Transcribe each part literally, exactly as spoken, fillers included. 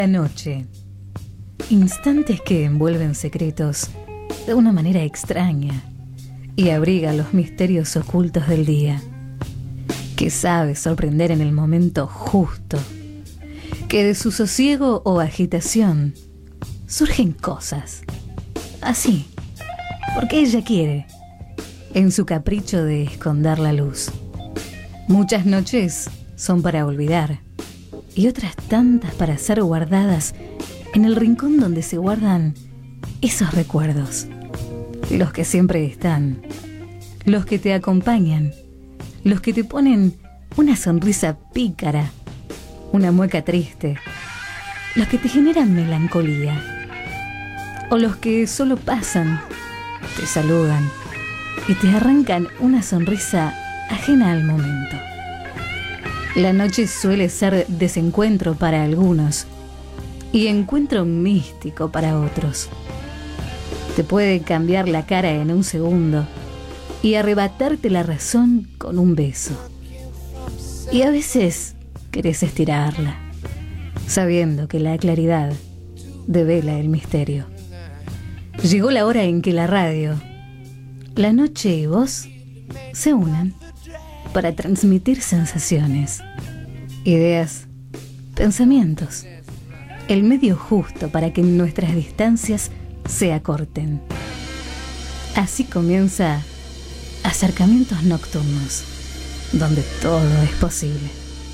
La noche. Instantes que envuelven secretos de una manera extraña y abriga los misterios ocultos del día, que sabe sorprender en el momento justo, que de su sosiego o agitación surgen cosas, así, porque ella quiere, en su capricho de esconder la luz. Muchas noches son para olvidar y otras tantas para ser guardadas en el rincón donde se guardan esos recuerdos, los que siempre están, los que te acompañan, los que te ponen una sonrisa pícara, una mueca triste, los que te generan melancolía, o los que solo pasan, te saludan y te arrancan una sonrisa ajena al momento. La noche suele ser desencuentro para algunos y encuentro místico para otros. Te puede cambiar la cara en un segundo y arrebatarte la razón con un beso. Y a veces querés estirarla, sabiendo que la claridad devela el misterio. Llegó la hora en que la radio, la noche y vos se unan para transmitir sensaciones, ideas, pensamientos, el medio justo para que nuestras distancias se acorten. Así comienza Acercamientos Nocturnos, donde todo es posible.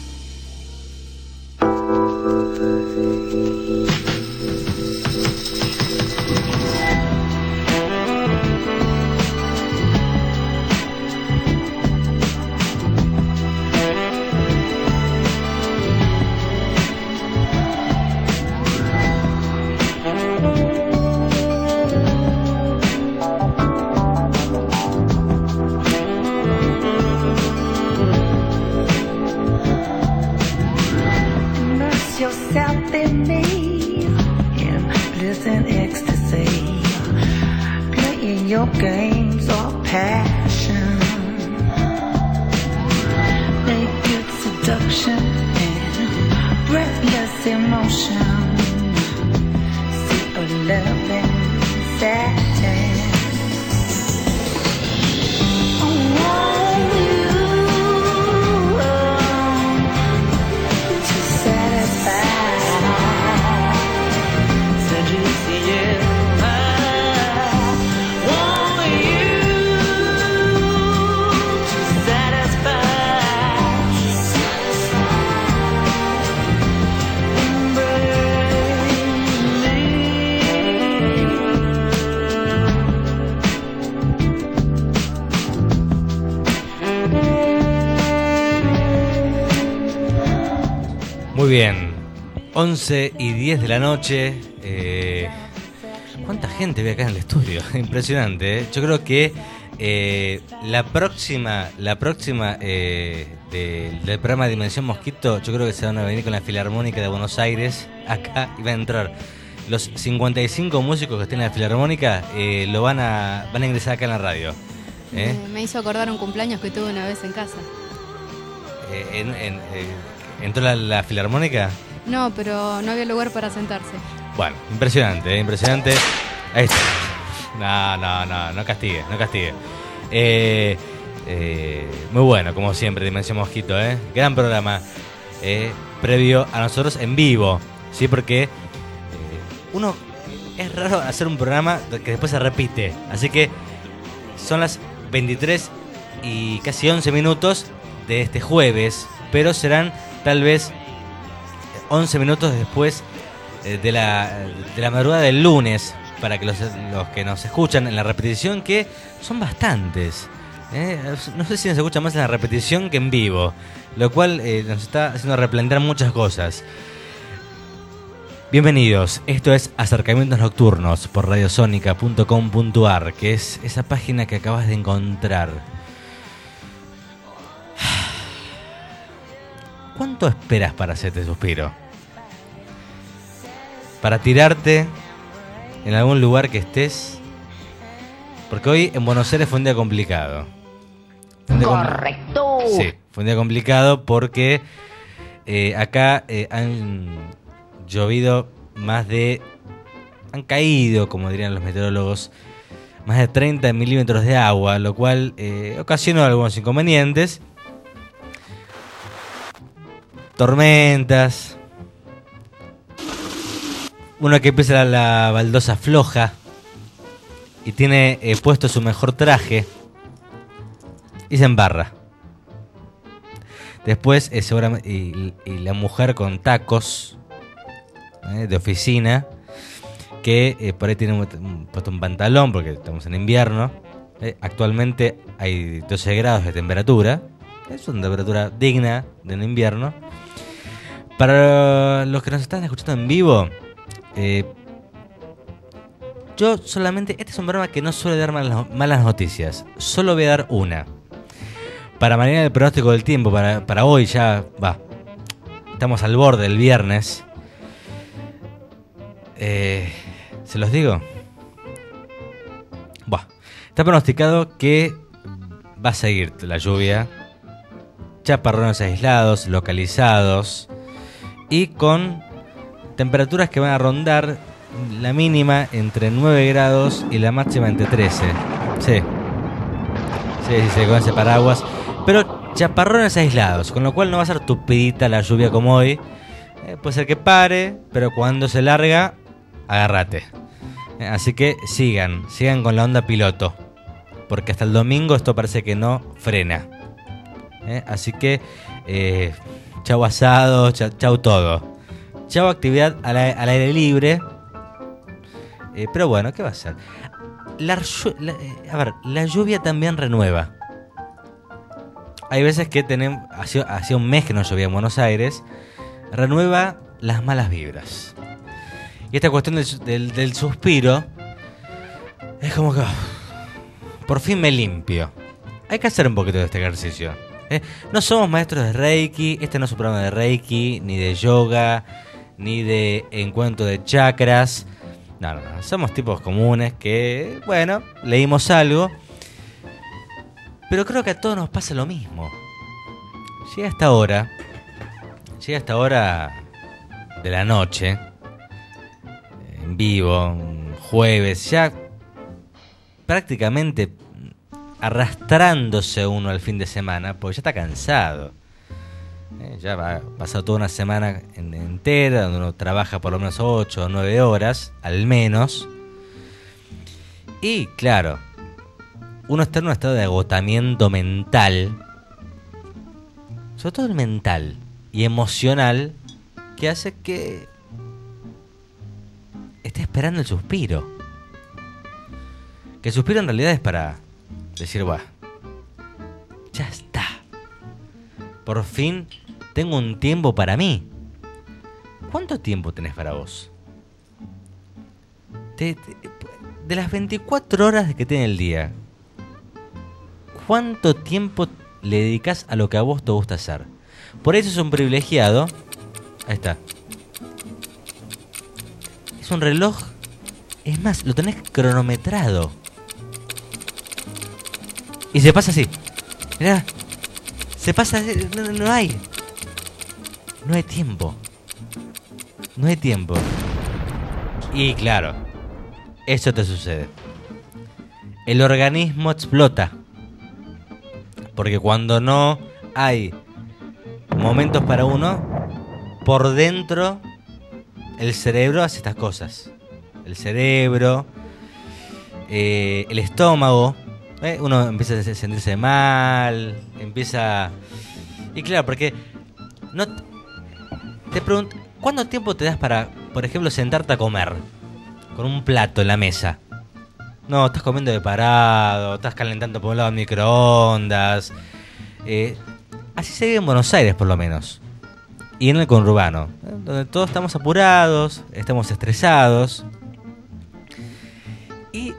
Yourself in me, in bliss and ecstasy, playing your games of passion, naked seduction and breathless emotion, see a loving satin. Muy bien, once y diez de la noche. eh, ¿Cuánta gente ve acá en el estudio? Impresionante, ¿eh? Yo creo que eh, la próxima, la próxima eh, de, del programa Dimensión Mosquito, yo creo que se van a venir con la Filarmónica de Buenos Aires acá y van a entrar los cincuenta y cinco músicos que estén en la Filarmónica, eh, lo van a, van a ingresar acá en la radio. ¿eh? Me, me hizo acordar un cumpleaños que tuve una vez en casa. Eh, en, en, eh, ¿Entró la, la Filarmónica? No, pero no había lugar para sentarse. Bueno, impresionante, ¿eh? impresionante. Ahí está. No, no, no, no castigue, no castigue. Eh, eh, muy bueno, como siempre, Dimensión Mosquito, ¿eh? Gran programa eh, previo a nosotros en vivo, ¿sí? Porque eh, uno, es raro hacer un programa que después se repite. Así que son las veintitrés y casi once minutos de este jueves, pero serán tal vez once minutos después de la, de la madrugada del lunes, para que los, los que nos escuchan en la repetición, que son bastantes. ¿eh? No sé si nos escucha más en la repetición que en vivo, lo cual eh, nos está haciendo replantear muchas cosas. Bienvenidos, esto es Acercamientos Nocturnos por radiosonica punto com punto ar, que es esa página que acabas de encontrar. ¿Cuánto esperas para hacerte suspiro? Para tirarte en algún lugar que estés. Porque hoy en Buenos Aires fue un día complicado. Un día Correcto. Com- sí, fue un día complicado porque eh, acá eh, han llovido más de... Han caído, como dirían los meteorólogos, más de treinta milímetros de agua, lo cual eh, ocasionó algunos inconvenientes. Tormentas. Uno que empieza la, la baldosa floja y tiene eh, puesto su mejor traje y se embarra. Después, eh, seguramente, y, y la mujer con tacos eh, de oficina, que eh, por ahí tiene un, puesto un pantalón porque estamos en invierno. Eh, actualmente hay doce grados de temperatura. Es una temperatura digna del invierno. Para los que nos están escuchando en vivo, eh, yo solamente... Este es un programa que no suele dar malas, malas noticias. Solo voy a dar una. Para mañana el pronóstico del tiempo, para, para hoy ya va. Estamos al borde del viernes. Eh, ¿Se los digo? Buah. Está pronosticado que va a seguir la lluvia. Chaparrones aislados, localizados. Y con temperaturas que van a rondar la mínima entre nueve grados y la máxima entre trece. Sí. Sí, sí, sí, con ese paraguas. Pero chaparrones aislados, con lo cual no va a ser tupidita la lluvia como hoy. Eh, puede ser que pare, pero cuando se larga, agárrate. Eh, así que sigan, sigan con la onda piloto. Porque hasta el domingo esto parece que no frena. Eh, así que, eh, chau asado, chau, chau todo. Chau actividad al, al aire libre. Eh, pero bueno, ¿qué va a ser? La, la, a ver, la lluvia también renueva. Hay veces que tenemos, hacía, hacía un mes que no llovía en Buenos Aires. Renueva las malas vibras. Y esta cuestión del, del, del suspiro es como que oh, por fin me limpio. Hay que hacer un poquito de este ejercicio. ¿eh? No somos maestros de Reiki. Este no es un programa de Reiki, ni de yoga, ni de encuentro de chakras. No, no, no. Somos tipos comunes que, bueno, leímos algo. Pero creo que a todos nos pasa lo mismo. Llega esta hora, llega esta hora de la noche, en vivo, un jueves, ya prácticamente arrastrándose uno al fin de semana, porque ya está cansado. Eh, ya ha pasado toda una semana entera, donde uno trabaja por lo menos ocho o nueve horas, al menos. Y claro, uno está en un estado de agotamiento mental, sobre todo el mental y emocional, que hace que esté esperando el suspiro. Que el suspiro en realidad es para decir, buah, ya está. Por fin tengo un tiempo para mí. ¿Cuánto tiempo tenés para vos? Te, te, de las veinticuatro horas que tiene el día, ¿cuánto tiempo le dedicas a lo que a vos te gusta hacer? Por eso es un privilegiado. Ahí está. Es un reloj. Es más, lo tenés cronometrado. Y se pasa así. Mirá. Se pasa así. No, no hay. No hay tiempo. No hay tiempo. Y claro, eso te sucede. El organismo explota. Porque cuando no hay momentos para uno, por dentro el cerebro hace estas cosas. El cerebro, eh, el estómago, eh, uno empieza a sentirse mal, empieza... Y claro, porque no te pregunto, ¿cuánto tiempo te das para, por ejemplo, sentarte a comer con un plato en la mesa? No, estás comiendo de parado, estás calentando por un lado el microondas. Eh, así se vive en Buenos Aires, por lo menos. Y en el conurbano, ¿eh? Donde todos estamos apurados, estamos estresados. ¿Y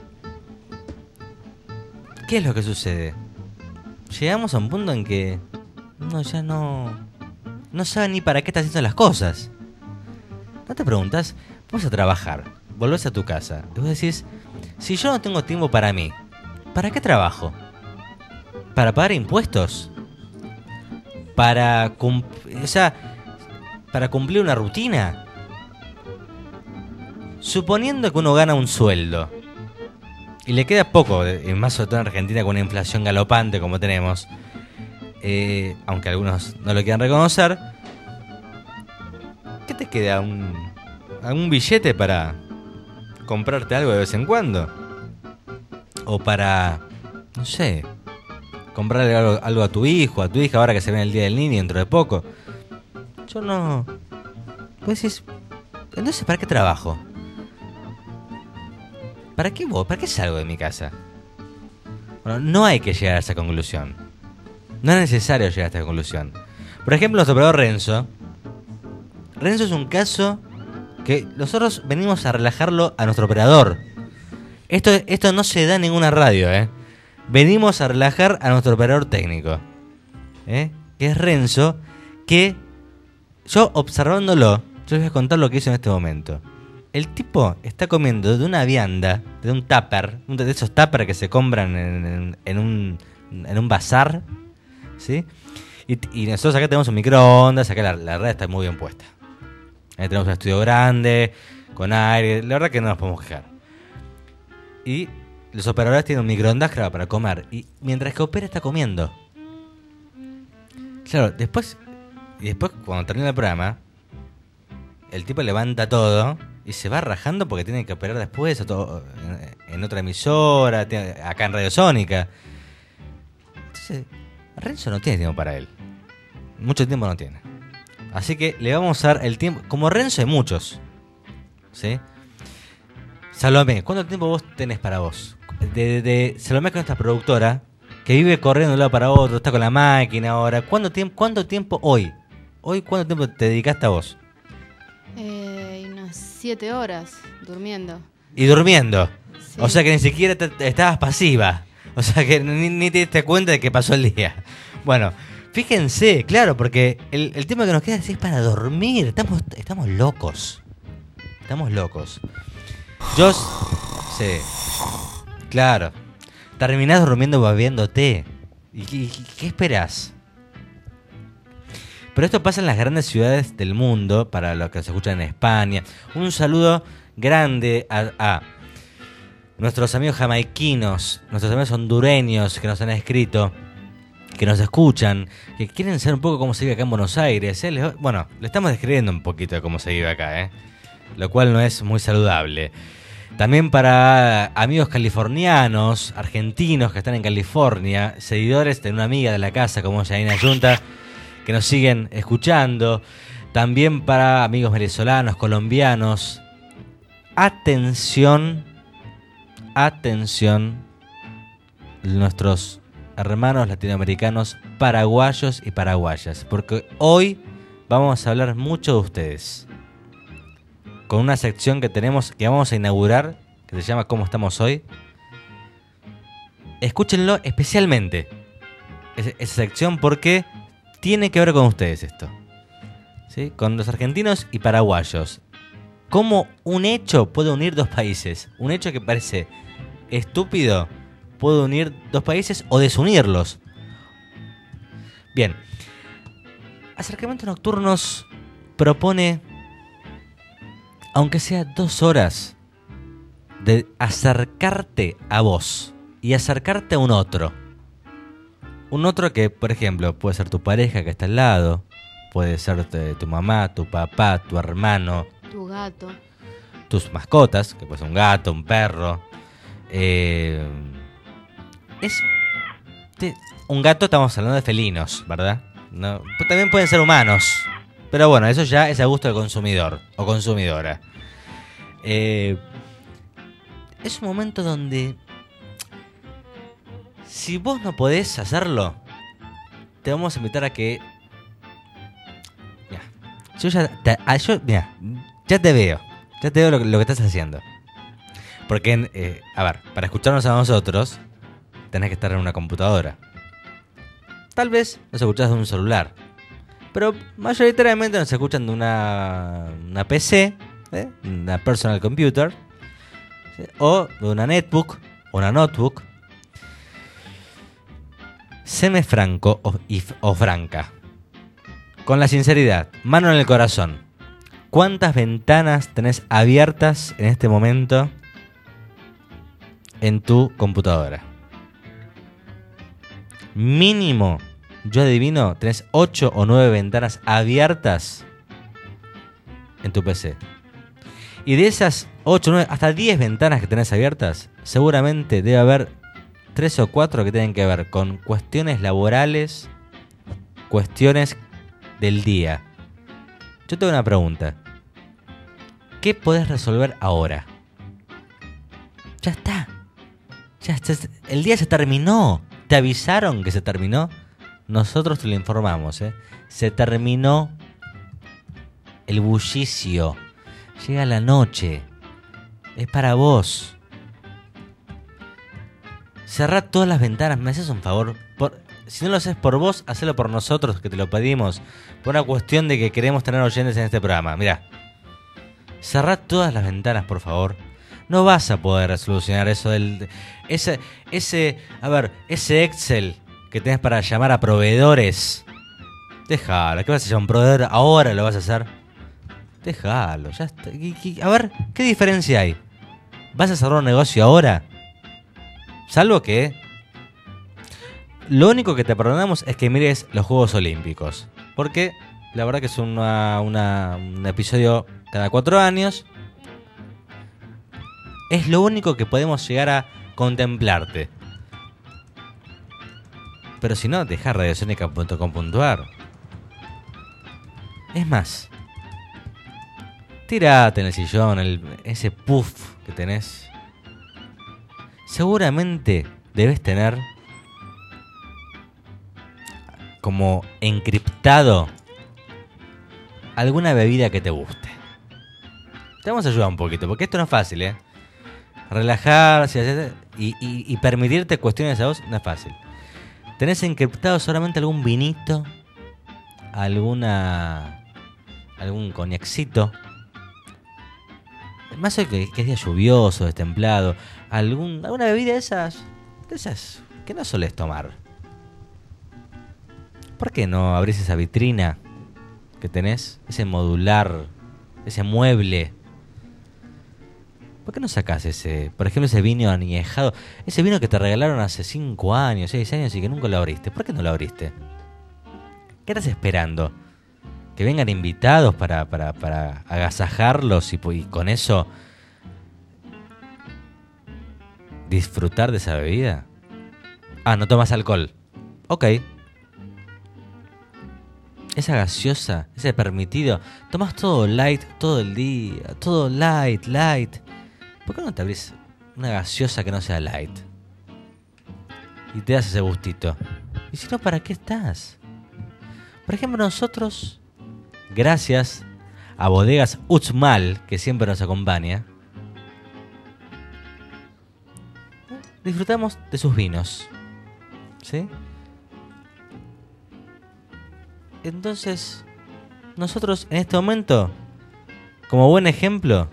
qué es lo que sucede? Llegamos a un punto en que uno ya no, no sabe ni para qué está haciendo las cosas. ¿No te preguntas? Vas a trabajar, volvés a tu casa y vos decís... Si yo no tengo tiempo para mí, ¿para qué trabajo? ¿Para pagar impuestos? ¿Para, cum- o sea, para cumplir una rutina? suponiendo que uno gana un sueldo y le queda poco, y más sobre todo en Argentina con una inflación galopante como tenemos, eh, aunque algunos no lo quieran reconocer, ¿qué te queda? ¿Un, algún billete para comprarte algo de vez en cuando? O para, no sé, comprarle algo, algo a tu hijo, a tu hija, ahora que se viene el Día del Niño dentro de poco. Yo no... Pues decís, entonces, ¿para qué trabajo? ¿Para qué vos? ¿Para qué salgo de mi casa? Bueno, no hay que llegar a esa conclusión. No es necesario llegar a esta conclusión. Por ejemplo, nuestro operador Renzo. Renzo es un caso que nosotros venimos a relajarlo a nuestro operador. Esto, esto no se da en ninguna radio, ¿eh? Venimos a relajar a nuestro operador técnico, ¿eh? Que es Renzo, que yo observándolo, yo les voy a contar lo que hizo en este momento. El tipo está comiendo de una vianda, de un tupper, de esos tupper que se compran en, en, en un en un bazar, ¿sí? Y, y nosotros acá tenemos un microondas, acá la, la red está muy bien puesta. Ahí tenemos un estudio grande, con aire, la verdad que no nos podemos quejar. Y los operadores tienen un microondas claro, para comer, y mientras que opera está comiendo. Claro, después, y después cuando termina el programa, el tipo levanta todo y se va rajando porque tiene que operar después todo, en, en otra emisora, tiene, acá en Radio Sónica. Entonces, Renzo no tiene tiempo para él. Mucho tiempo no tiene. Así que le vamos a dar el tiempo. Como Renzo hay muchos, ¿sí? Salomé, ¿cuánto tiempo vos tenés para vos? De, de, de Salomé, que es nuestra productora, que vive corriendo de un lado para otro, está con la máquina ahora. ¿Cuánto tiempo, cuánto tiempo hoy? Hoy, ¿cuánto tiempo te dedicaste a vos? Eh, unas siete horas durmiendo. Y durmiendo. Sí. O sea que ni siquiera te, te estabas pasiva. O sea que ni, ni te diste cuenta de que pasó el día. Bueno, fíjense, claro, porque el, el tema que nos queda es para dormir. Estamos, estamos locos. Estamos locos. Yo... Sí. Claro. Terminás durmiendo babeándote. ¿Y qué, qué esperás? Pero esto pasa en las grandes ciudades del mundo, para los que se escuchan en España. Un saludo grande a, a nuestros amigos jamaiquinos, nuestros amigos hondureños que nos han escrito, que nos escuchan, que quieren saber un poco cómo se vive acá en Buenos Aires. ¿eh? Les, bueno, le estamos describiendo un poquito de cómo se vive acá, ¿eh? Lo cual no es muy saludable. También para amigos californianos, argentinos que están en California, seguidores de una amiga de la casa como Janina Yunta, que nos siguen escuchando. También para amigos venezolanos, colombianos. Atención, atención, nuestros hermanos latinoamericanos, paraguayos y paraguayas, porque hoy vamos a hablar mucho de ustedes. Con una sección que tenemos, que vamos a inaugurar, que se llama ¿Cómo estamos hoy? Escúchenlo especialmente, esa, esa sección, porque tiene que ver con ustedes esto, ¿sí? Con los argentinos y paraguayos. ¿Cómo un hecho puede unir dos países? Un hecho que parece estúpido puede unir dos países o desunirlos. Bien. Acercamientos Nocturnos propone, aunque sea dos horas, de acercarte a vos y acercarte a un otro. Un otro que, por ejemplo, puede ser tu pareja que está al lado, puede ser tu mamá, tu papá, tu hermano, Tu gato. tus mascotas, que puede ser un gato, un perro. Eh, es te, un gato, estamos hablando de felinos, ¿verdad? No, también pueden ser humanos, pero bueno, eso ya es a gusto del consumidor o consumidora. Eh, es un momento donde, si vos no podés hacerlo, te vamos a invitar a que... Mira, yo ya te, yo, mira, ya te veo, ya te veo lo, lo que estás haciendo. Porque, eh, a ver, para escucharnos a nosotros, tenés que estar en una computadora. Tal vez nos escuchás de un celular, pero mayoritariamente nos escuchan de una, una P C, ¿eh? Una personal computer, ¿sí? O de una netbook, o una notebook. Séme franco o, y, o franca, con la sinceridad, mano en el corazón. ¿Cuántas ventanas tenés abiertas en este momento en tu computadora? Mínimo, yo adivino, tenés ocho o nueve ventanas abiertas en tu P C. Y de esas ocho, nueve, hasta diez ventanas que tenés abiertas, seguramente debe haber tres o cuatro que tienen que ver con cuestiones laborales, cuestiones del día. Yo tengo una pregunta. ¿Qué podés resolver ahora? Ya está. Ya está. El día se terminó. ¿Te avisaron que se terminó? Nosotros te lo informamos, ¿eh? Se terminó el bullicio. Llega la noche. Es para vos. Cerrá todas las ventanas. ¿Me haces un favor? Por, si no lo haces por vos, hacelo por nosotros, que te lo pedimos. Por una cuestión de que queremos tener oyentes en este programa. Mirá. Cerrá todas las ventanas, por favor. No vas a poder solucionar eso del... Ese, ese, a ver, ese Excel que tenés para llamar a proveedores. Déjalo. ¿Qué vas a llamar a un proveedor? Ahora lo vas a hacer. Déjalo, ya está. A ver, ¿qué diferencia hay? ¿Vas a cerrar un negocio ahora? Salvo que... Lo único que te perdonamos es que mires los Juegos Olímpicos. Porque la verdad que es una, una, un episodio cada cuatro años. Es lo único que podemos llegar a contemplarte. Pero si no, dejá radiosonica punto com punto a r. Es más, tirate en el sillón, el, ese puff que tenés. Seguramente debes tener como encriptado alguna bebida que te guste. Te vamos a ayudar un poquito, porque esto no es fácil, ¿eh? Relajarse y, y, y permitirte cuestiones a vos no es fácil. ¿Tenés encriptado solamente algún vinito? ¿Alguna... algún coñacito? Más hoy que, que es día lluvioso, destemplado. ¿Algún, alguna bebida de esas? De esas que no solés tomar. ¿Por qué no abrís esa vitrina que tenés? Ese modular, ese mueble. ¿Por qué no sacás ese, por ejemplo, ese vino añejado? Ese vino que te regalaron hace cinco años, seis años y que nunca lo abriste. ¿Por qué no lo abriste? ¿Qué estás esperando? ¿Que vengan invitados para, para, para agasajarlos y, y con eso disfrutar de esa bebida? Ah, no tomas alcohol. Ok. Esa gaseosa, ese permitido. Tomas todo light todo el día. Todo light, light. ¿Por qué no te abrís una gaseosa que no sea light? Y te das ese gustito. Y si no, ¿para qué estás? Por ejemplo, nosotros, gracias a Bodegas Uxmal, que siempre nos acompaña, disfrutamos de sus vinos. ¿Sí? Entonces, nosotros en este momento, como buen ejemplo,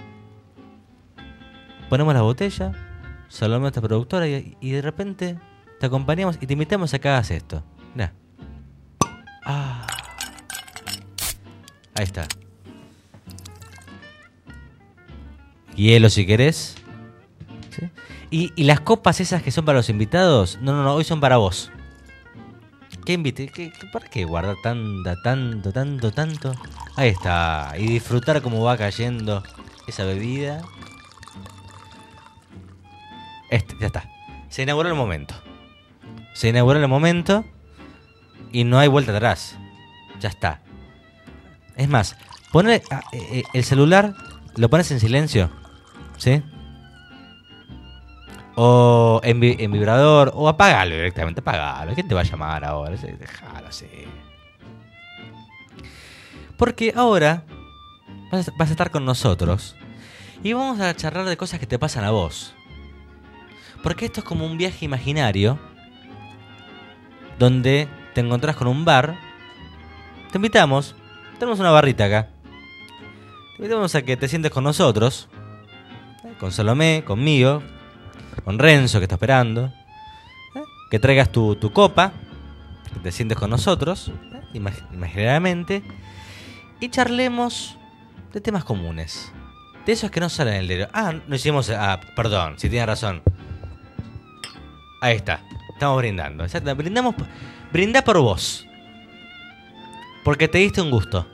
ponemos la botella, saludamos a esta productora y, y de repente te acompañamos y te invitamos a que hagas esto. Mirá. Ah. Ahí está. Hielo si querés. ¿Sí? Y, y las copas esas que son para los invitados, no, no, no, hoy son para vos. ¿Qué invite? ¿Qué, qué, ¿Para qué guardar tanta, tanto, tanto, tanto? Ahí está. Y disfrutar cómo va cayendo esa bebida. Este, ya está. Se inauguró el momento. Se inauguró el momento. Y no hay vuelta atrás. Ya está. Es más, poner eh, el celular, lo pones en silencio. ¿Sí? O en, vi- en vibrador. O apagalo directamente. Apagalo. ¿Quién te va a llamar ahora? Déjalo así. Porque ahora vas a, vas a estar con nosotros. Y vamos a charlar de cosas que te pasan a vos. Porque esto es como un viaje imaginario. Donde te encontrás con un bar. Te invitamos. Tenemos una barrita acá. Te invitamos a que te sientes con nosotros. Con Salomé, conmigo. Con Renzo que está esperando. ¿Eh? Que traigas tu, tu copa. Que te sientes con nosotros. ¿Eh? Imag- imaginariamente. Y charlemos de temas comunes. De esos que no salen en el diario. Ah, no hicimos... Ah, perdón, si tiene razón. Ahí está. Estamos brindando. Exacto. Brindamos... Brindá por vos. Porque te diste un gusto.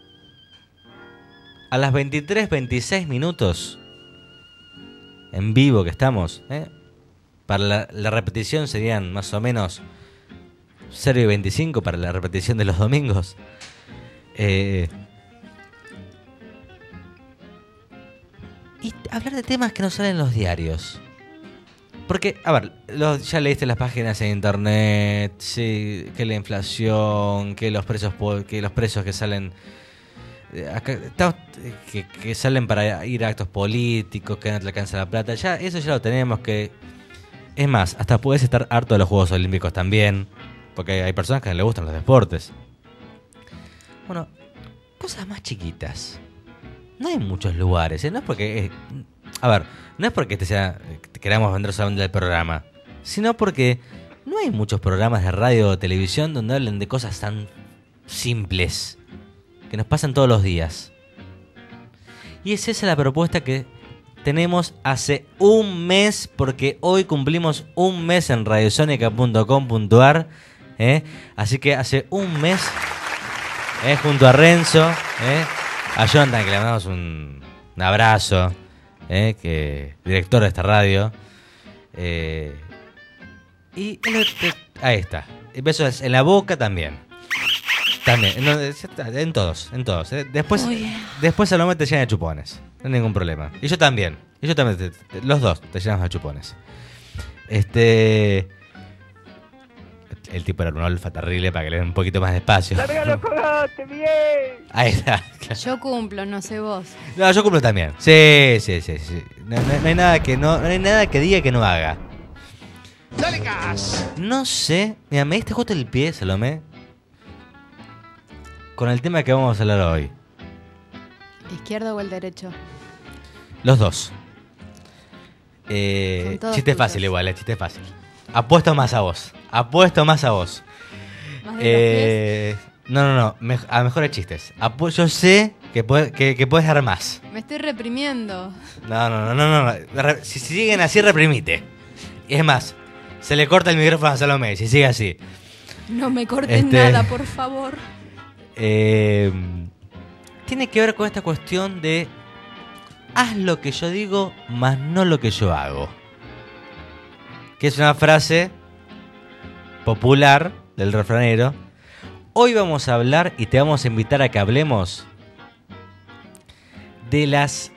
A las veintitrés veintiséis minutos, en vivo que estamos, ¿eh? Para la, la repetición serían más o menos cero y veinticinco para la repetición de los domingos. Eh, y hablar de temas que no salen en los diarios. Porque, a ver, los, ya leíste las páginas en internet, sí, que la inflación, que los precios, que los precios que salen... Acá, estamos, que, que salen para ir a actos políticos, que no te alcanza la plata, ya eso ya lo tenemos. Que es más, hasta puedes estar harto de los Juegos Olímpicos también, porque hay personas que no les gustan los deportes. Bueno, cosas más chiquitas. No hay muchos lugares, ¿eh? No es porque eh, a ver, no es porque te sea te queramos vender solamente el programa, sino porque no hay muchos programas de radio o televisión donde hablen de cosas tan simples que nos pasan todos los días. Y es esa la propuesta que tenemos hace un mes, porque hoy cumplimos un mes en radiosonica punto com punto a r, ¿eh? Así que hace un mes, ¿eh? Junto a Renzo, ¿eh? A Jonathan, que le mandamos un, un abrazo, ¿eh? Que director de esta radio, eh, y ahí está, y besos en la boca también. También, en, en todos, en todos. ¿eh? Después, después a lo mejor te llenan de chupones. No hay ningún problema. Y yo también. Y yo también. Te, te, los dos te llenamos de chupones. Este. El tipo era un olfa terrible para que le den un poquito más de espacio. Ahí está. Yo cumplo, no sé vos. No, yo cumplo también. Sí, sí, sí, sí. No, no, no hay nada que no, no hay nada que diga que no haga. Dale gas. No sé. Mira, me diste justo el pie, Salomé, con el tema que vamos a hablar hoy. ¿El izquierdo o el derecho? Los dos. Eh, chiste fácil igual, eh, chiste fácil. Apuesto más a vos. Apuesto más a vos. ¿Más de eh, no, no, no. Me, a mejores chistes. Apu yo sé que, puede, que, que puedes dar más. Me estoy reprimiendo. No, no, no, no, no. Re, si siguen así, reprimite. Y es más, se le corta el micrófono a Salomé si sigue así. No me corten Este... nada, por favor. Eh, tiene que ver con esta cuestión de haz lo que yo digo, más no lo que yo hago. Que es una frase popular del refranero. Hoy vamos a hablar y te vamos a invitar a que hablemos de las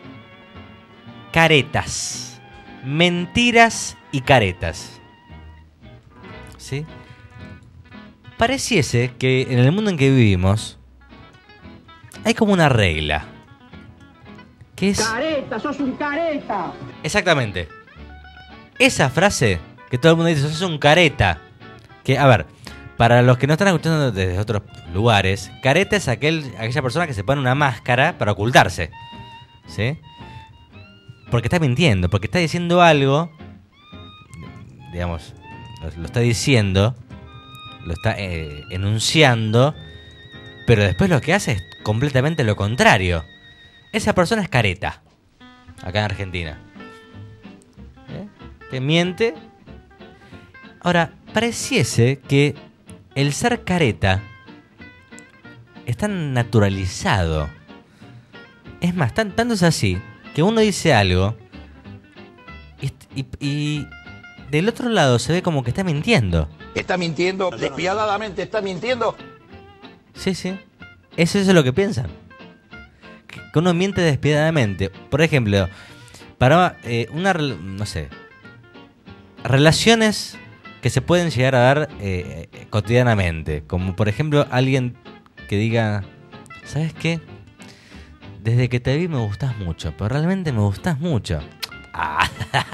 caretas, mentiras y caretas. ¿Sí? Pareciese que en el mundo en que vivimos hay como una regla. Que es... ¡Careta! ¡Sos un careta! Exactamente. Esa frase que todo el mundo dice, sos un careta. Que, a ver, para los que no están escuchando desde otros lugares, careta es aquel, aquella persona que se pone una máscara para ocultarse. ¿Sí? Porque está mintiendo, porque está diciendo algo, digamos, lo, lo está diciendo... Lo está eh, enunciando, pero después lo que hace es completamente lo contrario. Esa persona es careta, acá en Argentina. ¿Eh? Que miente. Ahora, pareciese que el ser careta es tan naturalizado. Es más, tan, tanto es así que uno dice algo y, y, y del otro lado se ve como que está mintiendo. Está mintiendo, despiadadamente está mintiendo. Sí, sí. Eso, eso es lo que piensan. Que uno miente despiadadamente. Por ejemplo, para eh, una, no sé, relaciones que se pueden llegar a dar eh, cotidianamente. Como por ejemplo alguien que diga, ¿sabes qué? Desde que te vi me gustás mucho, pero realmente me gustás mucho. Ah,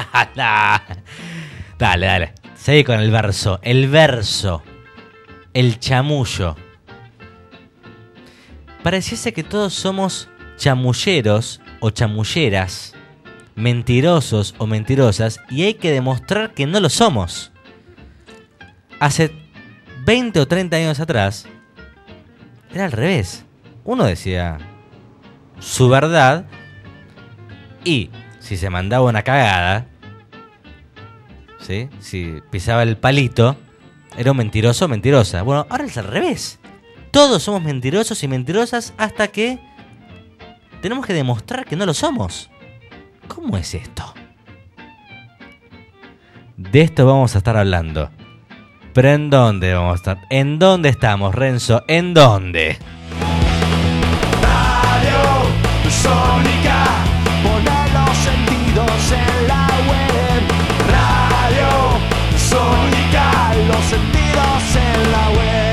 dale, dale. Seguí con el verso. El verso. El chamullo. Pareciese que todos somos chamulleros o chamulleras, mentirosos o mentirosas, y hay que demostrar que no lo somos. Hace veinte o treinta años atrás era al revés. Uno decía, su verdad. Y si se mandaba una cagada, ¿sí? Si pisaba el palito, era un mentiroso o mentirosa. Bueno, ahora es al revés. Todos somos mentirosos y mentirosas hasta que tenemos que demostrar que no lo somos. ¿Cómo es esto? De esto vamos a estar hablando. ¿Pero en dónde vamos a estar? ¿En dónde estamos, Renzo? ¿En dónde? Radio Sónica, poner los sentidos en la web. Radio Sónica, los sentidos en la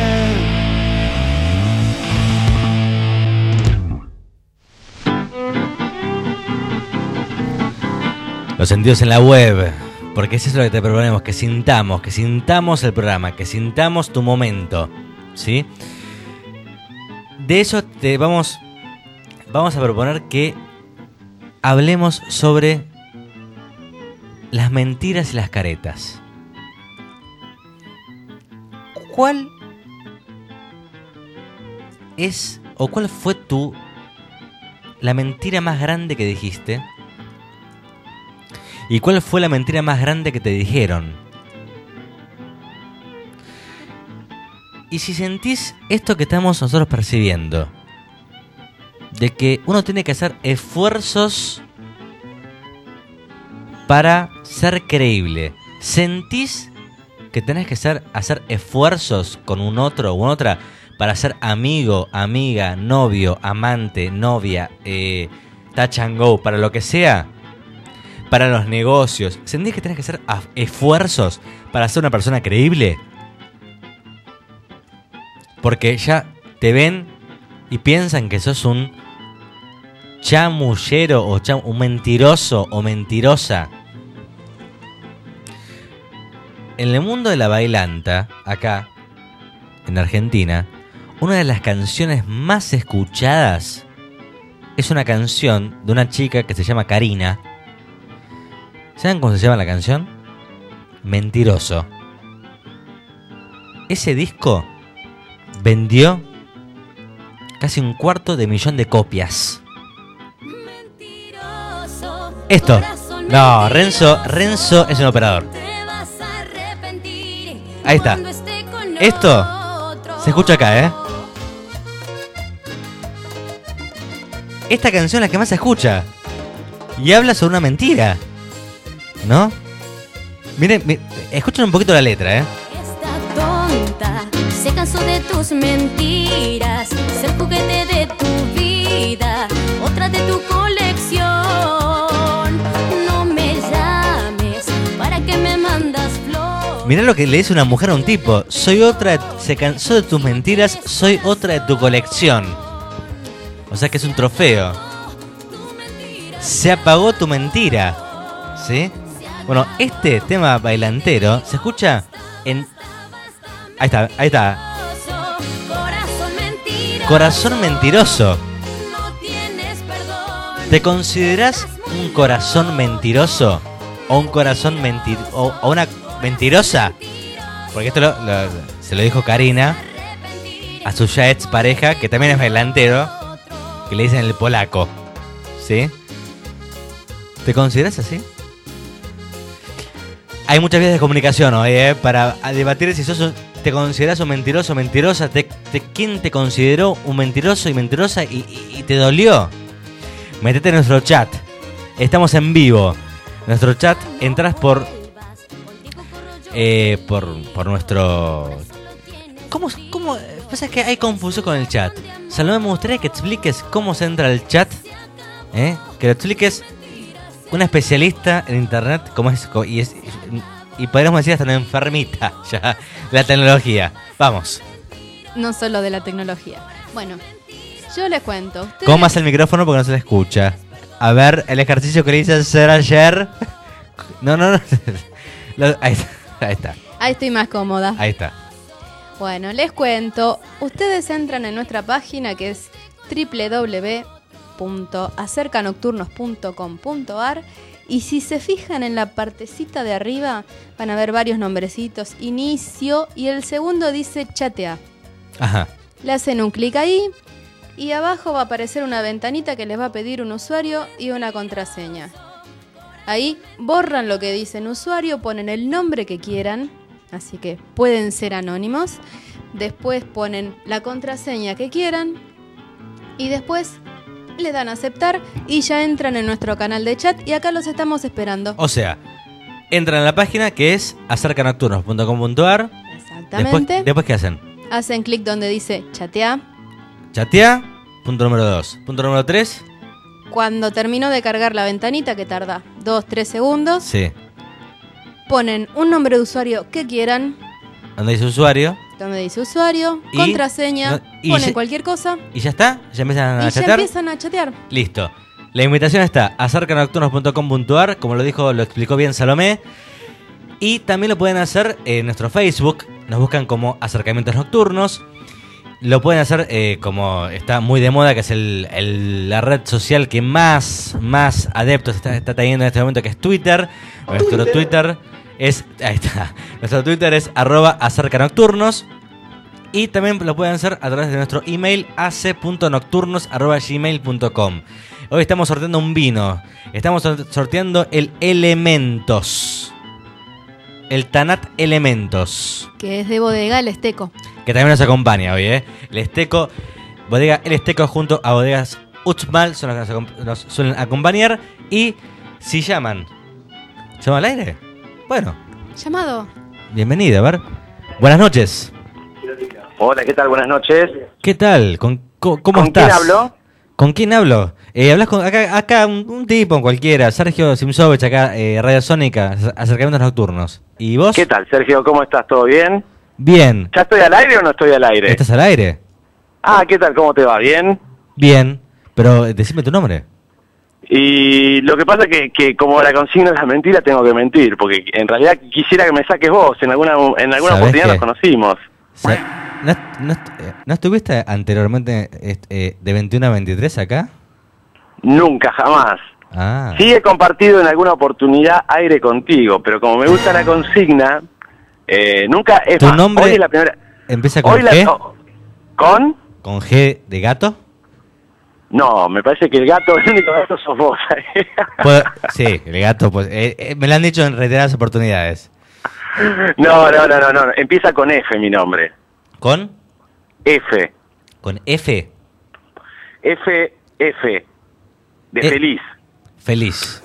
web. Los sentidos en la web. Porque eso es lo que te proponemos, que sintamos, que sintamos el programa, que sintamos tu momento, ¿sí? De eso te vamos, vamos a proponer que hablemos sobre las mentiras y las caretas. ¿Cuál es o cuál fue tu la mentira más grande que dijiste? ¿Y cuál fue la mentira más grande que te dijeron? Y si sentís esto que estamos nosotros percibiendo, de que uno tiene que hacer esfuerzos para ser creíble, ¿sentís que tenés que hacer, hacer esfuerzos con un otro o otra para ser amigo, amiga, novio, amante, novia, eh, touch and go, para lo que sea? Para los negocios, ¿sentís que tenés que hacer esfuerzos para ser una persona creíble? Porque ya te ven y piensan que sos un chamullero o cham- un mentiroso o mentirosa. En el mundo de la bailanta, acá, en Argentina, una de las canciones más escuchadas es una canción de una chica que se llama Karina. ¿Saben cómo se llama la canción? Mentiroso. Ese disco vendió casi un cuarto de millón de copias. Esto. No, Renzo, Renzo es un operador. Ahí está. Esto se escucha acá, ¿eh? Esta canción es la que más se escucha. Y habla sobre una mentira, ¿no? Miren, miren, escuchen un poquito la letra, ¿eh? Esta tonta se cansó de tus mentiras, ser juguete de tu vida, otra de tu colección. No me llames, ¿para qué me mandas flores? Mirá lo que le dice una mujer a un tipo. Soy otra, se cansó de tus mentiras, soy otra de tu colección. O sea que es un trofeo. Se apagó tu mentira, ¿sí? Bueno, este tema bailantero se escucha en... Ahí está, ahí está. Corazón mentiroso. ¿Te considerás un corazón mentiroso? ¿O un corazón mentir o, o una mentirosa? Porque esto lo, lo, se lo dijo Karina a su ya ex pareja, que también es bailantero, que le dicen el polaco, ¿sí? ¿Te consideras así? Hay muchas vías de comunicación hoy, ¿eh? Para debatir si sos un, te consideras un mentiroso o mentirosa. Te, te, ¿Quién te consideró un mentiroso y mentirosa y, y, y te dolió? Metete en nuestro chat. Estamos en vivo. Nuestro chat, entras por... Eh, por, por nuestro... ¿Cómo? ¿Cómo? Pasa que hay confusión con el chat. Salomé, me gustaría que expliques cómo se entra al chat. ¿Eh? Que lo expliques... Una especialista en internet, como es, y, es, y podríamos decir hasta una enfermita ya la tecnología. Vamos. No solo de la tecnología. Bueno, yo les cuento. Ustedes... ¿Cómo hace el micrófono porque no se le escucha? A ver, el ejercicio que le hice hacer ayer. No, no, no. Ahí está, ahí está. Ahí estoy más cómoda. Ahí está. Bueno, les cuento. Ustedes entran en nuestra página que es doble u doble u doble u punto acerca nocturnos punto com punto a r y si se fijan en la partecita de arriba van a ver varios nombrecitos, inicio, y el segundo dice chatea. Ajá. Le hacen un clic ahí, y abajo va a aparecer una ventanita que les va a pedir un usuario y una contraseña. Ahí borran lo que dicen usuario, ponen el nombre que quieran, así que pueden ser anónimos. Después ponen la contraseña que quieran y después le dan a aceptar y ya entran en nuestro canal de chat y acá los estamos esperando. O sea, entran a la página que es acerca nocturnos punto com punto a r. Exactamente. Después, ¿Después qué hacen? Hacen clic donde dice chatea. Chatea, punto número dos. Punto número tres. Cuando terminó de cargar la ventanita, que tarda dos tres segundos, Sí. ponen un nombre de usuario que quieran, Donde dice usuario. donde dice usuario, Y- contraseña, no, y ponen ya- cualquier cosa Y ya está. Ya empiezan a y ya chatear. empiezan a chatear. Listo. La invitación está a acerca nocturnos punto com punto a r, como lo dijo, lo explicó bien Salomé. Y también lo pueden hacer en nuestro Facebook. Nos buscan como Acercamientos Nocturnos. Lo pueden hacer eh, como está muy de moda, que es el, el- la red social que más, más adeptos está, está teniendo en este momento, que es Twitter. Nuestro Twitter es, ahí está. Nuestro Twitter es arroba acercanocturnos. Y también lo pueden hacer a través de nuestro email a c punto nocturnos arroba gmail punto com. Hoy estamos sorteando un vino. Estamos sor- sorteando el Elementos. El Tanat Elementos. Que es de bodega El Esteco. Que también nos acompaña hoy, ¿eh? El Esteco, bodega El Esteco junto a bodegas Uxmal son los que nos, acom- nos suelen acompañar. Y si llaman, ¿llaman al aire? Bueno, Llamado. bienvenido, a ver. Buenas noches. Hola, ¿qué tal? Buenas noches. ¿Qué tal? ¿Con, co- ¿Cómo ¿Con estás? quién hablo? ¿Con quién hablo? Eh, hablas con acá, acá un, un tipo cualquiera, Sergio Simsovich, acá, eh, Radio Sónica, ac- Acercamientos Nocturnos. ¿Y vos? ¿Qué tal, Sergio? ¿Cómo estás? ¿Todo bien? Bien. ¿Ya estoy al aire o no estoy al aire? ¿Estás al aire? Ah, ¿qué tal? ¿Cómo te va? ¿Bien? Bien. Pero eh, decime tu nombre. Y lo que pasa es que, que como la consigna es la mentira, tengo que mentir, porque en realidad quisiera que me saques vos, en alguna en alguna ¿Sabés oportunidad qué? nos conocimos. Sa- ¿No, no, est- eh, ¿no estuviste anteriormente est- eh, de veintiuno a veintitrés acá? Nunca, jamás. Ah. Sí he compartido en alguna oportunidad aire contigo, pero como me gusta la consigna, eh, nunca... Es ¿Tu más, nombre hoy es la primera... empieza con Hoy la- G? oh, ¿Con? ¿Con G de gato? No, me parece que el gato, el único gato sos vos. Puedo- sí, el gato, pues eh, eh, me lo han dicho en reiteradas oportunidades. No, no, no, no, no, empieza con F mi nombre. ¿Con? F. ¿Con F? F, F. De Eh. feliz. Feliz.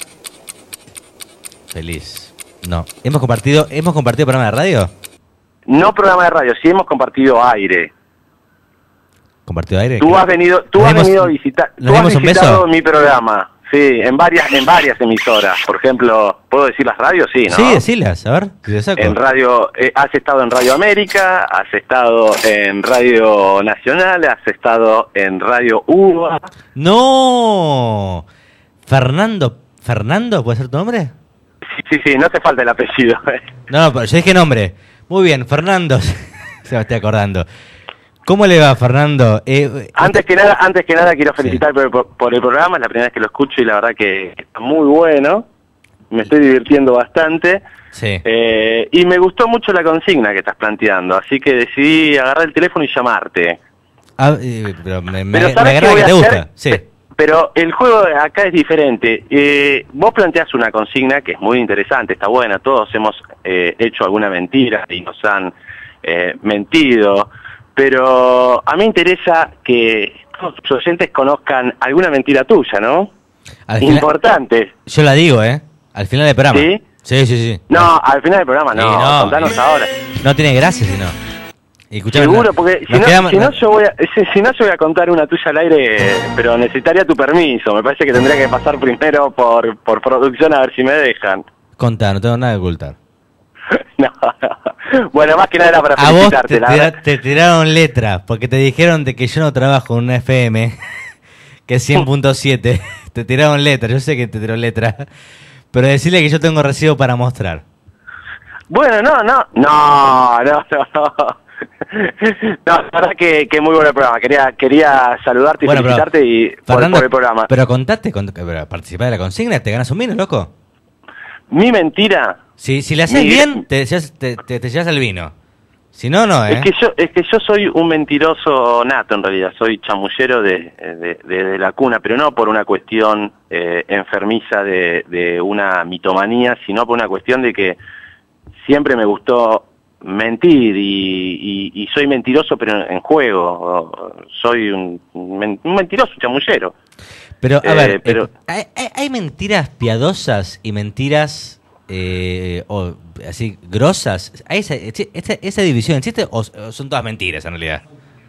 Feliz. No. ¿Hemos compartido, ¿hemos compartido programa de radio? No programa de radio, sí hemos compartido aire. ¿Compartido aire? Tú has venido, tú ¿Nos has dimos- venido a visitar, nos tú has dimos un visitado beso? mi programa. Sí, en varias, en varias emisoras. Por ejemplo, ¿puedo decir las radios? Sí, ¿no? Sí, decilas, a ver, si te saco. En radio, eh, has estado en Radio América, has estado en Radio Nacional, has estado en Radio U B A. ¡No! Fernando, ¿Fernando puede ser tu nombre? Sí, sí, sí, no te falta el apellido. No, no, pero yo dije nombre. Muy bien, Fernando. Se me estoy acordando. ¿Cómo le va, Fernando? Eh, Antes que nada, antes que nada quiero felicitar por, por- por el programa, es la primera vez que lo escucho y la verdad que está muy bueno. Me estoy divirtiendo bastante. Sí. Eh, y me gustó mucho la consigna que estás planteando, así que decidí agarrar el teléfono y llamarte. Ah, eh, pero me, me, Pero me ¿sabes qué agrada voy que a te hacer? gusta. Sí. Pe- Pero el juego de acá es diferente. Eh, vos planteás una consigna que es muy interesante, está buena. Todos hemos eh, hecho alguna mentira y nos han eh, mentido. Pero a mí me interesa que todos tus oyentes conozcan alguna mentira tuya, ¿no? Al final- Importante. Yo la digo, ¿eh? Al final del programa. ¿Sí? Sí, sí, sí. No, al final del programa no, Sí, no, contanos no. ahora. No tiene gracia si no. Y escuchame, Seguro, no- porque si nos no, quedamos- si, no yo voy a, si, si no yo voy a contar una tuya al aire, pero necesitaría tu permiso. Me parece que tendría que pasar primero por, por producción a ver si me dejan. Contá, no tengo nada que ocultar. No, no. Bueno, más que nada era para A vos felicitarte. te, la tira- verdad. te tiraron letra, porque te dijeron de que yo no trabajo en una F M, que es cien punto siete. Te tiraron letra, yo sé que te tiraron letra. Pero decirle que yo tengo recibo para mostrar. Bueno, no, no, no, no, no. No, la verdad que, que muy bueno el programa. Quería quería saludarte y Bueno, pero, felicitarte y por, Fernando, por el programa. Pero contate, cont- pero participá de la consigna, te ganas un vino, loco. Mi mentira, Si, si le haces Mi- bien, te, llevas- te, te, te llevas el vino. Si no, no, ¿eh? Es que yo, es que yo soy un mentiroso nato, en realidad. Soy chamullero de, de, de, de la cuna, pero no por una cuestión eh, enfermiza de, de una mitomanía, sino por una cuestión de que siempre me gustó mentir y, y, y soy mentiroso, pero en, en juego. Soy un, un mentiroso, un chamullero. Pero, a eh, ver, pero, eh, ¿hay, ¿hay mentiras piadosas y mentiras... Eh, o así grosas? ¿Hay esa, esa, esa división existe o son todas mentiras en realidad?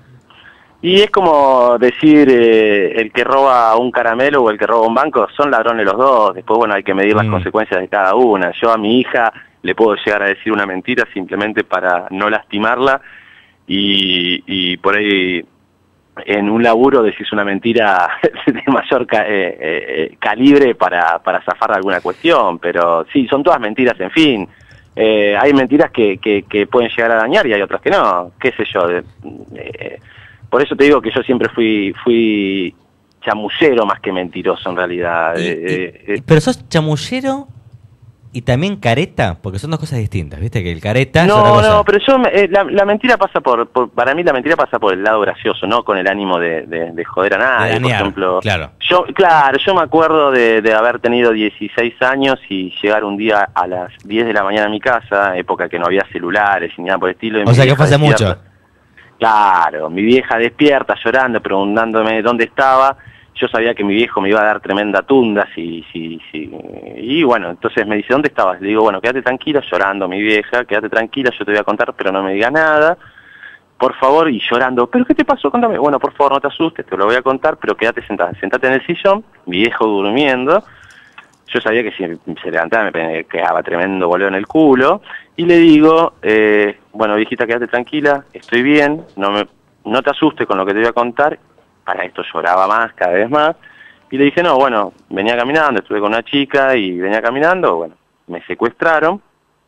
Y es como decir eh, el que roba un caramelo o el que roba un banco son ladrones los dos. Después, bueno, hay que medir las Mm. consecuencias de cada una. Yo a mi hija le puedo llegar a decir una mentira simplemente para no lastimarla y, y por ahí en un laburo decís una mentira de mayor ca eh, eh, calibre para, para zafar alguna cuestión, pero sí, son todas mentiras, en fin. Eh, hay mentiras que, que, que pueden llegar a dañar y hay otras que no, qué sé yo. De, eh, por eso te digo que yo siempre fui fui chamullero más que mentiroso en realidad. Y, eh, y, eh, pero sos chamullero y también careta, porque son dos cosas distintas, ¿viste? Que el careta es otra No, cosa. no, pero yo, eh, la, la mentira pasa por, por, para mí la mentira pasa por el lado gracioso, no con el ánimo de, de, de joder a nadie, De por dañar, ejemplo. claro. Yo, claro, yo me acuerdo de, de haber tenido dieciséis años y llegar un día a las diez de la mañana a mi casa, época que no había celulares ni nada por el estilo. Y O mi sea que vieja fue hace despierta. mucho. Claro, mi vieja despierta llorando, preguntándome dónde estaba. Yo sabía que mi viejo me iba a dar tremenda tunda, si, si, si. Y bueno, entonces me dice, ¿dónde estabas? Le digo, bueno, quédate tranquila, llorando mi vieja, quédate tranquila, yo te voy a contar, pero no me digas nada, por favor, y llorando, ¿pero qué te pasó? Contame. Bueno, por favor, no te asustes, te lo voy a contar, pero quédate sentada, sentate en el sillón, mi viejo durmiendo, yo sabía que si se levantaba me quedaba tremendo boleo en el culo, y le digo, eh, bueno, viejita, quédate tranquila, estoy bien, no me, no te asustes con lo que te voy a contar. Para esto lloraba más, cada vez más, y le dije, no, bueno, venía caminando, estuve con una chica y venía caminando, bueno, me secuestraron.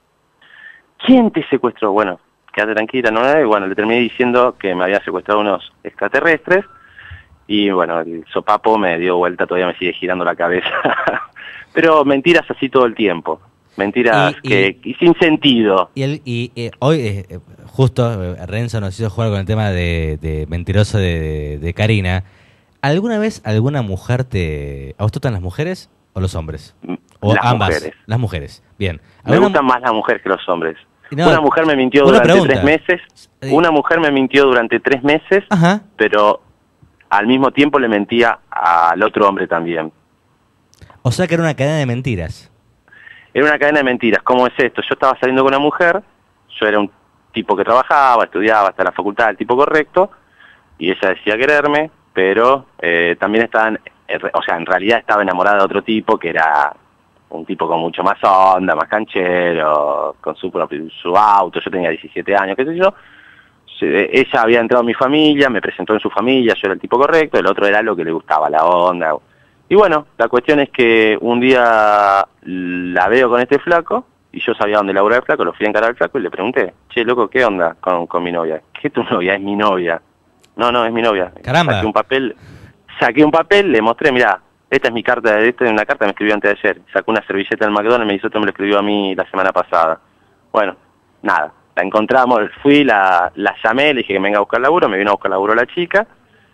¿Quién te secuestró? Bueno, quédate tranquila, ¿no? Y bueno, le terminé diciendo que me había secuestrado unos extraterrestres, y bueno, el sopapo me dio vuelta, todavía me sigue girando la cabeza. Pero mentiras así todo el tiempo, mentiras Y- que y- y sin sentido. Y, el, y eh, hoy, eh, eh, justo, eh, Renzo nos hizo jugar con el tema de, de mentiroso de, de, de Karina. ¿Alguna vez alguna mujer te... ¿A vos te gustan las mujeres o los hombres? O Las ambas. mujeres. Las mujeres, bien. Me ¿Alguna gustan más las mujeres que los hombres. No, una mujer me mintió una durante pregunta. tres meses. Eh, Una mujer me mintió durante tres meses, Ajá. pero al mismo tiempo le mentía al otro hombre también. O sea que era una cadena de mentiras. Era una cadena de mentiras. ¿Cómo es esto? Yo estaba saliendo con una mujer, yo era un tipo que trabajaba, estudiaba hasta la facultad, el tipo correcto, y ella decía quererme, pero eh, también estaban, eh, o sea, en realidad estaba enamorada de otro tipo que era un tipo con mucho más onda, más canchero, con su propio su auto, yo tenía diecisiete años, qué sé yo. Se- ella había entrado en mi familia, me presentó en su familia, yo era el tipo correcto, el otro era lo que le gustaba, la onda. Y bueno, la cuestión es que un día la veo con este flaco, y yo sabía dónde laburaba el flaco, lo fui a encarar al flaco y le pregunté, che, loco, ¿qué onda con, con mi novia? ¿Qué tu novia? Es mi novia. No, no, es mi novia. Caramba. Saqué un papel, saqué un papel, le mostré, mirá, esta es mi carta, esta es una carta que me escribió antes de ayer. Sacó una servilleta del McDonald's y me dice, esto me lo escribió a mí la semana pasada. Bueno, nada, la encontramos, fui, la, la llamé, le dije que me venga a buscar laburo, me vino a buscar laburo la chica,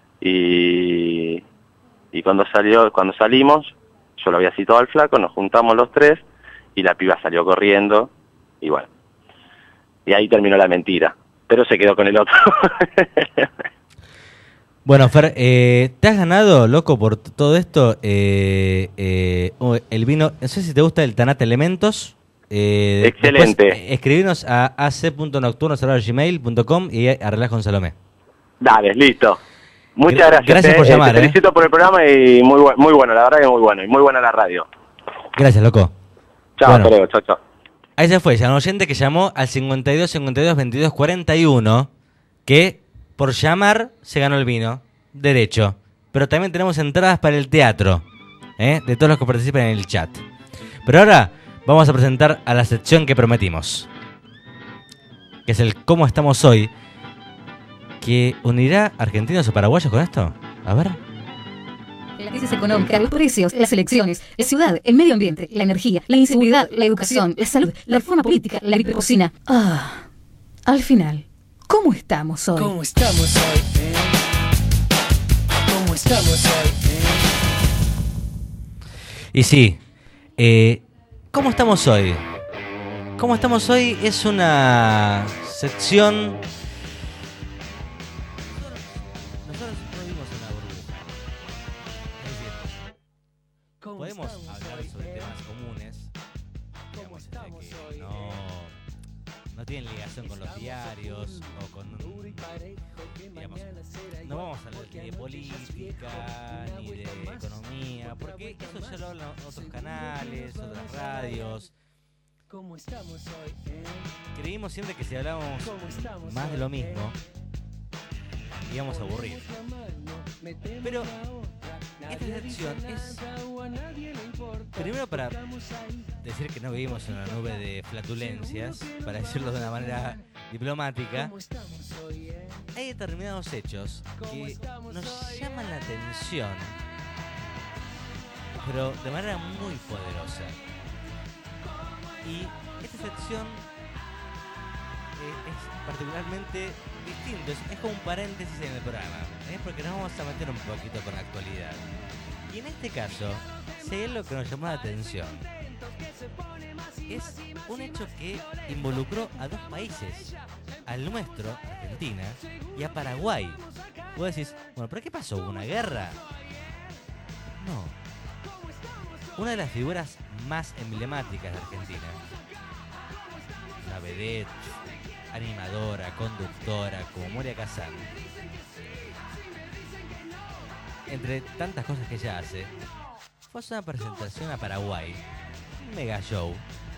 y, y cuando salió, cuando salimos, yo lo había citado al flaco, nos juntamos los tres, y la piba salió corriendo, y bueno, y ahí terminó la mentira, pero se quedó con el otro. Bueno, Fer, eh, ¿te has ganado, loco, por t- todo esto? Eh, eh, oh, el vino, no sé si te gusta el Tanat Elementos. Eh, Excelente. después, eh, escribinos a a c punto nocturnos arroba gmail punto com y arreglás con Salomé. Dale, listo. Muchas Gra- gracias. gracias eh. por Eh, llamar, Te eh. felicito por el programa y muy, bu- muy bueno, la verdad que muy bueno, y muy buena la radio. Gracias, loco. Chao, Bueno. hasta luego, chao, chao. Ahí se fue, ya un oyente que llamó al cincuenta y dos, cincuenta y dos, veintidós, cuarenta y uno, que por llamar se ganó el vino, derecho. Pero también tenemos entradas para el teatro, ¿eh? De todos los que participan en el chat. Pero ahora vamos a presentar a la sección que prometimos, que es el ¿Cómo estamos hoy? Que unirá argentinos o paraguayos con esto. A ver. La crisis económica, los precios, las elecciones, la ciudad, el medio ambiente, la energía, la inseguridad, la educación, la salud, la reforma política, la gripe porcina. Ah, al final, ¿Cómo estamos hoy? ¿Cómo estamos hoy? Eh? ¿Cómo estamos hoy? Eh? Y sí, eh, ¿cómo estamos hoy? ¿Cómo estamos hoy? Es una sección... Nosotros no vivimos en una burbuja. Es decir, podemos hablar sobre temas comunes, digamos, este, que no, no tienen ligación con los diarios o con... Digamos, no vamos a hablar ni de política, ni de economía, porque eso ya lo hablan otros canales, otras radios. ¿Cómo estamos hoy? Eh? Creímos siempre que si hablábamos más de lo mismo, íbamos a aburrir. Pero esta sección es primero para decir que no vivimos en una nube de flatulencias, para decirlo de una manera diplomática. Hay determinados hechos que nos llaman la atención, pero de manera muy poderosa. Y esta sección eh, es particularmente distinto, es, es como un paréntesis en el programa, ¿eh? Porque nos vamos a meter un poquito con la actualidad. Y en este caso, si hay algo que nos llamó la atención, es un hecho que involucró a dos países, al nuestro, Argentina, y a Paraguay. Vos decís, bueno, ¿pero qué pasó? ¿Hubo una guerra? No. Una de las figuras más emblemáticas de Argentina, una vedette, animadora, conductora, como Moria Kazan, entre tantas cosas que ella hace, fue a hacer una presentación a Paraguay, un mega show,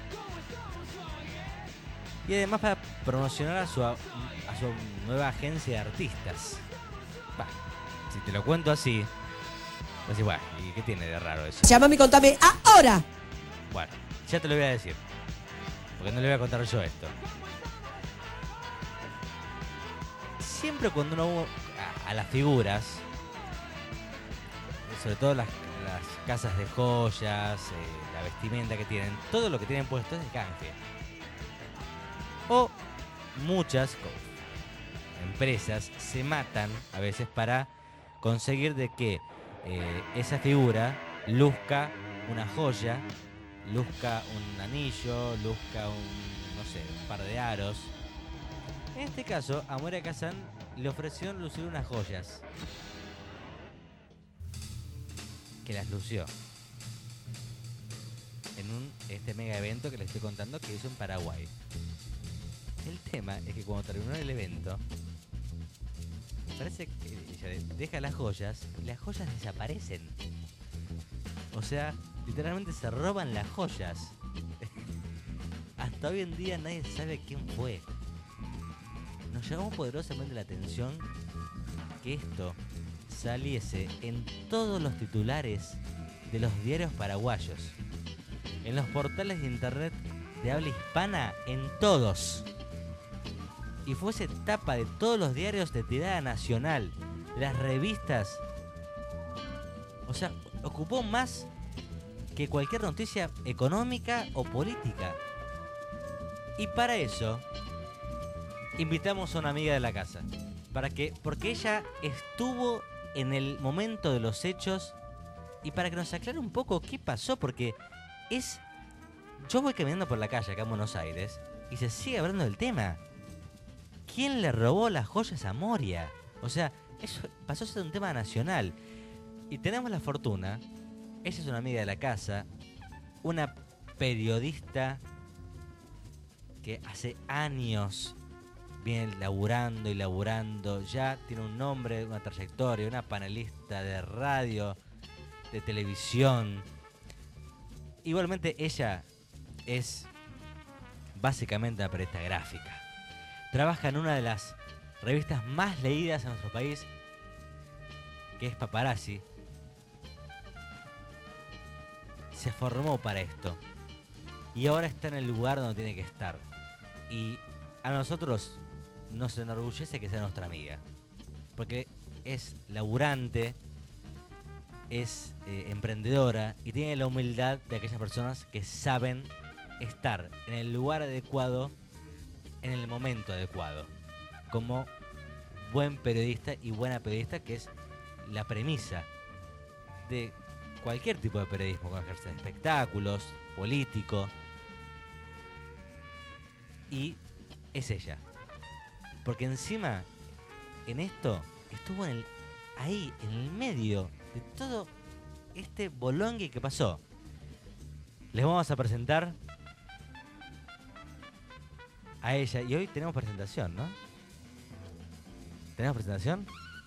y además para promocionar a su, a su nueva agencia de artistas. Bah, si te lo cuento así, pues igual, ¿y qué tiene de raro eso? Llámame y contame ahora. Bueno, ya te lo voy a decir, porque no le voy a contar yo esto. Siempre cuando uno a, a las figuras, sobre todo las, las casas de joyas, eh, la vestimenta que tienen, todo lo que tienen puesto es de canje. O muchas empresas se matan a veces para conseguir de que eh, esa figura luzca una joya, luzca un anillo, luzca un, no sé, un par de aros. En este caso, a Moria Kazan le ofrecieron lucir unas joyas, que las lució en un este mega evento que les estoy contando que hizo en Paraguay. El tema es que cuando terminó el evento, parece que ella deja las joyas y las joyas desaparecen. O sea, literalmente se roban las joyas. Hasta hoy en día nadie sabe quién fue. Nos llamó poderosamente la atención que esto saliese en todos los titulares de los diarios paraguayos, en los portales de internet de habla hispana, en todos, y fuese tapa de todos los diarios de tirada nacional, de las revistas. O sea, ocupó más que cualquier noticia económica o política. Y para eso invitamos a una amiga de la casa, para que, porque ella estuvo en el momento de los hechos, y para que nos aclare un poco qué pasó, porque es... Yo voy caminando por la calle acá en Buenos Aires y se sigue hablando del tema. ¿Quién le robó las joyas a Moria? O sea, eso pasó a ser un tema nacional. Y tenemos la fortuna, ella es una amiga de la casa, una periodista que hace años viene laburando y laburando, ya tiene un nombre, una trayectoria, una panelista de radio, de televisión. Igualmente ella es básicamente una periodista gráfica. Trabaja en una de las revistas más leídas en nuestro país, que es Paparazzi. Se formó para esto y ahora está en el lugar donde tiene que estar. Y a nosotros nos enorgullece que sea nuestra amiga, porque es laburante, es eh, emprendedora y tiene la humildad de aquellas personas que saben estar en el lugar adecuado, en el momento adecuado. como buen periodista y buena periodista, que es la premisa de cualquier tipo de periodismo, con ejercer espectáculos, político. Y es ella. Porque encima, en esto, estuvo en el, ahí, en el medio de todo este bolongue que pasó. Les vamos a presentar a ella. Y hoy tenemos presentación, ¿no? ¿Tenemos presentación?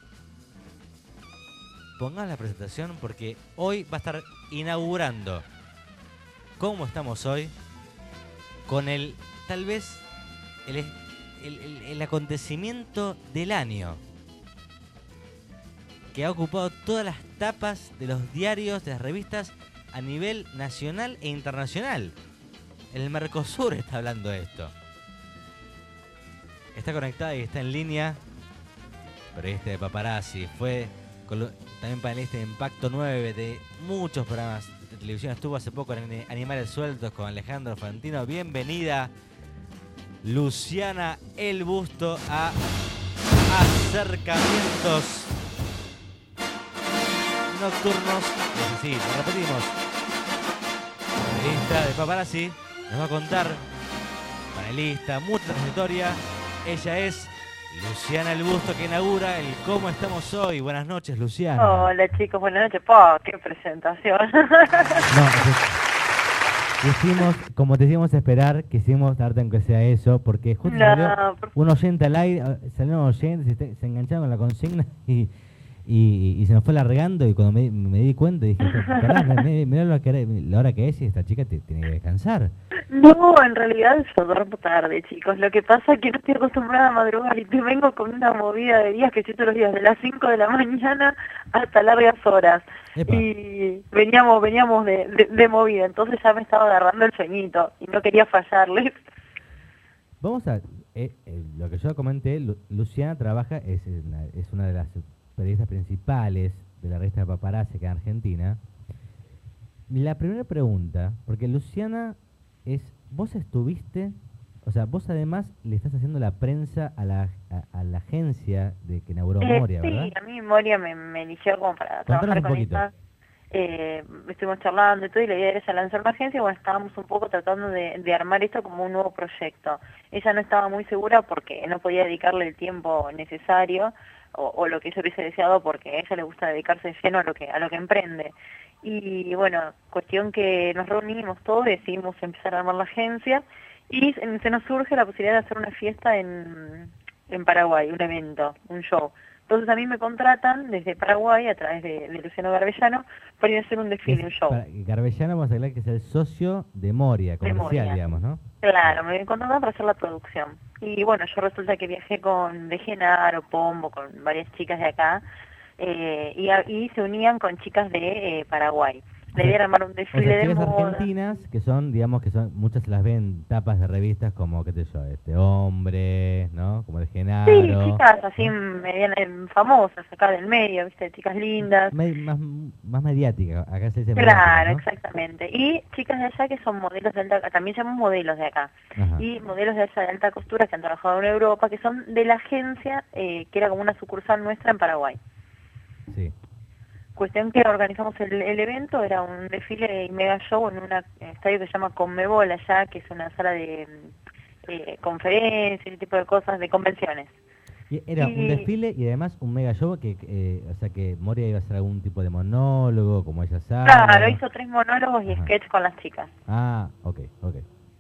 Pongamos la presentación porque hoy va a estar inaugurando cómo estamos hoy con el, tal vez, el, el, el, el acontecimiento del año que ha ocupado todas las tapas de los diarios, de las revistas a nivel nacional e internacional. El Mercosur está hablando de esto. Está conectada y está en línea. Periodista de Paparazzi, fue también panelista de Impacto nueve, de muchos programas de televisión. Estuvo hace poco en Animales Sueltos con Alejandro Fantino. Bienvenida, Luciana El Busto, a Acercamientos Nocturnos. Sí, lo repetimos. Periodista de Paparazzi, nos va a contar, panelista, mucha trayectoria. Ella es Luciana El Busto, que inaugura el Cómo Estamos Hoy. Buenas noches, Luciana. Hola, chicos, buenas noches. Po, qué presentación. No, quisimos, como te hicimos esperar, quisimos darte aunque sea eso, porque justo no, salió por... un oyente al aire, salieron oyentes, se, se engancharon con la consigna y, y, y se nos fue largando, y cuando me, me di cuenta dije, mirá lo que, la hora que es y esta chica te, tiene que descansar. No, en realidad yo duermo tarde, chicos. Lo que pasa es que no estoy acostumbrada a madrugar y te vengo con una movida de días que estoy todos los días, de las cinco de la mañana hasta largas horas. Epa. Y veníamos veníamos de, de, de movida, entonces ya me estaba agarrando el sueñito y no quería fallarles. Vamos a... Eh, eh, lo que yo comenté, Lu, Luciana trabaja, es una, es una de las periodistas principales de la revista de Paparazzi acá en Argentina. La primera pregunta, porque Luciana... es, vos estuviste, o sea, vos además le estás haciendo la prensa a la, a, a la agencia de que inauguró eh, Moria, sí, ¿verdad? Sí, a mí Moria me, me eligió como para Contanos trabajar un con poquito. ella. Eh, estuvimos charlando y todo, y la idea era ella lanzar una agencia, y bueno, estábamos un poco tratando de, de armar esto como un nuevo proyecto. Ella no estaba muy segura porque no podía dedicarle el tiempo necesario, o, o lo que ella hubiese deseado, porque a ella le gusta dedicarse de lleno a lo que, a lo que emprende. Y bueno, cuestión que nos reunimos todos, decidimos empezar a armar la agencia, y se nos surge la posibilidad de hacer una fiesta en, en Paraguay, un evento, un show. Entonces a mí me contratan desde Paraguay, a través de, de Luciano Garbellano, para ir a hacer un desfile, es, un show. Para, Garbellano, vamos a hablar que es el socio de Moria, comercial, de Moria, digamos, ¿no? Claro, me contrataron para hacer la producción. Y bueno, yo resulta que viajé con De Genaro, Pombo, con varias chicas de acá, eh, y, y se unían con chicas de eh, Paraguay. La idea era armar un desfile, o sea, de moda. Argentinas, que son, digamos, que son, muchas se las ven en tapas de revistas como, qué sé yo, este Hombre, ¿no? Como De Genaro. Sí, chicas así medianas, famosas acá del medio, ¿viste? Chicas lindas. Me, más, más mediática, acá se dice Claro, mediática, ¿no? Exactamente. Y chicas de allá que son modelos de alta, también llamamos modelos de acá. Ajá. Y modelos de allá de alta costura que han trabajado en Europa, que son de la agencia, eh, que era como una sucursal nuestra en Paraguay. Sí. Cuestión que organizamos el, el evento, era un desfile y mega show en un estadio que se llama Conmebol allá, que es una sala de eh, conferencias, ese tipo de cosas, de convenciones. Y era y... un desfile y además un mega show, que eh, o sea que Moria iba a hacer algún tipo de monólogo, como ella sabe. Claro, hizo tres monólogos y sketch con las chicas. Ah, ok, ok.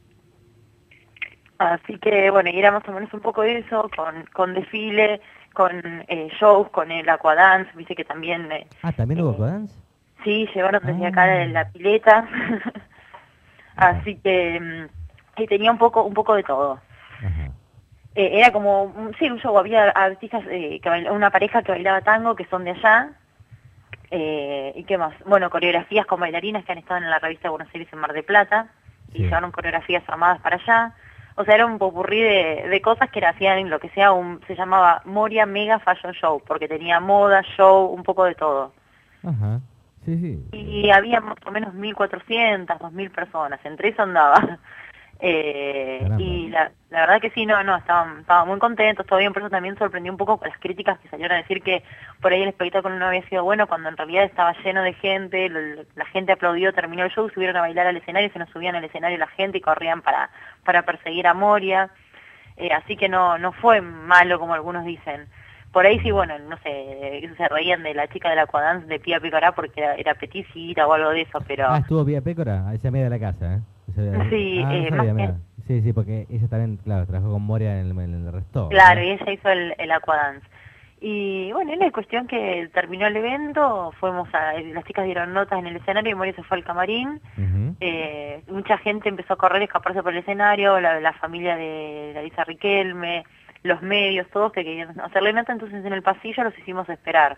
Así que bueno, y era más o menos un poco de eso, con, con desfile, con eh, shows, con el aquadance, viste que también... Eh, ah, ¿también hubo eh, aquadance? Sí, llevaron desde ah. acá de la pileta, así que... y tenía un poco un poco de todo. Ajá. Eh, era como, sí, un show, había artistas, eh, que baila, una pareja que bailaba tango, que son de allá, eh, y qué más, bueno, coreografías con bailarinas que han estado en la revista de Buenos Aires en Mar del Plata, sí. Y llevaron coreografías armadas para allá. O sea, era un popurrí de, de cosas que hacían lo que sea, un, se llamaba Moria Mega Fashion Show, porque tenía moda, show, un poco de todo. Ajá, sí, sí. Y había más o menos mil cuatrocientas, dos mil personas, entre eso andaba. Eh, y la, la verdad que sí, no, no, estaban, estaban muy contentos, todo bien, por eso también sorprendió un poco con las críticas que salieron a decir que por ahí el espectáculo no había sido bueno, cuando en realidad estaba lleno de gente, lo, la gente aplaudió, terminó el show, subieron a bailar al escenario, se nos subían al escenario la gente y corrían para, para perseguir a Moria, eh, así que no, no fue malo como algunos dicen. Por ahí sí, bueno, no sé, se reían de la chica del Aquadance de Pía Pécora porque era, era peticita o algo de eso, pero... Ah, ¿estuvo Pía Pécora? Esa media de la casa, ¿eh? Esa, sí, ah, eh, no más sabía, que... Sí, sí, porque ella también, claro, trabajó con Moria en el, en el resto. Claro, ¿no? y ella hizo el, el Aquadance. Y bueno, era cuestión que terminó el evento, fuimos a... Las chicas dieron notas en el escenario y Moria se fue al camarín. Uh-huh. eh, mucha gente empezó a correr, escaparse por el escenario, la, la familia de Larisa Riquelme... los medios, todos que querían hacerle nota, entonces en el pasillo los hicimos esperar.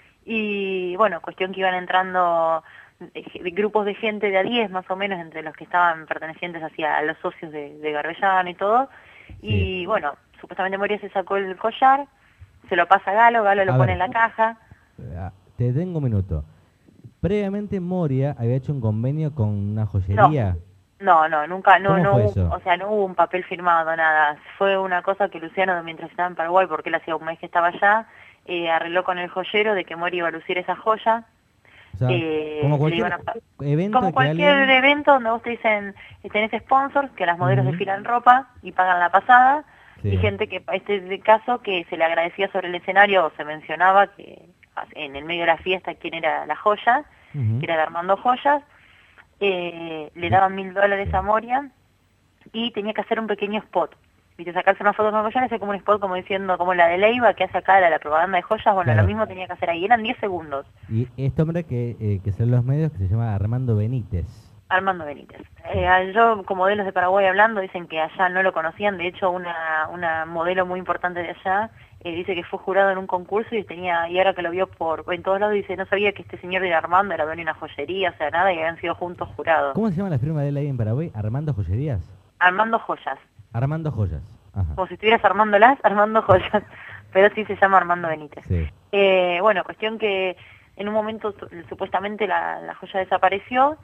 Y bueno, cuestión que iban entrando de grupos de gente de a diez más o menos, entre los que estaban pertenecientes hacia los socios de, de Garbellano y todo. Y sí. Bueno, supuestamente Moria se sacó el collar, se lo pasa a Galo, Galo lo a pone ver, en la caja. Te tengo un minuto. Previamente Moria había hecho un convenio con una joyería. No. No, no, nunca, no, no hubo, eso? o sea, no hubo un papel firmado, nada. Fue una cosa que Luciano, mientras estaba en Paraguay, porque él hacía un mes que estaba allá, eh, arregló con el joyero de que Moria iba a lucir esa joya. O sea, eh, como cualquier a, evento como cualquier alguien... evento donde vos te dicen, tenés sponsors, que las modelos uh-huh. desfilan ropa y pagan la pasada, sí. Y gente que, este es el caso, que se le agradecía sobre el escenario, o se mencionaba que en el medio de la fiesta quién era la joya, uh-huh. que era de Armando Joyas. Eh, le daban mil dólares a Moria y tenía que hacer un pequeño spot. Viste, sacarse una foto con joyas, hacer como un spot como diciendo, como la de Leiva que hace acá la, la propaganda de joyas, bueno, claro. Lo mismo tenía que hacer ahí, eran diez segundos. Y este hombre que, eh, que salió en los medios, que se llama Armando Benítez. Armando Benítez. Eh, yo, como modelos de Paraguay hablando, dicen que allá no lo conocían, de hecho una, una modelo muy importante de allá eh, dice que fue jurado en un concurso y tenía y ahora que lo vio por en todos lados dice, no sabía que este señor era Armando, era dueño de una joyería, o sea, nada, y habían sido juntos jurados. ¿Cómo se llama la firma de él ahí en Paraguay? ¿Armando Joyerías? Armando Joyas. Armando Joyas. Ajá. Como si estuvieras armándolas, Armando Joyas, pero sí se llama Armando Benítez. Sí. Eh, bueno, cuestión que en un momento supuestamente la, la joya desapareció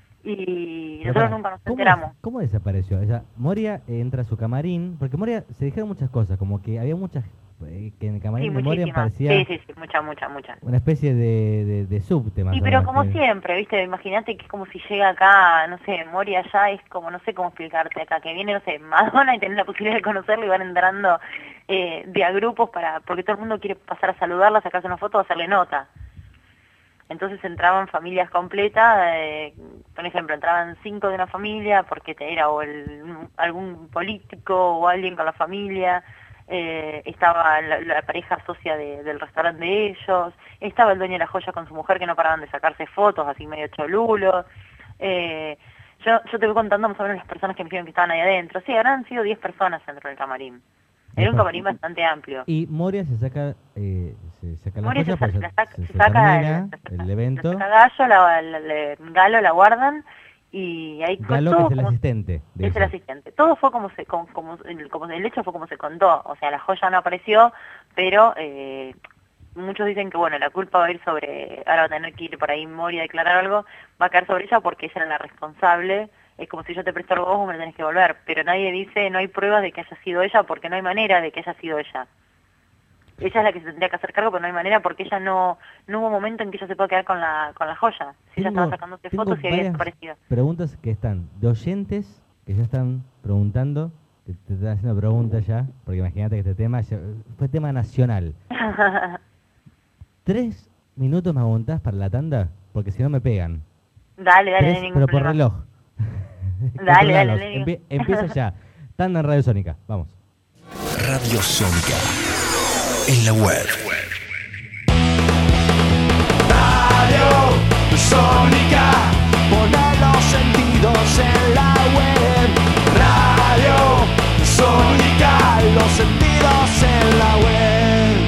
y pero nosotros para, nunca nos ¿cómo, enteramos. ¿Cómo desapareció? O sea, Moria entra a su camarín, porque Moria se dijeron muchas cosas, como que había muchas, eh, que en el camarín sí, de Moria parecía sí, sí, sí, mucha, mucha, mucha. una especie de, de, de subte más sí, o pero menos, como que... siempre, viste, imagínate que es como si llega acá, no sé, Moria allá, es como, no sé cómo explicarte acá, que viene, no sé, Madonna y tener la posibilidad de conocerlo y van entrando eh, de a grupos para, porque todo el mundo quiere pasar a saludarla, sacarse una foto o hacerle nota. Entonces entraban familias completas, eh, por ejemplo, entraban cinco de una familia porque era o el, algún político o alguien con la familia, eh, estaba la, la pareja socia de, del restaurante de ellos, estaba el dueño de la joya con su mujer que no paraban de sacarse fotos, así medio cholulo. Eh, yo, yo te voy contando más o menos las personas que me dijeron que estaban ahí adentro. Sí, habrán sido diez personas dentro del camarín. Era un camarín bastante amplio. Y Moria se saca, eh, se saca la Moria joya, se, pues se, saca, se, se se saca el, el, el evento. Se saca Gallo, la, la, la, Galo la guardan y ahí Galo todo que es el como, asistente. De es eso. el asistente. Todo fue como se, como, como, como el hecho fue como se contó. O sea, la joya no apareció, pero eh, muchos dicen que bueno, la culpa va a ir sobre, ahora va a tener que ir por ahí Moria a declarar algo, va a caer sobre ella porque ella era la responsable. Es como si yo te presto algo vos, me lo tenés que devolver. Pero nadie dice, no hay pruebas de que haya sido ella porque no hay manera de que haya sido ella. Ella es la que se tendría que hacer cargo, pero no hay manera porque ella no no hubo momento en que ella se pueda quedar con la con la joya. Si ella estaba sacándose fotos y había desaparecido. Preguntas que están de oyentes que ya están preguntando, que te están haciendo preguntas ya, porque imagínate que este tema ya, fue tema nacional. ¿Tres minutos me aguantás para la tanda? Porque si no me pegan. Dale, dale, Tres, no hay ningún pero problema. por reloj. Dale, dale, dale. Empie empieza ya. Tanda en Radio Sónica. Vamos. Radio Sónica. En la web. Radio Sónica. Poner los sentidos en la web. Radio Sónica. Los sentidos en la web.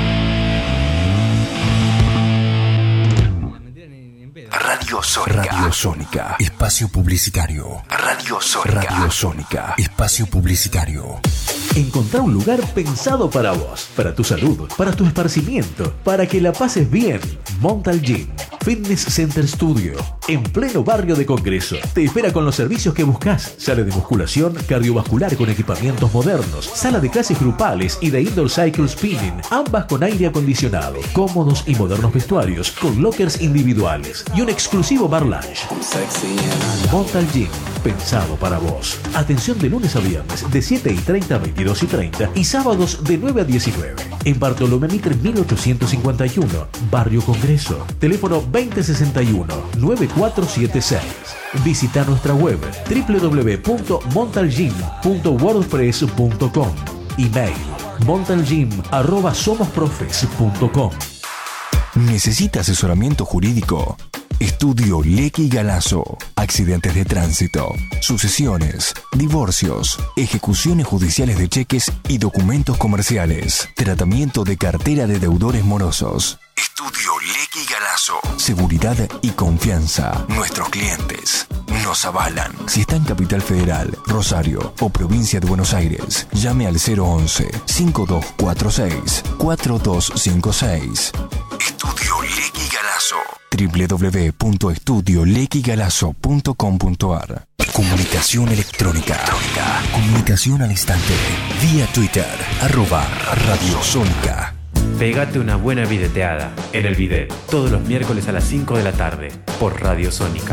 Radio Sónica. Radio Sónica. Espacio publicitario. Radio Sónica. Radio Sónica. Espacio publicitario. Encontrá un lugar pensado para vos, para tu salud, para tu esparcimiento, para que la pases bien. Montal Gym, Fitness Center Studio, en pleno barrio de Congreso. Te espera con los servicios que buscas: sala de musculación, cardiovascular con equipamientos modernos, sala de clases grupales y de indoor cycle spinning, ambas con aire acondicionado, cómodos y modernos vestuarios, con lockers individuales y un exclusivo bar lunch. Montal Gym, pensado para vos. Atención de lunes a viernes de siete y treinta a veintidós y treinta y sábados de nueve a diecinueve. En Bartolomé Mitre mil ochocientos cincuenta y uno, Barrio Congreso. Teléfono veinte sesenta y uno, noventa y cuatro setenta y seis. Visita nuestra web doble u doble u doble u punto montal gym punto wordpress punto com. Email montalgym arroba somosprofes punto com. ¿Necesita asesoramiento jurídico? Estudio Lecky Galazo. Accidentes de tránsito, sucesiones, divorcios, ejecuciones judiciales de cheques y documentos comerciales. Tratamiento de cartera de deudores morosos. Estudio Lecky Galazo. Seguridad y confianza. Nuestros clientes nos avalan. Si está en Capital Federal, Rosario o Provincia de Buenos Aires, llame al cero once, cinco dos cuatro seis, cuatro dos cinco seis. Estudio Lecky Galazo. doble u doble u doble u punto estudio lecky galazo punto com punto a r. Comunicación electrónica. electrónica. Comunicación al instante. Vía Twitter. Arroba Radio Sónica. Pégate una buena videteada en el bidet todos los miércoles a las cinco de la tarde por Radio Sónica.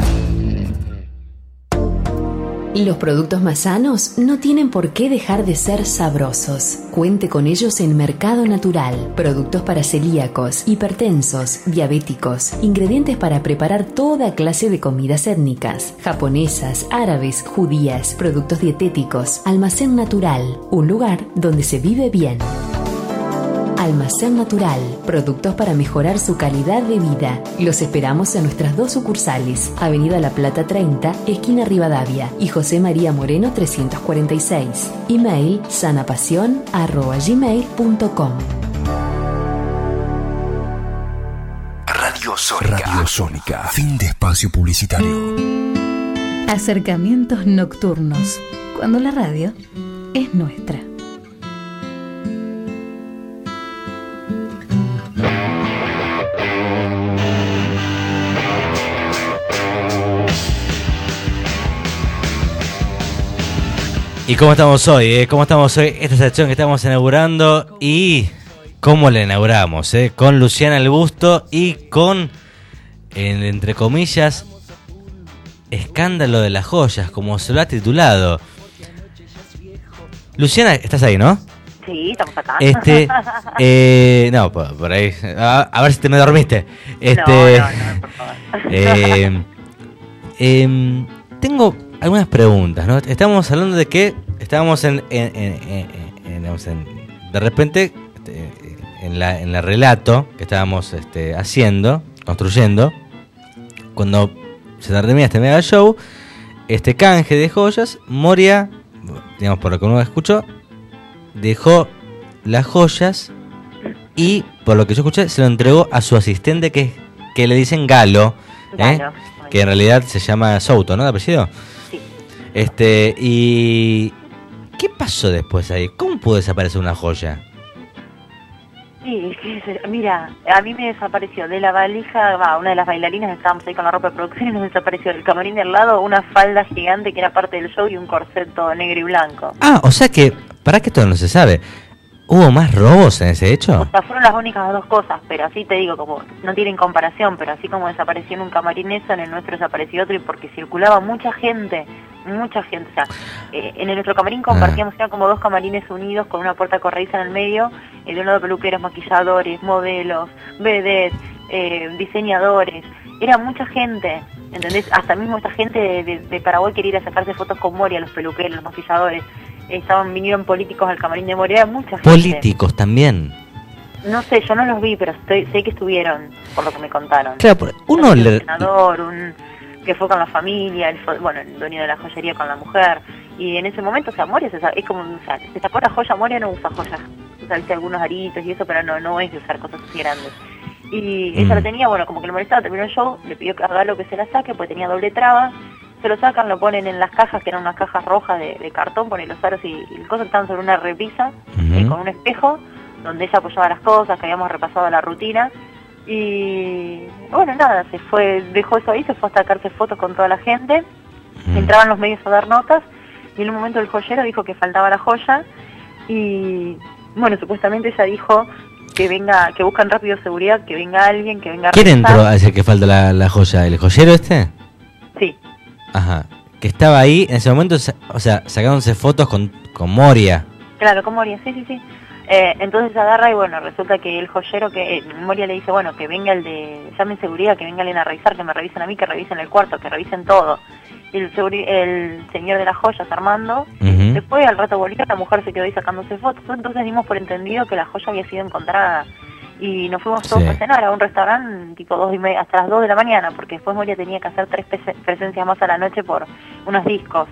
Los productos más sanos no tienen por qué dejar de ser sabrosos. Cuente con ellos en Mercado Natural. Productos para celíacos, hipertensos, diabéticos. Ingredientes para preparar toda clase de comidas étnicas. Japonesas, árabes, judías. Productos dietéticos. Almacén Natural. Un lugar donde se vive bien. Almacén Natural, productos para mejorar su calidad de vida. Los esperamos en nuestras dos sucursales, Avenida La Plata treinta, esquina Rivadavia, y José María Moreno trescientos cuarenta y seis. Email sanapasión arroba gmail punto com. Radio Sónica. Radio Sónica. Fin de espacio publicitario. Acercamientos nocturnos, cuando la radio es nuestra. ¿Y cómo estamos hoy? Eh? ¿Cómo estamos hoy? Esta sección que estamos inaugurando y cómo la inauguramos, eh? Con Luciana El Busto y con, en, entre comillas, escándalo de las joyas, como se lo ha titulado. Luciana, estás ahí, ¿no? Sí, estamos acá. Este, eh, no, por, por ahí, a, a ver si te me dormiste. Este, no, no, no, por favor. Eh, eh, tengo algunas preguntas, ¿no? Estamos hablando de que estábamos en, en, en, en, en, en de repente en la en el relato que estábamos este, haciendo, construyendo, cuando se termina este mega show, este canje de joyas, Moria, digamos por lo que uno escuchó, dejó las joyas y por lo que yo escuché se lo entregó a su asistente que que le dicen Galo, ¿eh? Galo, que en realidad se llama Souto, ¿no? ¿De apellido? Este, y ¿qué pasó después ahí? ¿Cómo pudo desaparecer una joya? Sí, mira, a mí me desapareció de la valija, va, una de las bailarinas, estábamos ahí con la ropa de producción y nos desapareció del camarín de al lado una falda gigante que era parte del show y un corset todo negro y blanco. Ah, o sea que, para que esto no se sabe, ¿hubo más robos en ese hecho? O sea, fueron las únicas dos cosas, pero así te digo, como no tienen comparación, pero así como desapareció en un camarín eso, en el nuestro desapareció otro, y porque circulaba mucha gente, mucha gente, o sea, eh, en el nuestro camarín compartíamos, eran como dos camarines unidos con una puerta corrediza en el medio, y de un lado peluqueros, maquilladores, modelos, vedettes, eh, diseñadores, era mucha gente, ¿entendés? Hasta mismo esta gente de, de, de Paraguay quería ir a sacarse fotos con Moria, los peluqueros, los maquilladores, estaban, vinieron políticos al camarín de Moria, era mucha gente. Políticos también. No sé, yo no los vi, pero estoy, sé que estuvieron, por lo que me contaron. Claro, uno un le... senador, un que fue con la familia, el, bueno, el dueño de la joyería con la mujer, y en ese momento, o sea, Moria se, es como, o sea, se sacó la joya, Moria no usa joyas, o sea, viste algunos aritos y eso, pero no no es de usar cosas así grandes. Y mm. ella lo tenía, bueno, como que le molestaba, terminó el show, le pidió a Galo que se la saque, porque tenía doble traba, se lo sacan, lo ponen en las cajas, que eran unas cajas rojas de, de cartón, ponen los aros y, y las cosas estaban sobre una repisa, uh-huh. eh, con un espejo, donde ella apoyaba las cosas, que habíamos repasado la rutina, Y bueno, nada, se fue, dejó eso ahí, se fue a sacarse fotos con toda la gente, entraban los medios a dar notas, y en un momento el joyero dijo que faltaba la joya, y bueno, supuestamente ella dijo que venga, que buscan rápido seguridad, que venga alguien, que venga a ¿Quién revisar. entró a decir que falta la, la joya? ¿El joyero este? Sí. Ajá. Que estaba ahí, en ese momento, sa- o sea, sacándose fotos con, con Moria. Claro, con Moria, sí, sí, sí. Eh, entonces agarra y bueno, resulta que el joyero, que eh, Moria le dice, bueno, que venga el de, llamen seguridad, que venga alguien a revisar, que me revisen a mí, que revisen el cuarto, que revisen todo. Y el, seguri- el señor de las joyas, Armando, Ujú. después al rato volvió, la mujer se quedó ahí sacándose fotos, entonces dimos por entendido que la joya había sido encontrada. Y nos fuimos todos Sí. a cenar a un restaurante tipo dos y media, hasta las dos de la mañana, porque después Moria tenía que hacer tres pese- presencias más a la noche por unos discos.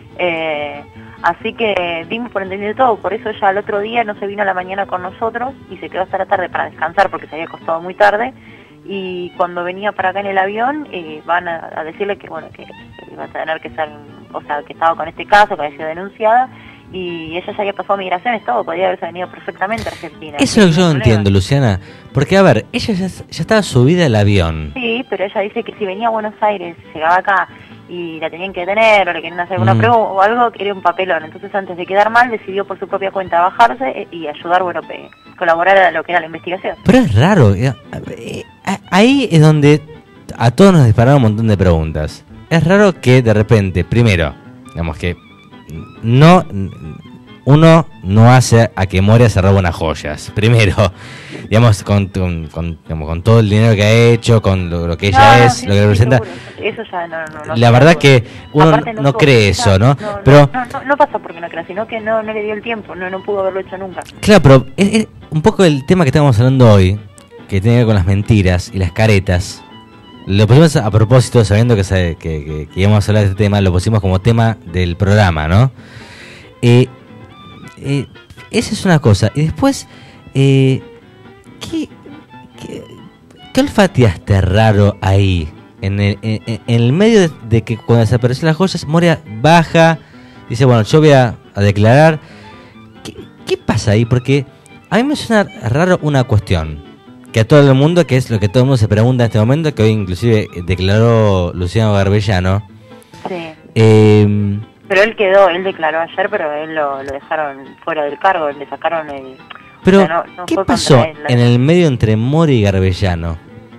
Eh, así que dimos por entendido todo, por eso ella al otro día no se vino a la mañana con nosotros y se quedó hasta la tarde para descansar porque se había acostado muy tarde. Y cuando venía para acá en el avión eh, van a, a decirle que bueno que, que iba a tener que ser, o sea, que estaba con este caso, que había sido denunciada, y ella ya había pasado migraciones, todo, podría haberse venido perfectamente a Argentina. Eso es lo que yo no Sin problema. entiendo, Luciana. Porque, a ver, ella ya, ya estaba subida al avión. Sí, pero ella dice que si venía a Buenos Aires, llegaba acá y la tenían que detener o le querían hacer alguna Mm. prueba o algo, quería un papelón. Entonces antes de quedar mal decidió por su propia cuenta bajarse eh, y ayudar, bueno, pe- colaborar a lo que era la investigación. Pero es raro. eh, eh, Ahí es donde a todos nos dispararon un montón de preguntas. Es raro que de repente, primero, digamos que no uno no hace a que Moria se robe unas joyas. Primero, digamos, con, con, con, digamos, con todo el dinero que ha hecho, con lo, lo que ella No, no, es, sí, lo que sí, representa. seguro. Eso ya no, no, no La se verdad duda. que uno Aparte no tuvo cree que eso, pensar, ¿no? No, Pero no, no, no pasa porque no crea, sino que no, no le dio el tiempo, no, no pudo haberlo hecho nunca. claro, pero es, es un poco el tema que estamos hablando hoy, que tiene que ver con las mentiras y las caretas. Lo pusimos a propósito, sabiendo que, sabe- que, que, que íbamos a hablar de este tema, lo pusimos como tema del programa, ¿no? Eh, eh, esa es una cosa. Y después, eh, ¿qué, qué, qué olfateaste raro ahí? En el, en, en el medio de, de que cuando desapareció las joyas, Moria baja, dice, bueno, yo voy a, a declarar. ¿Qué, ¿Qué pasa ahí? Porque a mí me suena raro una cuestión. Que a todo el mundo, que es lo que todo el mundo se pregunta en este momento, que hoy inclusive declaró Luciano Garbellano. Sí. Eh, Pero él quedó, él declaró ayer, pero él lo, lo dejaron fuera del cargo, le sacaron el... pero, o sea, no- no ¿qué fue pasó contra él, la- en el medio entre Moria y Garbellano?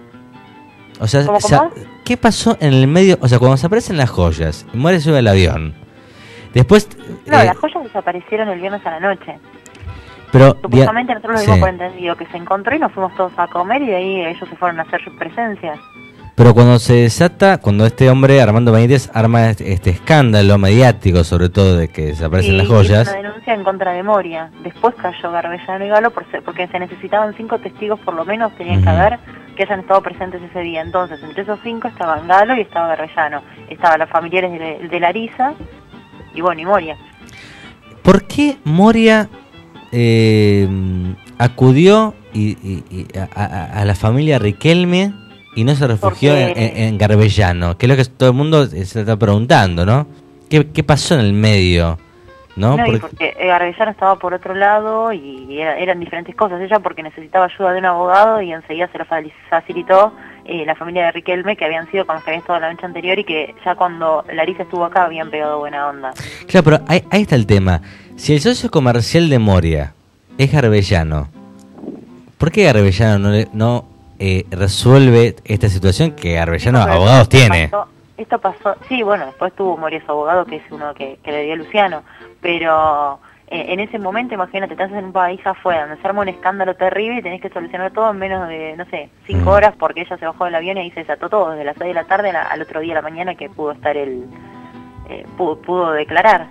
O sea, ¿Cómo, sa- cómo? ¿qué pasó en el medio? O sea, cuando se aparecen las joyas, y Moria sube al avión. Después... No, eh, las joyas desaparecieron el viernes a la noche. pero Supuestamente nosotros lo sí. dimos por entendido que se encontró y nos fuimos todos a comer y de ahí ellos se fueron a hacer sus presencias. Pero cuando se desata, cuando este hombre, Armando Benítez, arma este, este escándalo mediático, sobre todo de que desaparecen Y las hizo joyas, una denuncia en contra de Moria. Después cayó Garbellano y Galo por ser- porque se necesitaban cinco testigos por lo menos, tenían que Ujú. haber que hayan estado presentes ese día. Entonces, entre esos cinco estaban Galo y estaba Garbellano. Estaban los familiares de, de Larisa y bueno, y Moria. ¿por qué Moria eh, acudió y, y- y a, a- a la familia Riquelme y no se refugió en, Porque- en- en Garbellano? Que es lo que todo el mundo se está preguntando, ¿no? ¿Qué, qué pasó en el medio? ¿No? No, y Porque- porque eh, Garbellano estaba por otro lado y era- eran diferentes cosas. Ella porque necesitaba ayuda de un abogado y enseguida se lo fa- facilitó eh, la familia de Riquelme, que habían sido con los que habían estado la noche anterior y que ya cuando Larisa estuvo acá habían pegado buena onda. Claro, pero ahí, ahí está el tema. Si el socio comercial de Moria es Garbellano, ¿por qué Garbellano no, le- no eh, resuelve esta situación que Garbellano Pero abogados esto tiene? pasó- Esto pasó, sí, bueno, después tuvo Moria su abogado, que es uno que, que le dio Luciano, pero eh, en ese momento, imagínate, estás en un país afuera, donde se arma un escándalo terrible y tenés que solucionar todo en menos de, no sé, cinco Mm. horas, porque ella se bajó del avión y ahí se desató todo, desde las seis de la tarde a la- al otro día de la mañana que pudo estar el, eh, pudo, pudo declarar.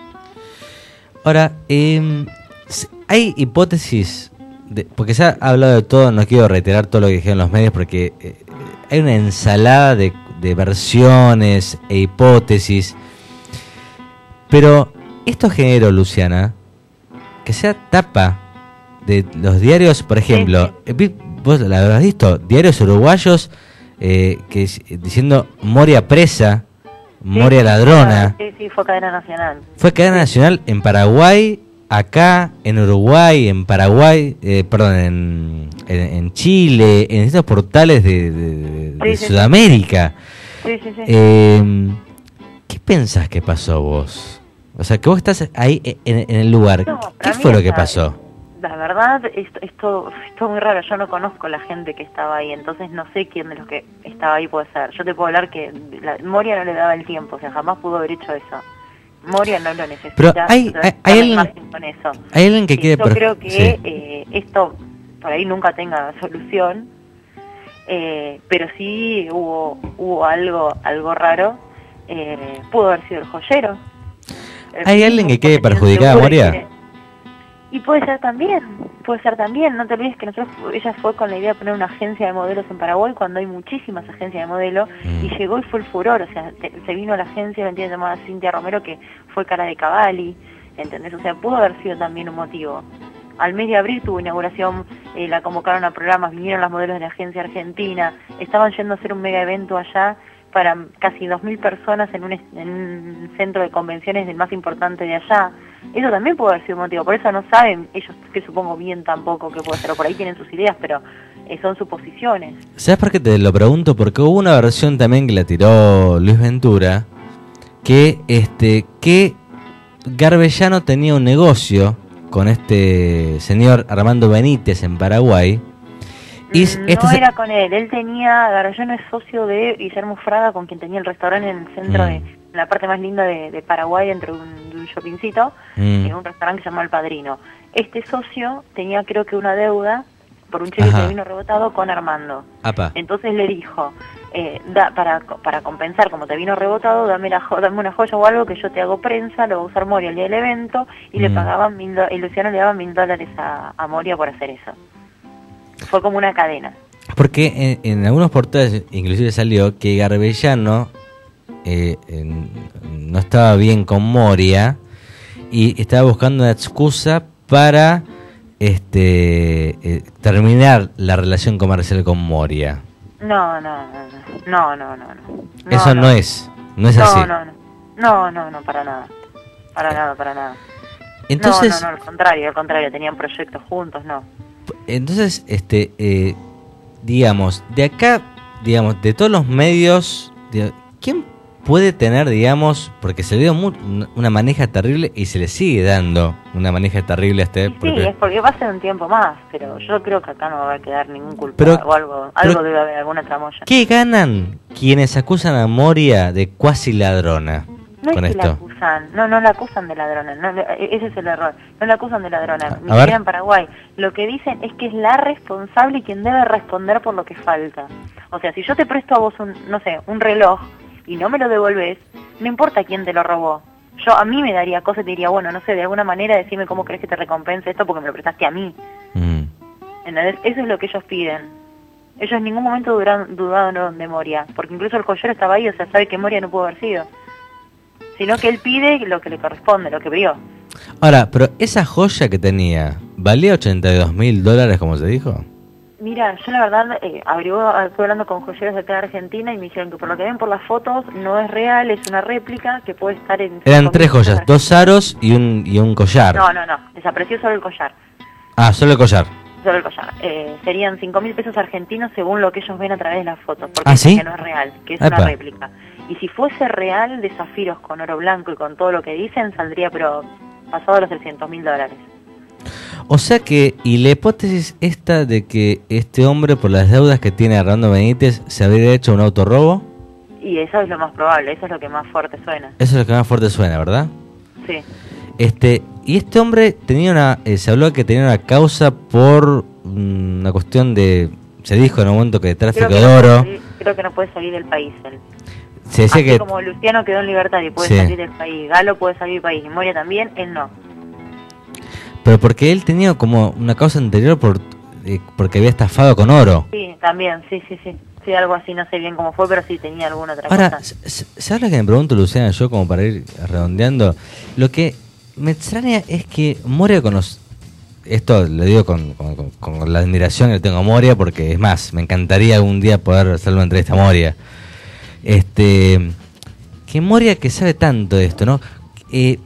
Ahora, eh, s- hay hipótesis, de- porque se ha hablado de todo, no quiero reiterar todo lo que dijeron los medios, porque eh, hay una ensalada de, de versiones e hipótesis, pero esto generó, Luciana, que sea tapa de los diarios, por ejemplo, eh, vi- vos la habrás visto, diarios uruguayos eh, que es- diciendo Moria presa, Moria Sí, ladrona. Sí, sí, fue cadena nacional. Fue cadena nacional en Paraguay acá, en Uruguay, en Paraguay, eh, perdón, en, en, en Chile, en estos portales de, de, de Sí, sí, Sudamérica. Sí, sí, sí. Eh, ¿Qué pensás que pasó vos? O sea, que vos estás ahí en, en el lugar. No, ¿Qué para mí fue lo que está- pasó? La verdad, esto, esto, esto es muy raro. Yo no conozco la gente que estaba ahí, entonces no sé quién de los que estaba ahí puede ser. Yo te puedo hablar que la, Moria no le daba el tiempo, o sea, jamás pudo haber hecho eso. Moria no lo necesita. Pero hay- entonces, hay- hay no me alguien- imagino con eso. hay alguien que Y quiere Yo per- creo que sí. eh, esto por ahí nunca tenga solución, eh, pero sí hubo hubo algo algo raro. Eh, pudo haber sido el joyero. El ¿Hay alguien que quede perjudicada, seguro Moria? que- Y puede ser también, puede ser también. No te olvides que nosotros, ella fue con la idea de poner una agencia de modelos en Paraguay cuando hay muchísimas agencias de modelo y llegó y fue el furor. O sea, te- se vino a la agencia, mentira, llamada Cintia Romero, que fue cara de Cavalli, ¿entendés? O sea, pudo haber sido también un motivo. Al mes de abril tuvo inauguración, eh, la convocaron a programas, vinieron las modelos de la agencia argentina, estaban yendo a hacer un mega evento allá para casi dos mil personas en un, es- en un centro de convenciones del más importante de allá. Eso también puede haber sido un motivo, por eso no saben ellos, que supongo bien tampoco que puede ser, o por ahí tienen sus ideas, pero eh, son suposiciones. ¿Sabes por qué te lo pregunto? Porque hubo una versión también que la tiró Luis Ventura, que este que Garbellano tenía un negocio con este señor Armando Benítez en Paraguay. Y s- No este se- era con él, él tenía, Garayano es socio de Guillermo Fraga, con quien tenía el restaurante en el centro Mm. de, en la parte más linda de, de Paraguay, dentro de un, de un shoppingcito, Mm. en un restaurante que se llama El Padrino. Este socio tenía creo que una deuda por un cheque Ajá. que vino rebotado con Armando. Apa. Entonces le dijo, eh, da, para, para compensar, como te vino rebotado, dame, la jo- dame una joya o algo que yo te hago prensa, lo va a usar Moria el día del evento, y le Mm. pagaban mil do- y Luciano le daba mil dólares a, a Moria por hacer eso. Fue como una cadena. Porque en, en algunos portales inclusive salió que Garbellano eh, en- no estaba bien con Moria y estaba buscando una excusa para este eh, terminar la relación comercial con Moria. No, no, no, no, no, no, no. no. Eso no, es, no es así. No, no, no, no, no, no, para nada, para nada, para nada. Entonces- No, no, no, al contrario, al contrario, tenían proyectos juntos, no. Entonces, este, eh, digamos, de acá, digamos, de todos los medios, de- ¿quién puede tener, digamos, porque se le dio mu- una maneja terrible y se le sigue dando una maneja terrible a este, Sí, porque es porque va a ser un tiempo más, pero yo creo que acá no va a quedar ningún culpable Pero- o algo, algo pero- debe haber, alguna tramoya. ¿qué ganan quienes acusan a Moria de cuasi ladrona No es con que la esto? acusan, no, no la acusan de ladrona, no, le- ese es el error, no la acusan de ladrona, ni a ver. siquiera en Paraguay. Lo que dicen es que es la responsable y quien debe responder por lo que falta. O sea, si yo te presto a vos un, no sé, un reloj y no me lo devolvés, no importa quién te lo robó. Yo, a mí me daría cosa y te diría, bueno, no sé, de alguna manera decime cómo crees que te recompense esto porque me lo prestaste a mí. Mm. ¿Entendés? Eso es lo que ellos piden. Ellos en ningún momento duran- dudaron de Moria, porque incluso el joyero estaba ahí, o sea, sabe que Moria no pudo haber sido. Sino que él pide lo que le corresponde, lo que vio. Ahora, pero esa joya que tenía, ¿valía ochenta y dos mil dólares como se dijo? Mira, yo la verdad, eh, averiguo, estuve hablando con joyeros de acá de Argentina y me dijeron que por lo que ven por las fotos no es real, es una réplica que puede estar en... Eran cinco tres mil joyas, dos aros y un, y un collar. No, no, no, desapareció solo el collar. Ah, solo el collar. Solo el collar. Eh, serían cinco mil pesos argentinos según lo que ellos ven a través de las fotos, porque ¿Ah, dicen sí? que no es real, que es Epa. una réplica. Y si fuese real de zafiros con oro blanco y con todo lo que dicen, saldría pero pasado los trescientos mil dólares. O sea que, y la hipótesis esta de que este hombre, por las deudas que tiene Armando Benítez, se habría hecho un autorrobo, Y eso es lo más probable, eso es lo que más fuerte suena. eso es lo que más fuerte suena, ¿verdad? Sí. Este, y este hombre tenía una, eh, se habló que tenía una causa por mm, una cuestión de, se dijo en un momento que de tráfico Creo de que, no puede oro, salir, creo que no puede salir del país él. se decía Así que, como Luciano quedó en libertad y puede Sí. salir del país, Galo puede salir del país y Moria también, él no. pero porque él tenía como una causa anterior por, eh, porque había estafado con oro. Sí, también, sí, sí, sí. Sí, algo así, no sé bien cómo fue, pero sí tenía alguna otra Ahora, cosa. s- ¿sabes lo que me pregunto, Luciana, yo como para ir redondeando? Lo que me extraña es que Moria con los... Esto lo digo con, con- con- con la admiración que le tengo a Moria, porque es más, me encantaría algún día poder hacerle una entrevista a Moria. Este, que Moria que sabe tanto de esto, ¿no? Eh,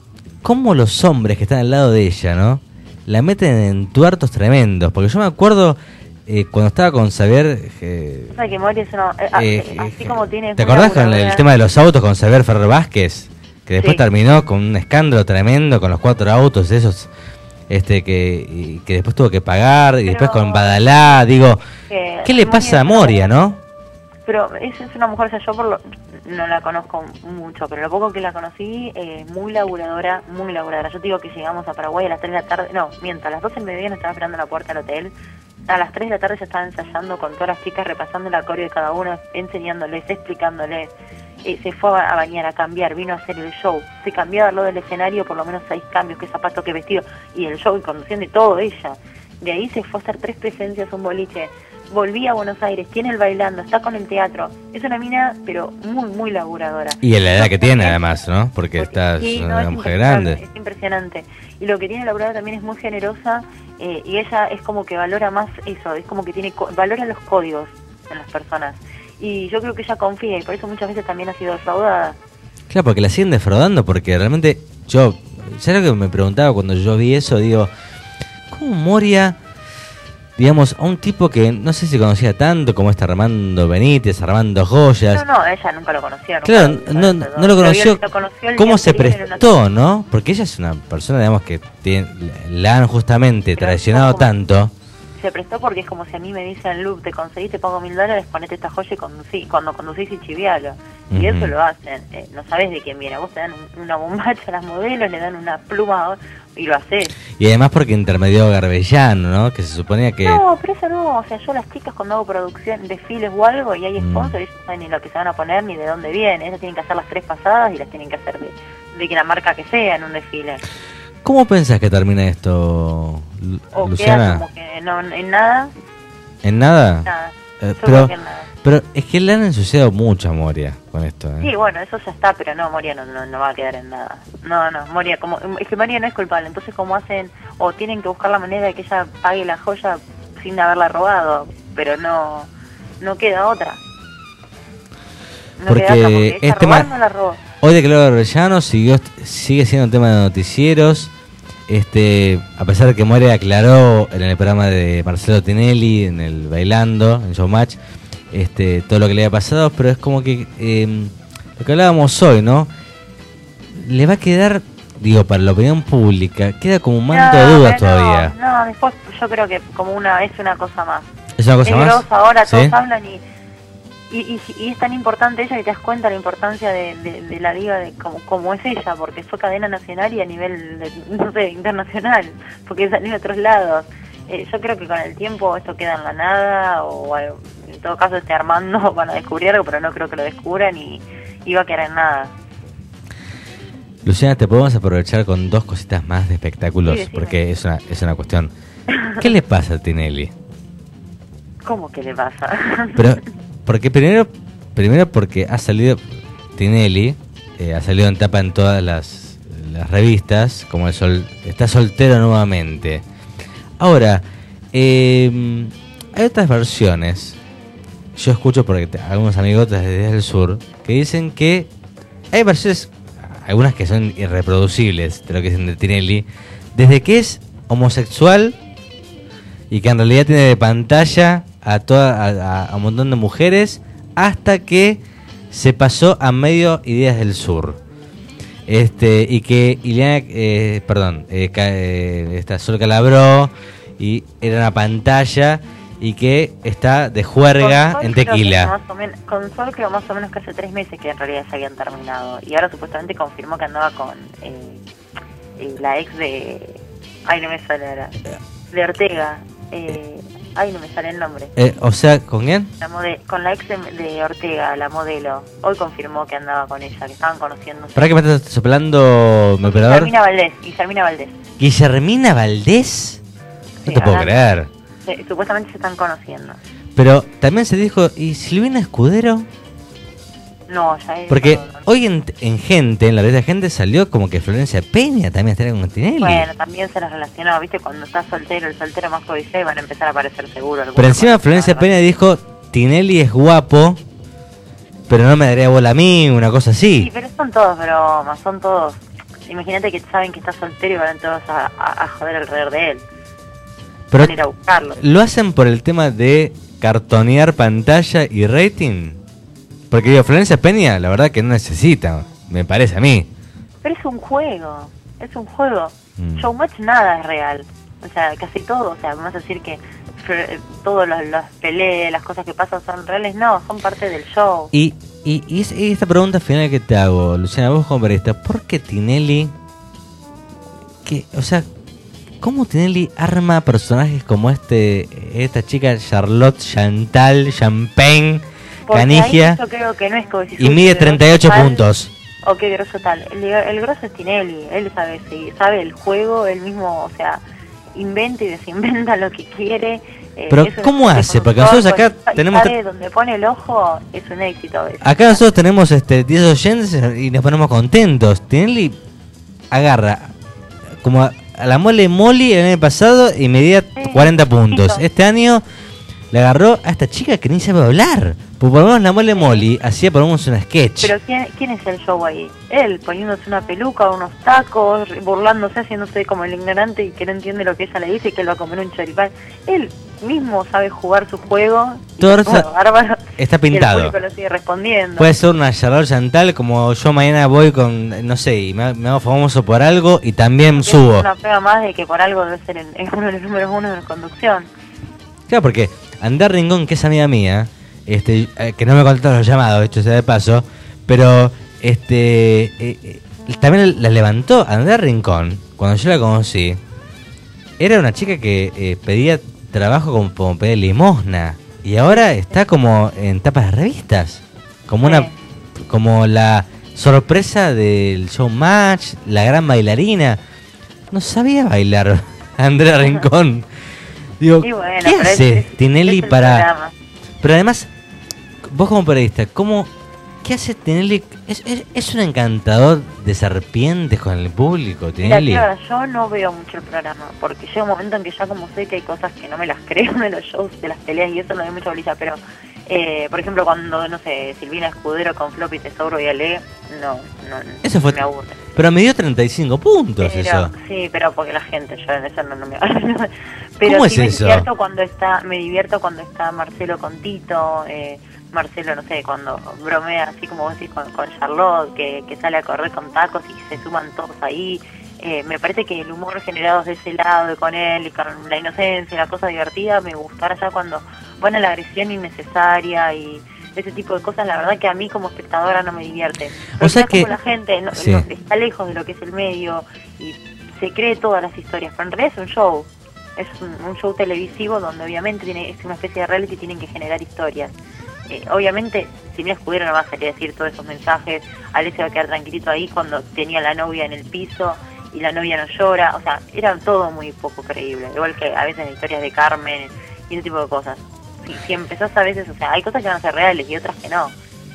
cómo los hombres que están al lado de ella, ¿no? La meten en tuertos tremendos. Porque yo me acuerdo eh, cuando estaba con Xavier... Eh, O sea, que Moria es una... eh, eh, así como tiene... ¿Te una acordás con el laburadora- tema de los autos con Xavier Ferrer Vázquez? Que después Sí. terminó con un escándalo tremendo con los cuatro autos esos este que, y que después tuvo que pagar. Y después con Badalá, digo... que ¿Qué le Moria pasa a es una- Moria, no? Pero esa es una mujer, o sea, yo por lo, no la conozco mucho, pero lo poco que la conocí, eh, muy laburadora, muy laburadora. Yo te digo que llegamos a Paraguay a las tres de la tarde, no, miento, a las doce del mediodía nos estaba esperando en la puerta del hotel. A las tres de la tarde ya estaba ensayando con todas las chicas, repasando el acorio de cada una, enseñándoles, explicándoles. Eh, se fue a, a bañar, a cambiar, vino a hacer el show. Se cambió a lo del escenario, por lo menos seis cambios, qué zapato, qué vestido, y el show y conduciendo y todo ella. De ahí se fue a hacer tres presencias, un boliche. Volví a Buenos Aires, tiene el bailando, está con el teatro. Es una mina, pero muy, muy laburadora. Y en la edad que tiene además, ¿no? Porque está Sí, es no, una es mujer impresionante, grande. es impresionante. Y lo que tiene laburada también es muy generosa, eh, y ella es como que valora más eso, es como que tiene co- valora los códigos en las personas. Y yo creo que ella confía, y por eso muchas veces también ha sido defraudada. Claro, porque la siguen defraudando, porque realmente yo, ya lo que me preguntaba cuando yo vi eso, digo, ¿cómo Moria, digamos, a un tipo que no sé si conocía tanto como este Armando Benítez, Armando Joyas? No, no, ella nunca lo conoció. nunca Claro, lo- no, no, no lo conoció. lo conoció el ¿Cómo día se anterior en una- prestó, no? Porque ella es una persona, digamos, que tiene, la han justamente traicionado tanto. Se prestó porque es como si a mí me dicen, Luke, te conseguí, te pongo mil dólares, ponete esta joya y conducí, cuando conducís y chivialo. Y Ujú. eso lo hacen. Eh, no sabes de quién viene. Vos te dan un- una bombacha a las modelos, le dan una pluma y lo haces. Y además porque intermedió Garbellano, ¿no? Que se suponía que... No, pero eso no. O sea, yo las chicas cuando hago producción, desfiles o algo y hay Mm. sponsors, ellos no saben ni lo que se van a poner ni de dónde viene. Ellos tienen que hacer las tres pasadas y las tienen que hacer de, de que la marca que sea en un desfile. ¿Cómo pensás que termina esto, Lu- O Luciana? queda como que no, en nada. ¿En nada? Nada. Eh, Yo pero, creo que en nada. pero es que le han ensuciado mucho a Moria con esto, ¿eh? Sí, bueno, eso ya está, pero no, Moria no, no, no va a quedar en nada. No, no, Moria, como, es que Moria no es culpable, entonces como hacen, o tienen que buscar la manera de que ella pague la joya sin haberla robado, pero no, no queda otra. No Porque queda otra, porque ella este robar ma- no la robó. Hoy declaró Garbellano, siguió, sigue siendo un tema de noticieros, este, a pesar de que Moria aclaró en el programa de Marcelo Tinelli, en el Bailando, en Showmatch, este, todo lo que le había pasado, pero es como que eh, lo que hablábamos hoy, ¿no? Le va a quedar, digo, para la opinión pública, queda como un manto de No, dudas pero no, todavía. No, después yo creo que como una, es una cosa más. ¿Es una cosa más? grosa ahora, ¿Sí? todos hablan y... Y, y, y es tan importante ella que te das cuenta de la importancia de, de, de la liga de como, como es ella, porque fue cadena nacional y a nivel, de, no sé, internacional, porque salió de otros lados. Eh, yo creo que con el tiempo esto queda en la nada, o algo- en todo caso este Armando van a descubrir algo, pero no creo que lo descubran y, y va a quedar en nada. Luciana, te podemos aprovechar con dos cositas más de espectáculos, Sí, decime. porque es una, es una cuestión. ¿Qué le pasa a Tinelli? ¿Cómo que le pasa? Pero, porque primero, primero porque ha salido Tinelli, eh, ha salido en tapa en todas las, las revistas, como el sol, está soltero nuevamente. Ahora, eh, hay otras versiones. Yo escucho porque te- algunos amigos desde el sur que dicen que hay versiones, algunas que son irreproducibles de lo que dicen de Tinelli, desde que es homosexual y que en realidad tiene de pantalla a toda a, a- a un montón de mujeres hasta que se pasó a medio Ideas del Sur. Este, y que Ileana, eh, perdón, eh, ca- eh, esta Sol Calabró y era una pantalla y que está de juerga Con Sol en creo que Tequila. más o menos- con Sol creo más o menos que hace tres meses que en realidad se habían terminado. Y ahora supuestamente confirmó que andaba con eh, eh, la ex de... Ay, no me sale ahora. De Ortega. Eh, ay, no me sale el nombre. Eh, o sea, ¿con quién? La mode- con la ex de, de Ortega, la modelo. Hoy confirmó que andaba con ella, que estaban conociéndose. ¿Para que me estás soplando, mi operador? Guillermina Valdés. Guillermina Valdés. ¿Guillermina Valdés? No Sí, te puedo hablando- creer. se- supuestamente se están conociendo. Pero también se dijo, ¿y Silvina Escudero? No, ya es... Porque hoy en, en Gente, en la revista Gente, salió como que Florencia Peña también estaría con Tinelli. Bueno, también se las relacionó, viste, cuando estás soltero, el soltero más codiciado, y van a empezar a aparecer seguro. algunos Pero encima con- Florencia Peña dijo, Tinelli es guapo, pero no me daría bola a mí, una cosa Sí, así. pero son todos bromas, son todos... imagínate que saben que está soltero y van todos a, a, a joder alrededor de él. Pero van a ir a buscarlo. ¿lo hacen por el tema de cartonear pantalla y rating? Porque digo, Florencia Peña, la verdad que no necesita, me parece a mí. Pero es un juego, es un juego. Mm. Showmatch nada es real. O sea, casi todo, o sea, vamos a decir que todas las peleas, las cosas que pasan son reales, no, son parte del show. Y, y, y, es, y esta pregunta final que te hago, Luciana, vos como periodista, ¿por qué Tinelli, que, o sea, cómo Tinelli arma personajes como este, esta chica Charlotte Chantal Champagne, Porque Canigia, ahí yo creo que no es como si y mide treinta y ocho tal, puntos? O qué grosso tal, el, el grosso es Tinelli, él sabe, sí, sabe el juego, él mismo, o sea, inventa y desinventa lo que quiere. Eh, Pero ¿cómo hace? Porque nosotros acá tenemos... Sabe, donde pone el ojo es un éxito. Es. Acá nosotros tenemos este diez oyentes y nos ponemos contentos. Tinelli agarra como a, a la mole Molly el año pasado y medía sí, cuarenta puntos. Listo. Este año le agarró a esta chica que ni sabe hablar. Pues por lo menos la mole Molly hacía por lo menos un sketch. Pero ¿quién, ¿quién es el show ahí? Él, poniéndose una peluca, unos tacos, burlándose, haciéndose como el ignorante y que no entiende lo que ella le dice y que él va a comer un choripán. Él mismo sabe jugar su juego. Todo y, bueno, bárbaro, está pintado. Y el público lo sigue respondiendo. Puede ser una Charlotte Chantal, como yo mañana voy con, no sé, y me, me hago famoso por algo y también es subo. Una prueba más de que por algo debe ser el, es uno de los números uno de la conducción. Claro, porque Andrea Rincón, que es amiga mía, este, eh, que no me contestó los llamados, de hecho sea de paso, pero este eh, eh, también la levantó. Andrea Rincón, cuando yo la conocí, era una chica que eh, pedía trabajo como, como pedía limosna, y ahora está como en tapas de revistas, como una, como la sorpresa del Showmatch, la gran bailarina. No sabía bailar Andrea Rincón. Digo, y bueno, ¿qué hace es, Tinelli es para...? Programa. Pero además, vos como periodista, ¿cómo, ¿qué hace Tinelli? ¿Es, es, es un encantador de serpientes con el público, Tinelli? Mira, claro, yo no veo mucho el programa, porque llega un momento en que ya como sé que hay cosas que no me las creo de los shows, de las peleas, y eso no doy mucha bolilla, pero, eh, por ejemplo, cuando, no sé, Silvina Escudero con Floppy, Tesauro y Ale, no, no, eso fue, me aburre. Pero me dio treinta y cinco puntos pero, eso. Sí, pero porque la gente, yo en eso no, no me pero ¿Cómo sí es me eso? divierto cuando está, me divierto cuando está Marcelo con Tito, eh, Marcelo, no sé, cuando bromea así como vos decís con, con Charlotte, que, que sale a correr con tacos y se suman todos ahí. Eh, me parece que el humor generado de ese lado, con él, y con la inocencia, la cosa divertida, me gustará ya cuando van a la agresión innecesaria y ese tipo de cosas, la verdad que a mí como espectadora no me divierte. O sea que como la gente no, sí. no, está lejos de lo que es el medio y se cree todas las historias, pero en realidad es un show. Es un, un show televisivo donde obviamente tiene, es una especie de reality y tienen que generar historias. Eh, obviamente, Silvina Escudero no va a salir a decir todos esos mensajes, Ale se va a quedar tranquilito ahí cuando tenía la novia en el piso y la novia no llora, o sea, era todo muy poco creíble, igual que a veces historias de Carmen y ese tipo de cosas. Si, si empezás a veces, o sea, hay cosas que van a ser reales y otras que no.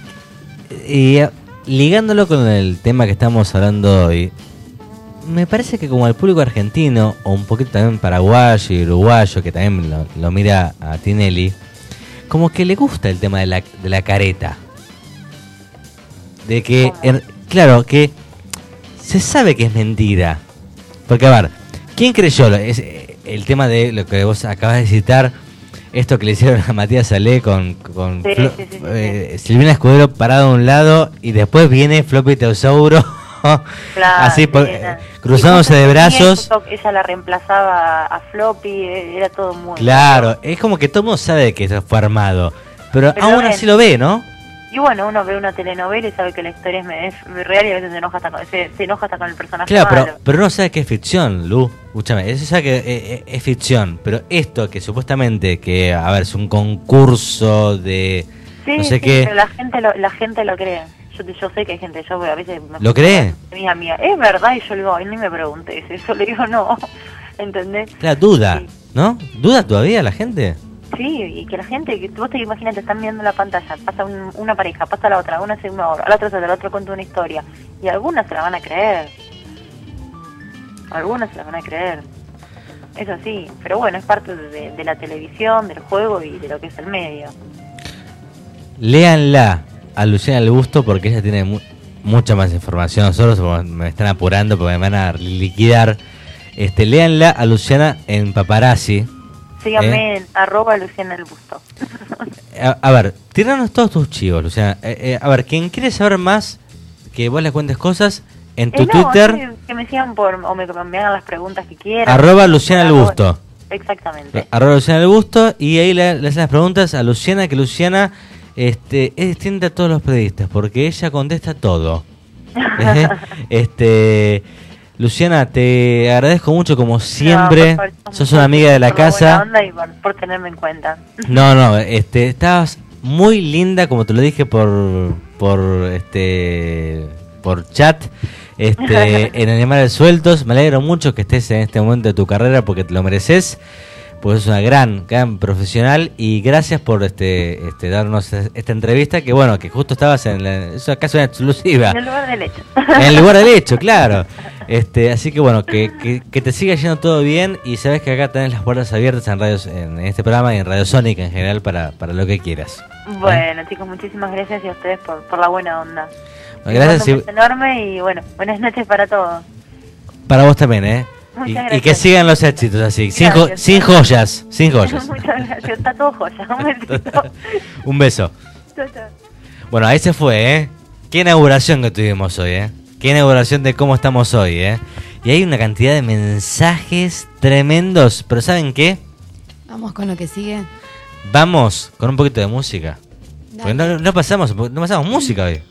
Y eh, ligándolo con el tema que estamos hablando hoy, me parece que como el público argentino, o un poquito también paraguayo y uruguayo, que también lo, lo mira a Tinelli, como que le gusta el tema de la, de la careta. De que, er, claro, que se sabe que es mentira. Porque, a ver, ¿quién creyó? Es el tema de lo que vos acabas de citar, esto que le hicieron a Matías Salé con, con sí, Flo, sí, sí, sí, eh, sí. Silvina Escudero parado a un lado y después viene Floppy Tesauro Claro, así por, sí, eh, cruzándose de brazos. Ella la reemplazaba a Floppy, era todo muy... Claro, es como que todo el mundo sabe que eso fue armado, pero, Pero aún ven. así lo ve, ¿no? Y bueno, uno ve una telenovela y sabe que la historia es, es real y a veces se enoja hasta con, se, se enoja hasta con el personaje Claro, malo. pero, pero uno sabe que es ficción, Lu. Escúchame, eso sabe que es, es ficción, pero esto que supuestamente que, a ver, es un concurso de Sí, no sé sí, qué. pero la gente lo, la gente lo cree. Yo, yo sé que hay gente, yo a veces... Me ¿Lo cree? Mi amiga, es verdad, y yo le digo, ay, ni me preguntes eso, le digo, no, ¿entendés? Claro, duda, Sí. ¿no? ¿Duda todavía la gente? Sí, y que la gente, que vos te imaginas, te están viendo la pantalla, pasa un- una pareja, pasa la otra, una hace una hora, la otra se la otra cuenta una historia, y algunas se la van a creer. Algunas se la van a creer. Es así, pero bueno, es parte de, de la televisión, del juego y de lo que es el medio. Léanla a Luciana El Busto porque ella tiene mu- mucha más información. Nosotros me están apurando porque me van a liquidar. Este, léanla a Luciana en Paparazzi. Síganme ¿eh? en arroba Luciana el Busto. A, a ver, tíranos todos tus chivos, Luciana. Eh, eh, a ver, quien quiere saber más, que vos le cuentes cosas, en tu Eh, no, Twitter, sí, que me sigan por, o me, me hagan las preguntas que quieran. arroba Luciana el Busto. Exactamente. Arroba Luciana el Busto, y ahí le, le hacen las preguntas a Luciana, que Luciana este, es distinta a todos los periodistas, porque ella contesta todo. ¿Eh? este... Luciana, te agradezco mucho como siempre. No, por favor, sos una amiga de la por buena casa. onda y por, por tenerme en cuenta. No, no, este, estabas muy linda, como te lo dije por por este por chat, este en Animales Sueltos. Me alegro mucho que estés en este momento de tu carrera porque te lo mereces. Pues es una gran, gran profesional, y gracias por este, este darnos esta entrevista, que bueno, que justo estabas en la, eso acaso una exclusiva. En el lugar del hecho. En el lugar del hecho, claro. Este, así que bueno, que, que, que te siga yendo todo bien, y sabes que acá tenés las puertas abiertas en radios, en este programa y en Radio Sónica en general para, para lo que quieras. Bueno, ¿eh? Chicos, muchísimas gracias y a ustedes por, por la buena onda. Bueno, gracias. Un beso enorme y bueno, buenas noches para todos. Para vos también, ¿eh? Y, y que sigan los éxitos así, sin, jo sin joyas, sin joyas. Muchas gracias, está todo joya. Un besito. Un beso. Chau, chau. Bueno, ahí se fue, ¿eh? Qué inauguración que tuvimos hoy, ¿eh? Qué inauguración de cómo estamos hoy, ¿eh? Y hay una cantidad de mensajes tremendos, pero ¿saben qué? Vamos con lo que sigue. Vamos con un poquito de música. Porque no, no pasamos, no pasamos música hoy.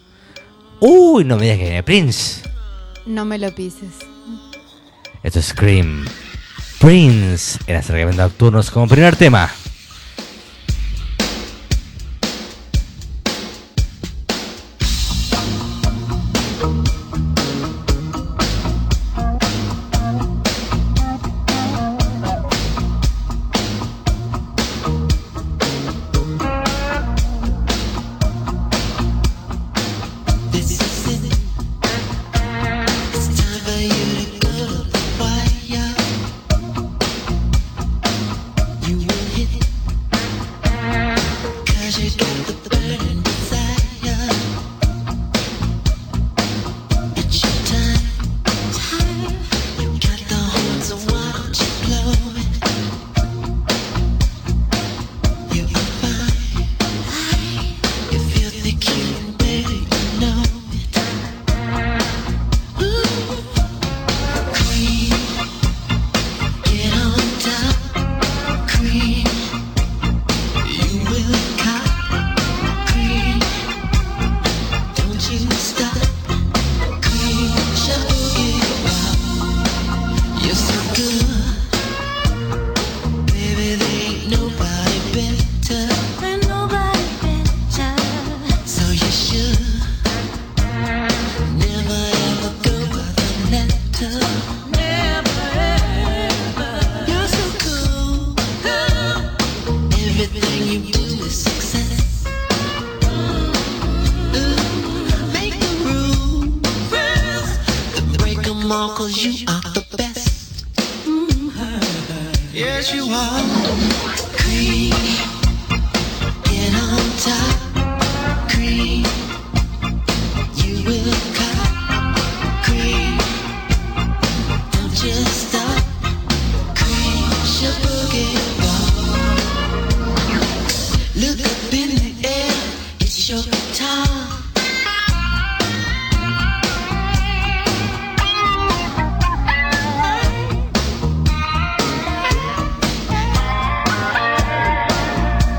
Uy, no me digas que viene Prince. No me lo pises. Esto es Scream. Prince en Acercamiento Nocturnos como primer tema.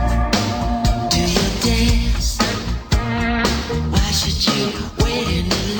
Why should you wait in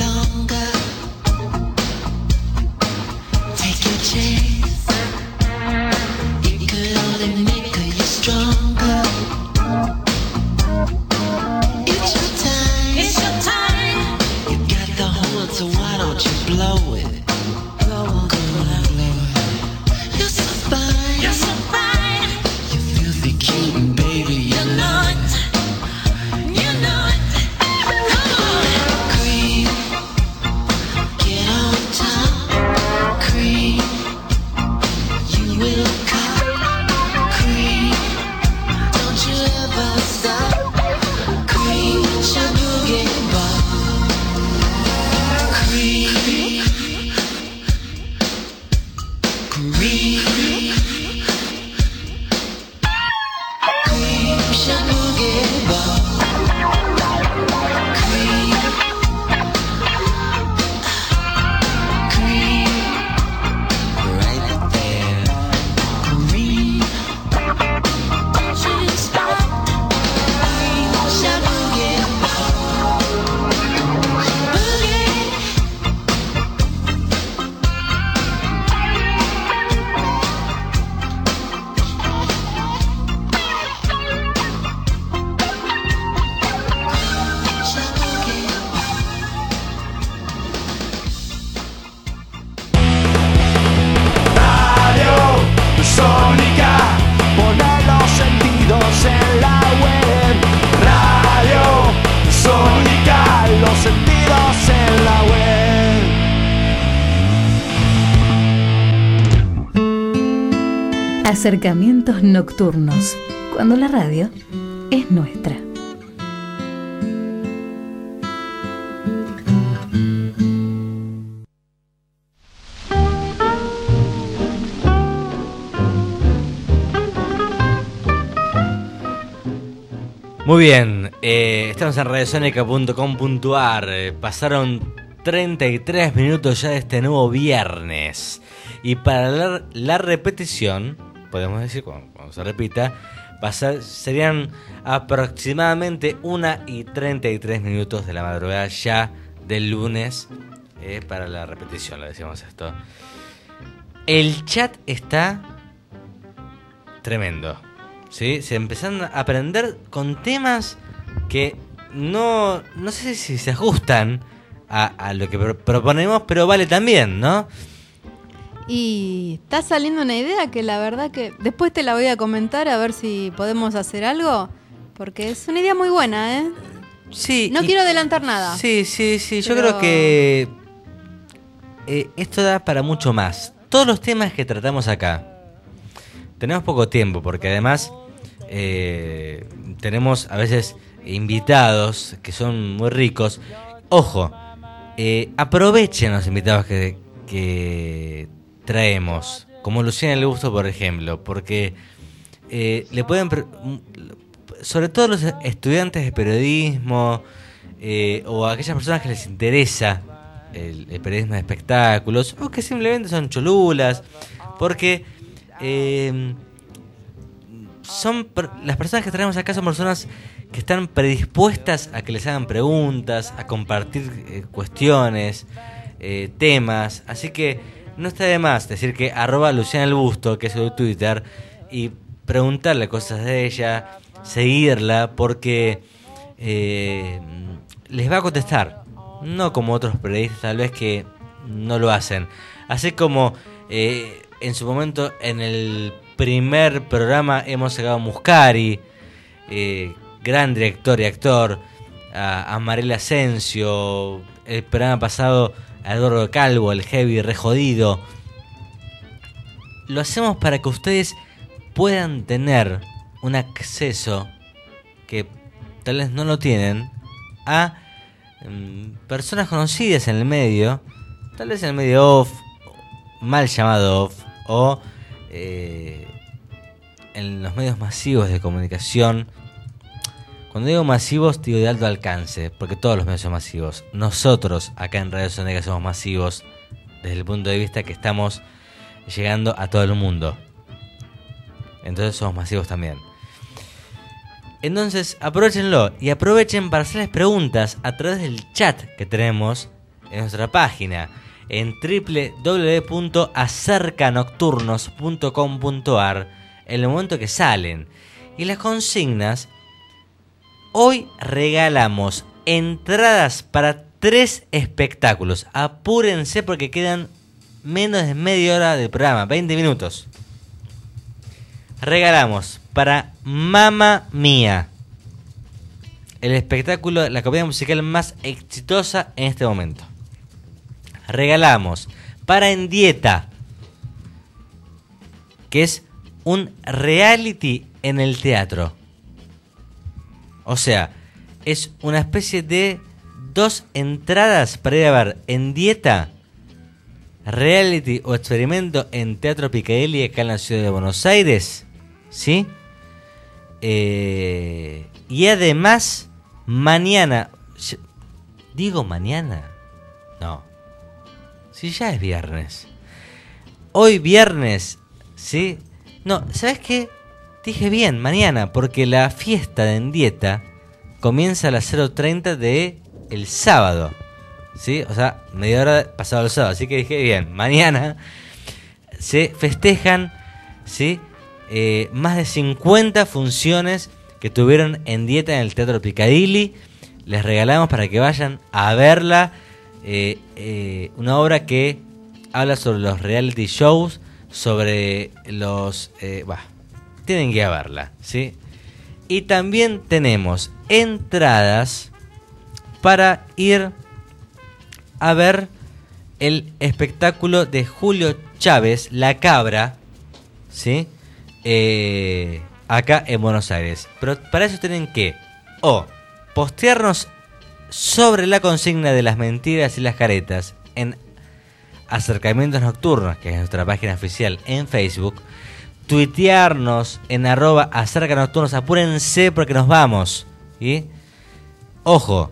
Acercamientos nocturnos, cuando la radio es nuestra. Muy bien, eh, estamos en radiosonica punto com punto ar. Eh, pasaron treinta y tres minutos ya de este nuevo viernes. Y para la, la repetición, podemos decir, cuando, cuando se repita, pasar, serían aproximadamente una y treinta y tres minutos de la madrugada ya del lunes. Eh, para la repetición, le decimos esto. El chat está tremendo. ¿Sí? Se empezaron a aprender con temas que no, no sé si se ajustan a, a lo que pro- proponemos, pero vale también, ¿no? Y está saliendo una idea que la verdad que después te la voy a comentar a ver si podemos hacer algo, porque es una idea muy buena, ¿eh? Sí. No y, quiero adelantar nada. Sí, sí, sí. Yo pero... creo que eh, esto da para mucho más. Todos los temas que tratamos acá. Tenemos poco tiempo, porque además eh, tenemos a veces invitados que son muy ricos. Ojo, eh, aprovechen los invitados que, que traemos, como Luciana Le Busto, por ejemplo, porque eh, le pueden, pre- sobre todo los estudiantes de periodismo eh, o a aquellas personas que les interesa el, el periodismo de espectáculos, o que simplemente son cholulas, porque eh, son per- las personas que traemos acá son personas que están predispuestas a que les hagan preguntas, a compartir eh, cuestiones, eh, temas, así que no está de más decir que arroba Luciana El Busto, que es su Twitter, y preguntarle cosas de ella, seguirla, porque eh, les va a contestar, no como otros periodistas tal vez que no lo hacen. Así como eh, en su momento en el primer programa hemos sacado a Muscari, eh, gran director y actor, a, a Mariela Asensio, el programa pasado a Eduardo Calvo, el heavy re jodido. Lo hacemos para que ustedes puedan tener un acceso que tal vez no lo tienen a um, personas conocidas en el medio, tal vez en el medio off, mal llamado off, o eh, en los medios masivos de comunicación. Cuando digo masivos, digo de alto alcance, porque todos los medios son masivos. Nosotros acá en Radio Soneca somos masivos desde el punto de vista que estamos llegando a todo el mundo. Entonces somos masivos también. Entonces aprovechenlo y aprovechen para hacerles preguntas a través del chat que tenemos en nuestra página en doble u doble u doble u punto acerca nocturnos punto com punto ar en el momento que salen. Y las consignas: hoy regalamos entradas para tres espectáculos. Apúrense porque quedan menos de media hora del programa, veinte minutos. Regalamos para Mamma Mía, el espectáculo, la comedia musical más exitosa en este momento. Regalamos para En Dieta, que es un reality en el teatro. O sea, es una especie de dos entradas para ir a ver En Dieta, reality o experimento en Teatro Picadilly acá en la ciudad de Buenos Aires, ¿sí? Eh, y además, mañana, digo mañana, no, si ya es viernes, hoy viernes, ¿sí? No, ¿sabes qué? Dije bien, mañana, porque la fiesta de En Dieta comienza a las cero treinta de el sábado, ¿sí? O sea, media hora pasado el sábado, así que dije bien, mañana se festejan, ¿sí? Eh, más de cincuenta funciones que tuvieron En Dieta en el Teatro Picadilly. Les regalamos para que vayan a verla, eh, eh, una obra que habla sobre los reality shows, sobre los... Eh, bah, tienen que ir a verla, ¿sí? Y también tenemos entradas para ir a ver el espectáculo de Julio Chávez, La Cabra, ¿sí? eh, acá en Buenos Aires. Pero para eso tienen que o postearnos sobre la consigna de las mentiras y las caretas en Acercamientos Nocturnos, que es nuestra página oficial en Facebook, tuitearnos en arroba acerca nocturnos, apúrense porque nos vamos. ¿Sí? Ojo,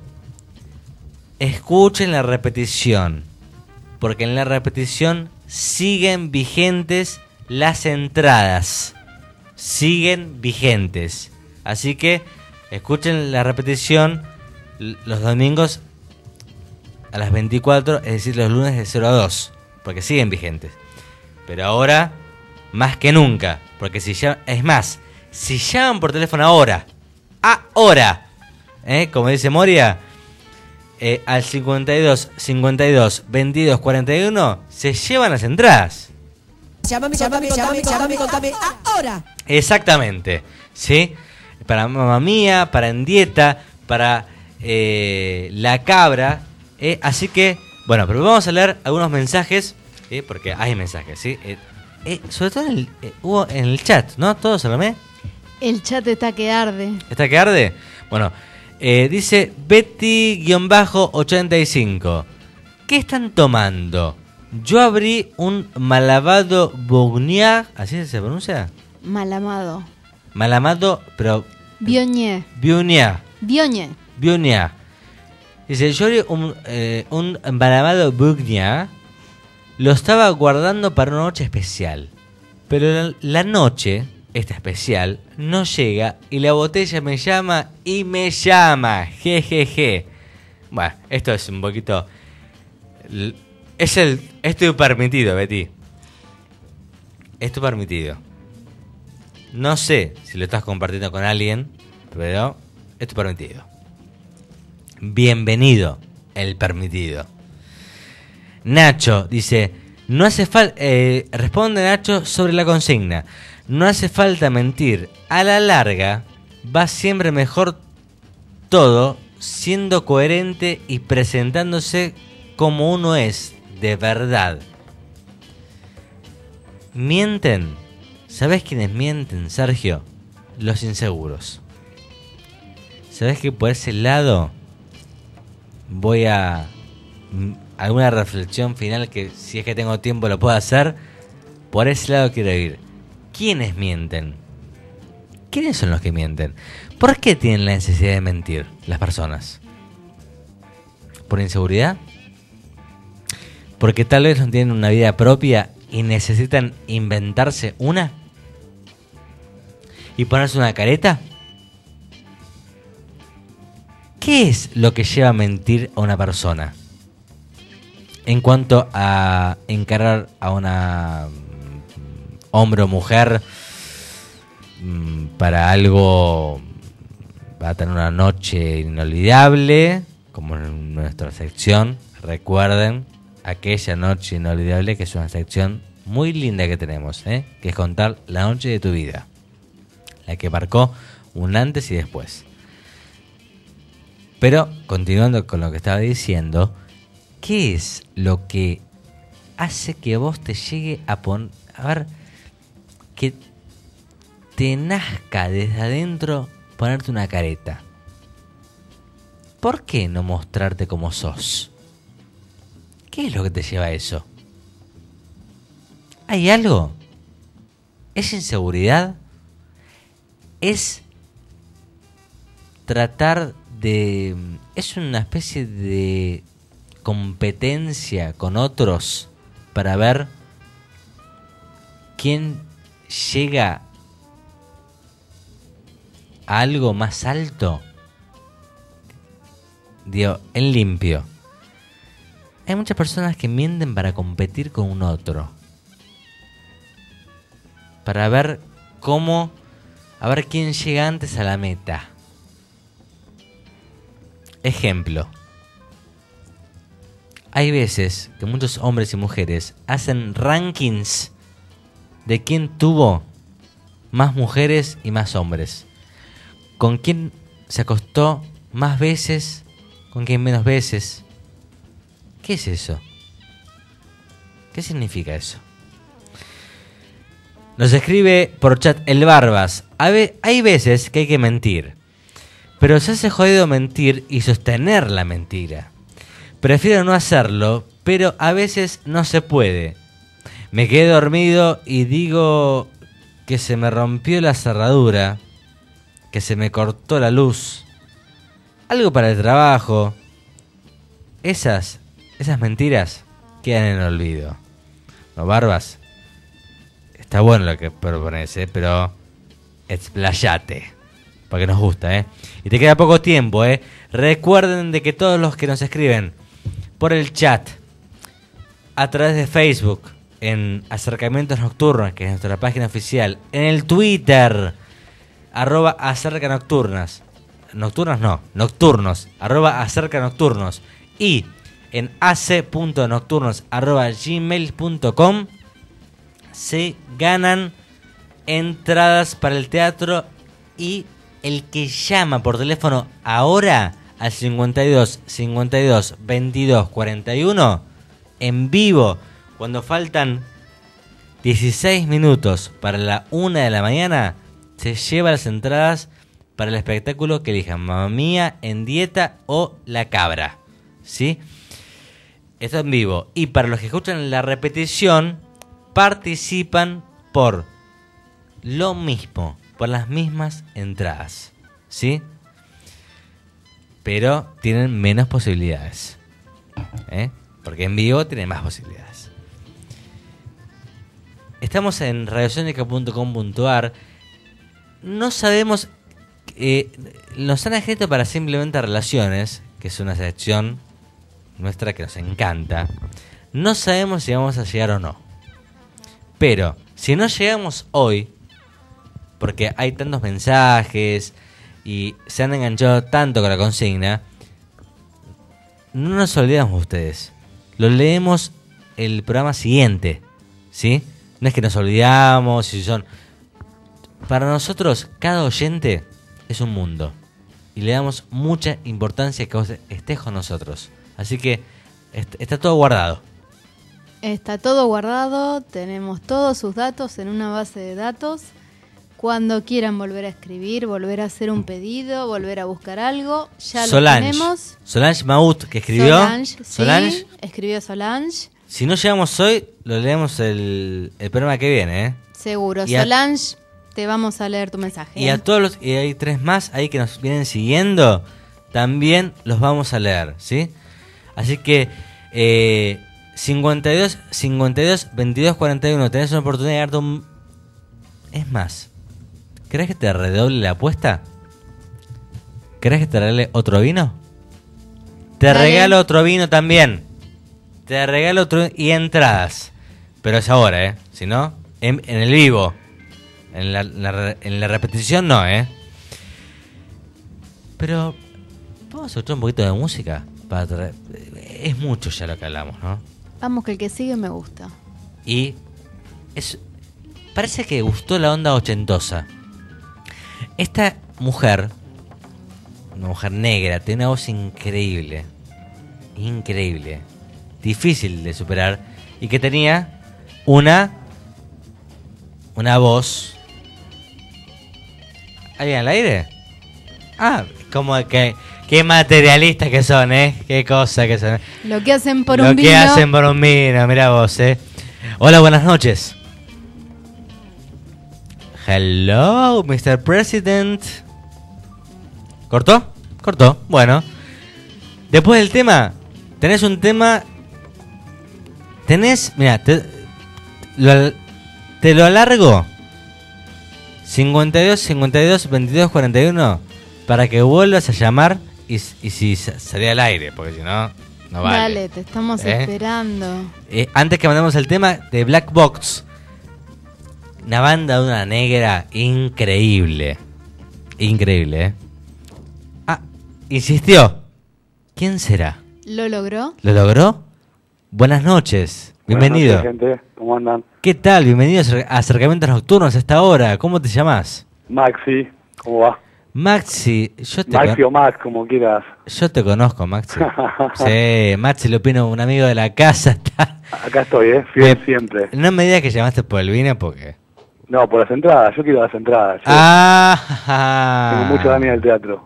escuchen la repetición, porque en la repetición siguen vigentes las entradas, siguen vigentes. Así que escuchen la repetición los domingos a las veinticuatro, es decir, los lunes de cero a dos, porque siguen vigentes. Pero ahora, más que nunca, porque si llaman, es más, si llaman por teléfono ahora, ahora, ¿eh? Como dice Moria, eh, al cincuenta y dos, cincuenta y dos, veintidós, cuarenta y uno, se llevan las entradas. Llámame, llámame, llámame, llámame, contame ahora. Exactamente, ¿sí? Para Mamma Mía, para En Dieta, para eh, La Cabra. Eh, así que, bueno, pero vamos a leer algunos mensajes, eh, porque hay mensajes, ¿sí? Eh, eh, sobre todo en el, eh, hubo en el chat, ¿no? ¿Todos se lo me? El chat está que arde. ¿Está que arde? Bueno, eh, dice Betty ochenta y cinco. ¿Qué están tomando? Yo abrí un Malamado Bourgneuf, ¿así se pronuncia? Malamado. Malamado, pero... Viognier. Viognier. Viognier. Viognier. Dice, yo abrí un, eh, un Malamado Bourgneuf, lo estaba guardando para una noche especial. Pero la, la noche, esta especial, no llega y la botella me llama y me llama. Jejeje. Je, je. Bueno, esto es un poquito... Es el... Esto es permitido, Betty. Esto es permitido. No sé si lo estás compartiendo con alguien, pero esto es permitido. Bienvenido, el permitido. Nacho dice, no hace falta... Eh, responde Nacho sobre la consigna. No hace falta mentir. A la larga va siempre mejor todo siendo coherente y presentándose como uno es de verdad. Mienten. ¿Sabes quiénes mienten, Sergio? Los inseguros. ¿Sabes que por ese lado voy a... alguna reflexión final que si es que tengo tiempo lo puedo hacer? Por ese lado quiero ir. ¿Quiénes mienten? ¿Quiénes son los que mienten? ¿Por qué tienen la necesidad de mentir las personas? ¿Por inseguridad? ¿Porque tal vez no tienen una vida propia y necesitan inventarse una? ¿Y ponerse una careta? ¿Qué es lo que lleva a mentir a una persona? En cuanto a encarar a una hombre o mujer para algo, va a tener una noche inolvidable, como en nuestra sección, recuerden, aquella noche inolvidable, que es una sección muy linda que tenemos, ¿eh? Que es contar la noche de tu vida, la que marcó un antes y después. Pero, continuando con lo que estaba diciendo, ¿qué es lo que hace que vos te llegue a poner, a ver, que te nazca desde adentro ponerte una careta? ¿Por qué no mostrarte como sos? ¿Qué es lo que te lleva a eso? ¿Hay algo? ¿Es inseguridad? ¿Es tratar de... es una especie de competencia con otros para ver quién llega a algo más alto? Digo, en limpio. Hay muchas personas que mienten para competir con un otro. Para ver cómo... a ver quién llega antes a la meta. Ejemplo. Hay veces que muchos hombres y mujeres hacen rankings de quién tuvo más mujeres y más hombres. Con quién se acostó más veces, con quién menos veces. ¿Qué es eso? ¿Qué significa eso? Nos escribe por chat el Barbas. A ve- hay veces que hay que mentir, pero se hace jodido mentir y sostener la mentira. Prefiero no hacerlo, pero a veces no se puede. Me quedé dormido y digo que se me rompió la cerradura, que se me cortó la luz, algo para el trabajo. Esas, esas mentiras quedan en el olvido. No, Barbas, está bueno lo que propones, ¿eh? Pero explayate, porque nos gusta, ¿eh? Y te queda poco tiempo, ¿eh? Recuerden de que todos los que nos escriben por el chat, a través de Facebook, en Acercamientos Nocturnos, que es nuestra página oficial, en el Twitter, arroba acerca nocturnas, nocturnas no, nocturnos, arroba acerca nocturnos, y en ac.nocturnos arroba gmail punto com, se ganan entradas para el teatro, y el que llama por teléfono ahora al cincuenta y dos, cincuenta y dos, veintidós, cuarenta y uno, en vivo, cuando faltan dieciséis minutos para la una de la mañana, se lleva las entradas para el espectáculo que elijan, Mamma Mía, En Dieta o La Cabra, ¿sí? Esto en vivo. Y para los que escuchan la repetición, participan por lo mismo, por las mismas entradas, ¿sí? Pero tienen menos posibilidades, ¿eh? Porque en vivo tienen más posibilidades. Estamos en radiosonica punto com punto ar. No sabemos... Eh, nos han escrito para Simplemente Relaciones, que es una sección nuestra que nos encanta. No sabemos si vamos a llegar o no. Pero, si no llegamos hoy, porque hay tantos mensajes y se han enganchado tanto con la consigna, no nos olvidamos de ustedes. Lo leemos el programa siguiente, ¿sí? No es que nos olvidamos, si son... Para nosotros, cada oyente es un mundo. Y le damos mucha importancia que vos estés con nosotros. Así que est- está todo guardado. Está todo guardado, tenemos todos sus datos en una base de datos. Cuando quieran volver a escribir, volver a hacer un pedido, volver a buscar algo, ya Solange, lo tenemos. Solange Maut, que escribió. Solange, sí, Solange. escribió Solange. Si no llegamos hoy, lo leemos el, el programa que viene, ¿eh? Seguro, Y a- Solange, te vamos a leer tu mensaje. Y a todos los, y hay tres más ahí que nos vienen siguiendo, también los vamos a leer, ¿sí? Así que eh, cincuenta y dos, cincuenta y dos, veintidós, cuarenta y uno, tenés una oportunidad de darte un... Es más, ¿querés que te redoble la apuesta? ¿Querés que te regale otro vino? Te Dale. regalo otro vino también. Te regalo otro y entradas. Pero es ahora, ¿eh? Si no, en, en el vivo. En la, la- en la repetición no, ¿eh? Pero vamos a escuchar un poquito de música para traer- es mucho ya lo que hablamos, ¿no? Vamos, que el que sigue me gusta. Y es parece que gustó la onda ochentosa. Esta mujer, una mujer negra, tiene una voz increíble. Increíble. Difícil de superar. Y que tenía una una voz. ¿Alguien al aire? Ah, como que qué materialistas que son, ¿eh? Qué cosa que son. Lo que hacen por Lo un que vino. hacen por un vino, mira vos, ¿eh? Hola, buenas noches. Hello, mister President. ¿Cortó? Cortó, bueno. Después del tema, tenés un tema... Tenés, mira, te lo, te lo alargo. cincuenta y dos, cincuenta y dos, veintidós, cuarenta y uno, para que vuelvas a llamar y, y si sa- salía al aire, porque si no, no vale. Dale, te estamos ¿Eh? esperando. Eh, antes que mandemos el tema de Black Box, una banda de una negra increíble. Increíble, ¿eh? Ah, insistió. ¿Quién será? ¿Lo logró? ¿Lo logró? Buenas noches, bienvenido. Buenas noches, gente. ¿Cómo andan? ¿Qué tal? Bienvenido a Acercamientos Nocturnos a esta hora. ¿Cómo te llamas? Maxi, ¿cómo va? Maxi, yo te, Maxi con- o Max, como quieras. yo te conozco, Maxi. Sí, Maxi Lupino, un amigo de la casa. Está... Acá estoy, ¿eh? Fiel Me- siempre. No me digas que llamaste por el vino porque No, por las entradas, yo quiero las entradas. Yo Ah, tengo mucha ganas del teatro.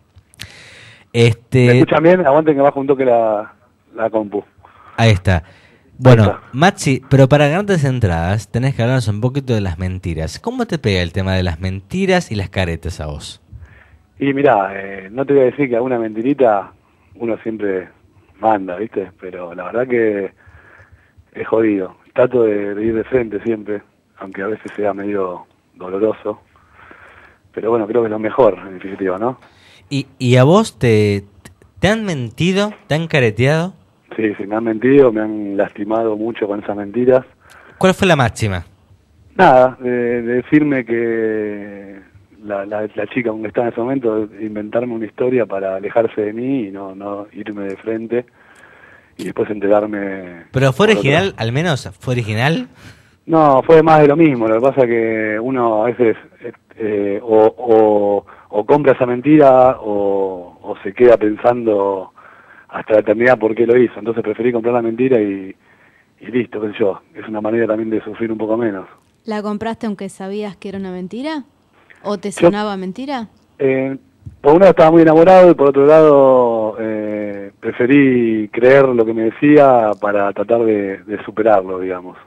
Este... ¿Me escuchan bien? Aguanten que bajo un toque la, la compu. Ahí está. Bueno, Maxi, pero para ganarte entradas tenés que hablarnos un poquito de las mentiras. ¿Cómo te pega el tema de las mentiras y las caretas a vos? Y mirá, eh, no te voy a decir que alguna mentirita uno siempre manda, ¿viste? Pero la verdad que es jodido. Trato de, de ir de frente siempre, aunque a veces sea medio doloroso. Pero bueno, creo que es lo mejor, en definitiva, ¿no? ¿Y, y a vos te, te han mentido? ¿Te han careteado? Sí, sí, me han mentido, me han lastimado mucho con esas mentiras. ¿Cuál fue la máxima? Nada, de, de decirme que la, la, la chica con que estaba en ese momento, inventarme una historia para alejarse de mí y no, no irme de frente y después enterarme... ¿Pero fue por original, otro. al menos? ¿Fue original? No, fue más de lo mismo, lo que pasa es que uno a veces eh, o, o, o compra esa mentira o, o se queda pensando hasta la eternidad por qué lo hizo, entonces preferí comprar la mentira y, y listo, qué sé yo, es una manera también de sufrir un poco menos. ¿La compraste aunque sabías que era una mentira? ¿O te sonaba yo, mentira? Eh, por un lado estaba muy enamorado y por otro lado eh, preferí creer lo que me decía para tratar de, de superarlo, digamos.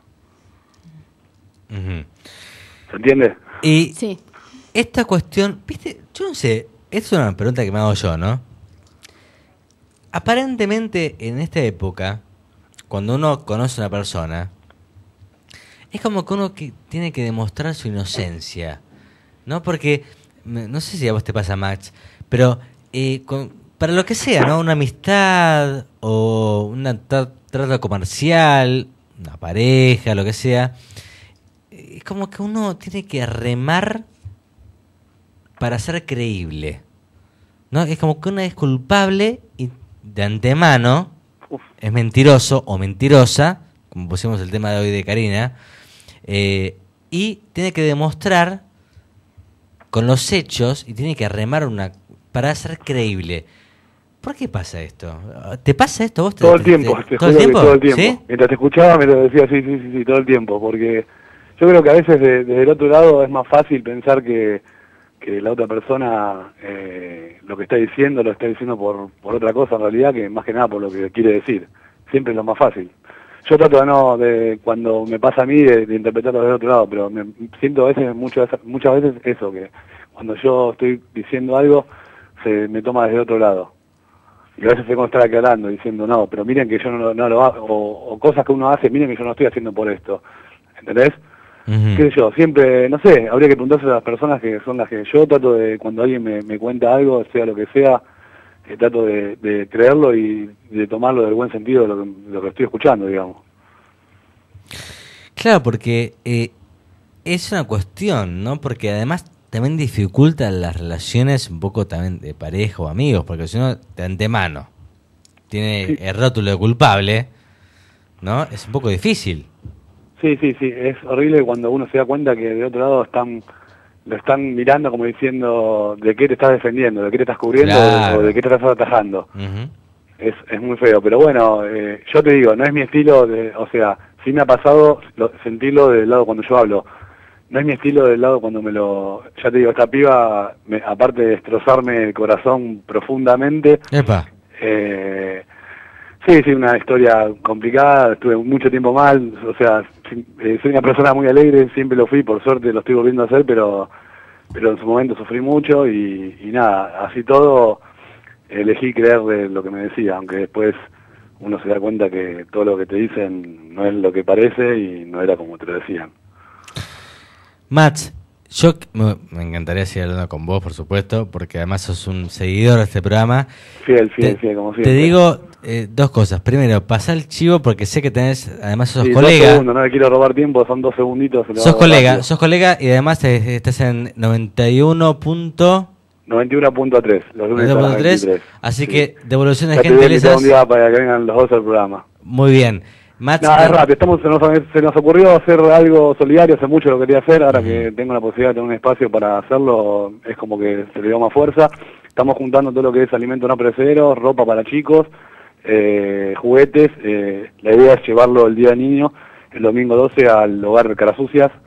Uh-huh. ¿Se entiende? Y sí. Esta cuestión, viste, yo no sé, es una pregunta que me hago yo, ¿no? Aparentemente en esta época, cuando uno conoce a una persona, es como que uno que tiene que demostrar su inocencia, ¿no? Porque, no sé si a vos te pasa, Max, pero eh, con, para lo que sea, ¿no? Una amistad o un tra- trato comercial, una pareja, lo que sea, es como que uno tiene que remar para ser creíble, ¿no? Es como que uno es culpable y de antemano Uf. es mentiroso o mentirosa, como pusimos el tema de hoy de Karina, eh, y tiene que demostrar con los hechos y tiene que remar una para ser creíble. ¿Por qué pasa esto? ¿Te pasa esto vos? Todo te, el tiempo, te, te ¿todo, el tiempo? todo el tiempo. ¿Sí? Mientras te escuchaba me lo decía, sí, sí, sí, sí, todo el tiempo, porque yo creo que a veces de, desde el otro lado es más fácil pensar que que la otra persona eh, lo que está diciendo lo está diciendo por, por otra cosa en realidad que más que nada por lo que quiere decir. Siempre es lo más fácil. Yo trato de no, de cuando me pasa a mí, de, de interpretarlo del otro lado, pero me siento a veces, muchas, muchas veces eso, que cuando yo estoy diciendo algo, se me toma desde el otro lado. Y a veces tengo que estar aclarando, diciendo, no, pero miren que yo no, no lo hago, o, o cosas que uno hace, miren que yo no estoy haciendo por esto. ¿Entendés? Uh-huh. Qué sé yo, siempre, no sé, habría que preguntarse a las personas que son las que yo trato de, cuando alguien me, me cuenta algo, sea lo que sea, eh, trato de, de creerlo y de tomarlo del buen sentido de lo que, de lo que estoy escuchando, digamos. Claro, porque eh, es una cuestión, ¿no? Porque además también dificulta las relaciones un poco también de pareja o amigos, porque si uno de antemano tiene sí. el rótulo de culpable, ¿no? Es un poco difícil. Sí, sí, sí, es horrible cuando uno se da cuenta que de otro lado están lo están mirando como diciendo de qué te estás defendiendo, de qué te estás cubriendo claro. o de qué te estás atajando. Uh-huh. Es es muy feo, pero bueno, eh, yo te digo, no es mi estilo, de, o sea, sí me ha pasado lo, sentirlo del lado cuando yo hablo, no es mi estilo del lado cuando me lo... Ya te digo, esta piba, me, aparte de destrozarme el corazón profundamente... Epa. Eh, Sí, sí, una historia complicada, estuve mucho tiempo mal, o sea, soy una persona muy alegre, siempre lo fui, por suerte lo estoy volviendo a hacer, pero pero en su momento sufrí mucho y, y nada, así todo elegí creerle lo que me decía, aunque después uno se da cuenta que todo lo que te dicen no es lo que parece y no era como te lo decían. Mats, yo me, me encantaría seguir hablando con vos, por supuesto, porque además sos un seguidor de este programa. Fiel, fiel, te, fiel, como siempre. Te digo eh, dos cosas. Primero, pasá el chivo porque sé que tenés, además sos sí, colega. Dos segundos, no le quiero robar tiempo, son dos segunditos. Sos colega, rápido. sos colega y además te, estás en noventa y uno punto... noventa y uno punto tres, los lunes noventa y uno punto tres, así sí. que devoluciones ya gentilezas. Un día para que vengan los dos al programa. Muy bien. Mats, no, es rápido, estamos, se, nos, se nos ocurrió hacer algo solidario, hace mucho lo quería hacer, ahora uh-huh. que tengo la posibilidad de tener un espacio para hacerlo, es como que se le dio más fuerza. Estamos juntando todo lo que es alimento no perecedero, ropa para chicos, eh, juguetes, eh, la idea es llevarlo el día del niño, el domingo doce al hogar Carasucias,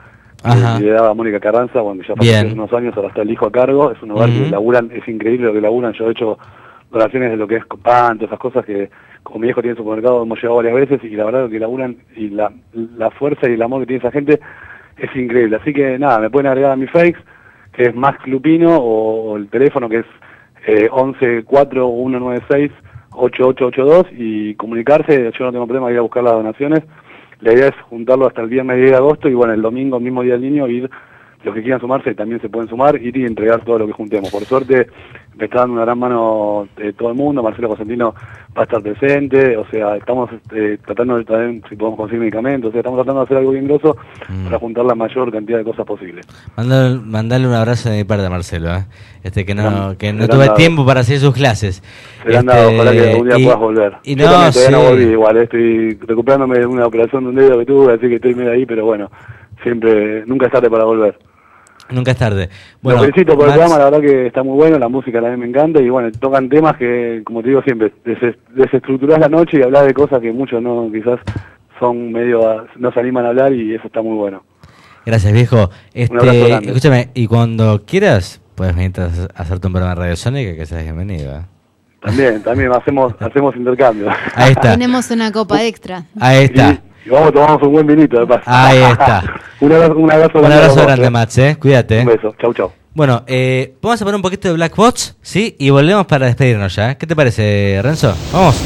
Ajá. que le daba a Mónica Carranza, cuando ya falleció hace unos años, ahora está el hijo a cargo. Es un lugar Ujú. que laburan, es increíble lo que laburan. Yo he hecho donaciones de lo que es pan, todas esas cosas que, como mi hijo tiene supermercado, hemos llegado varias veces, y la verdad que laburan, y la, la fuerza y el amor que tiene esa gente es increíble. Así que nada, me pueden agregar a mi Fakes, que es Max Lupino, o, o el teléfono que es eh, once cuatro uno nueve seis ocho ocho ocho dos, y comunicarse. Yo no tengo problema de ir a buscar las donaciones. La idea es juntarlo hasta el viernes diez de agosto, y bueno, el domingo, el mismo día del niño, ir, los que quieran sumarse también se pueden sumar, ir y entregar todo lo que juntemos. Por suerte me está dando una gran mano de todo el mundo. Marcelo Cosentino va a estar presente, o sea, estamos eh, tratando de también, si podemos conseguir medicamentos, o sea, estamos tratando de hacer algo bien grosso Mm. para juntar la mayor cantidad de cosas posibles. Mandale, mandale un abrazo de mi parte a Marcelo, ¿eh? Este que no, Serán- que no serán tuve dado. tiempo para hacer sus clases. Serán Este, dado, ojalá que algún día y- puedas volver. Y Yo no, también todavía no sí. volví igual, eh, estoy recuperándome de una operación de un dedo que tuve, así que estoy medio ahí, pero bueno, siempre, nunca es tarde para volver. Nunca es tarde. Bueno, Bueno, Lo felicito por Max, el programa, la verdad que está muy bueno, la música también me encanta, y bueno, tocan temas que, como te digo siempre, des- desestructurás la noche y hablar de cosas que muchos no, quizás son medio, a- no se animan a hablar, y eso está muy bueno. gracias, viejo. abrazo Este, grande. escúchame, y cuando quieras, puedes venir a a hacerte un programa de Radio Sónica, que seas bienvenido. ¿eh? También, también hacemos, hacemos intercambio. Ahí está. Tenemos una copa extra. Ahí está. Y vamos, tomamos un buen vinito de paso. Ahí está. un abrazo, un abrazo Un grande a abrazo vos, grande, eh. Mats, ¿eh? Cuídate. Un beso, chau, chau. Bueno, eh, vamos a poner un poquito de Black Box, ¿sí? Y volvemos para despedirnos ya. ¿eh? ¿Qué te parece, Renzo? Vamos.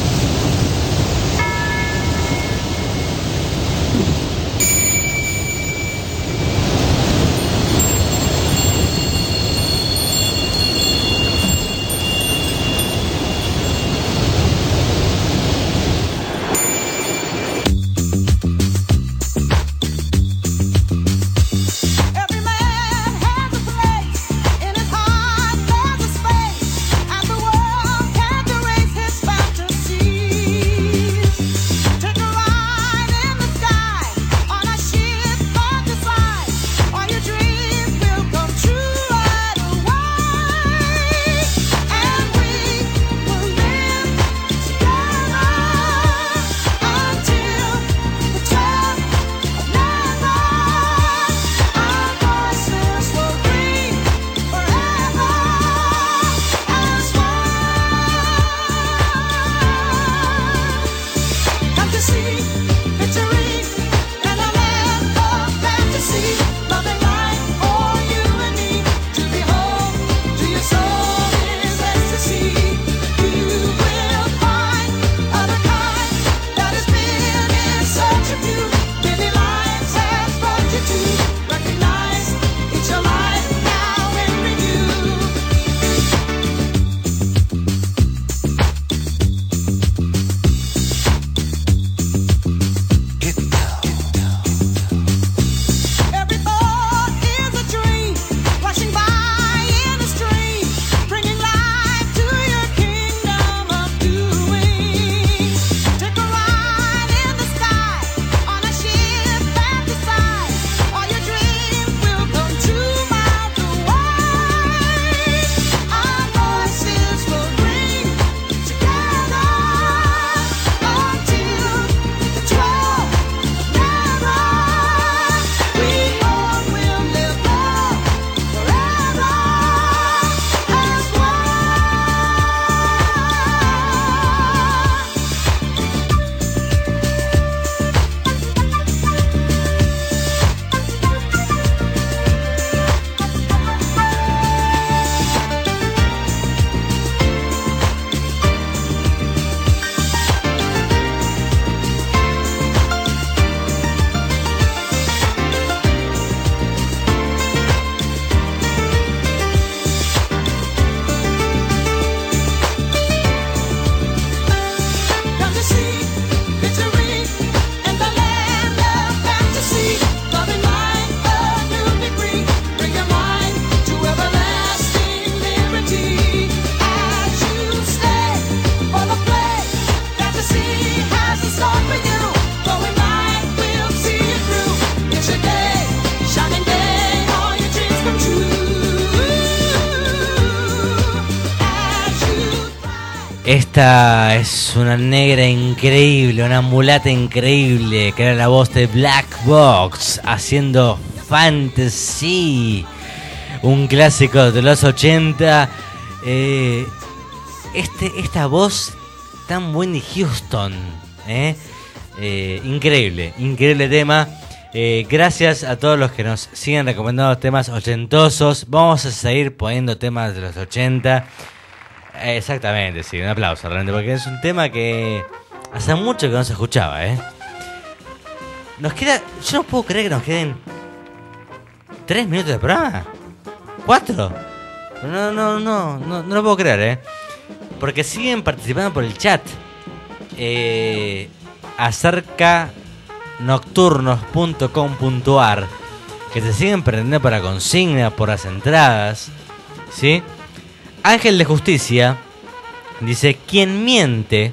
Esta es una negra increíble, una mulata increíble, que era la voz de Black Box, haciendo Fantasy, un clásico de los ochenta. Eh, este, esta voz tan Whitney Houston, ¿eh? Eh, increíble, increíble tema. Eh, gracias a todos los que nos siguen recomendando temas ochentosos. Vamos a seguir poniendo temas de los ochenta. Eh, exactamente, sí, un aplauso realmente, porque es un tema que hace mucho que no se escuchaba, ¿eh? Nos queda, yo no puedo creer que nos queden tres minutos de programa. ¿Cuatro? No, no, no, no, no lo puedo creer, ¿eh? Porque siguen participando por el chat. Eh, acerca nocturnos punto com punto a r, que se siguen perdiendo para consigna por las entradas, ¿sí? Ángel de Justicia dice: quien miente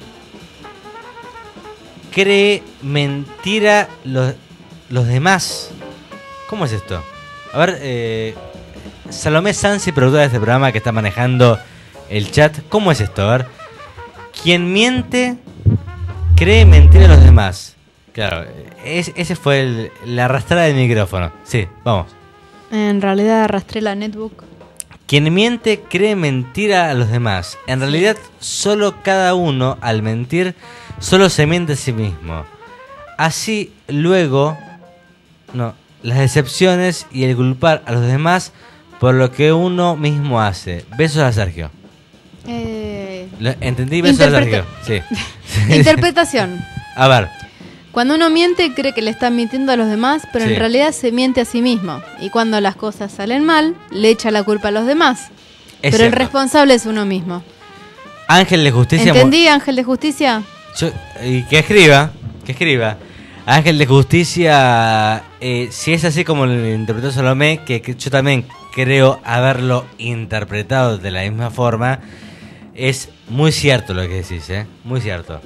cree mentira los, los demás. ¿Cómo es esto? A ver, eh, Salomé Sansi, productora de este programa que está manejando el chat, ¿cómo es esto? A ver, quien miente cree mentira a los demás. Claro, es, ese fue el, la arrastrada del micrófono. Sí, vamos. En realidad arrastré la netbook. Quien miente cree mentira a los demás. En realidad, solo cada uno, al mentir, solo se miente a sí mismo. Así, luego, no, las decepciones y el culpar a los demás por lo que uno mismo hace. Besos a Sergio. Eh, Lo, ¿Entendí? Besos a Sergio. Sí. Interpretación. A ver. Cuando uno miente, cree que le está mintiendo a los demás, pero Sí. en realidad se miente a sí mismo. Y cuando las cosas salen mal, le echa la culpa a los demás. Es pero cierto. el responsable es uno mismo. Ángel de Justicia. ¿Entendí, Ángel de Justicia? Yo- y que escriba, que escriba. Ángel de Justicia, eh, si es así como lo interpretó Salomé, que, que yo también creo haberlo interpretado de la misma forma, es muy cierto lo que decís, ¿eh? Muy cierto.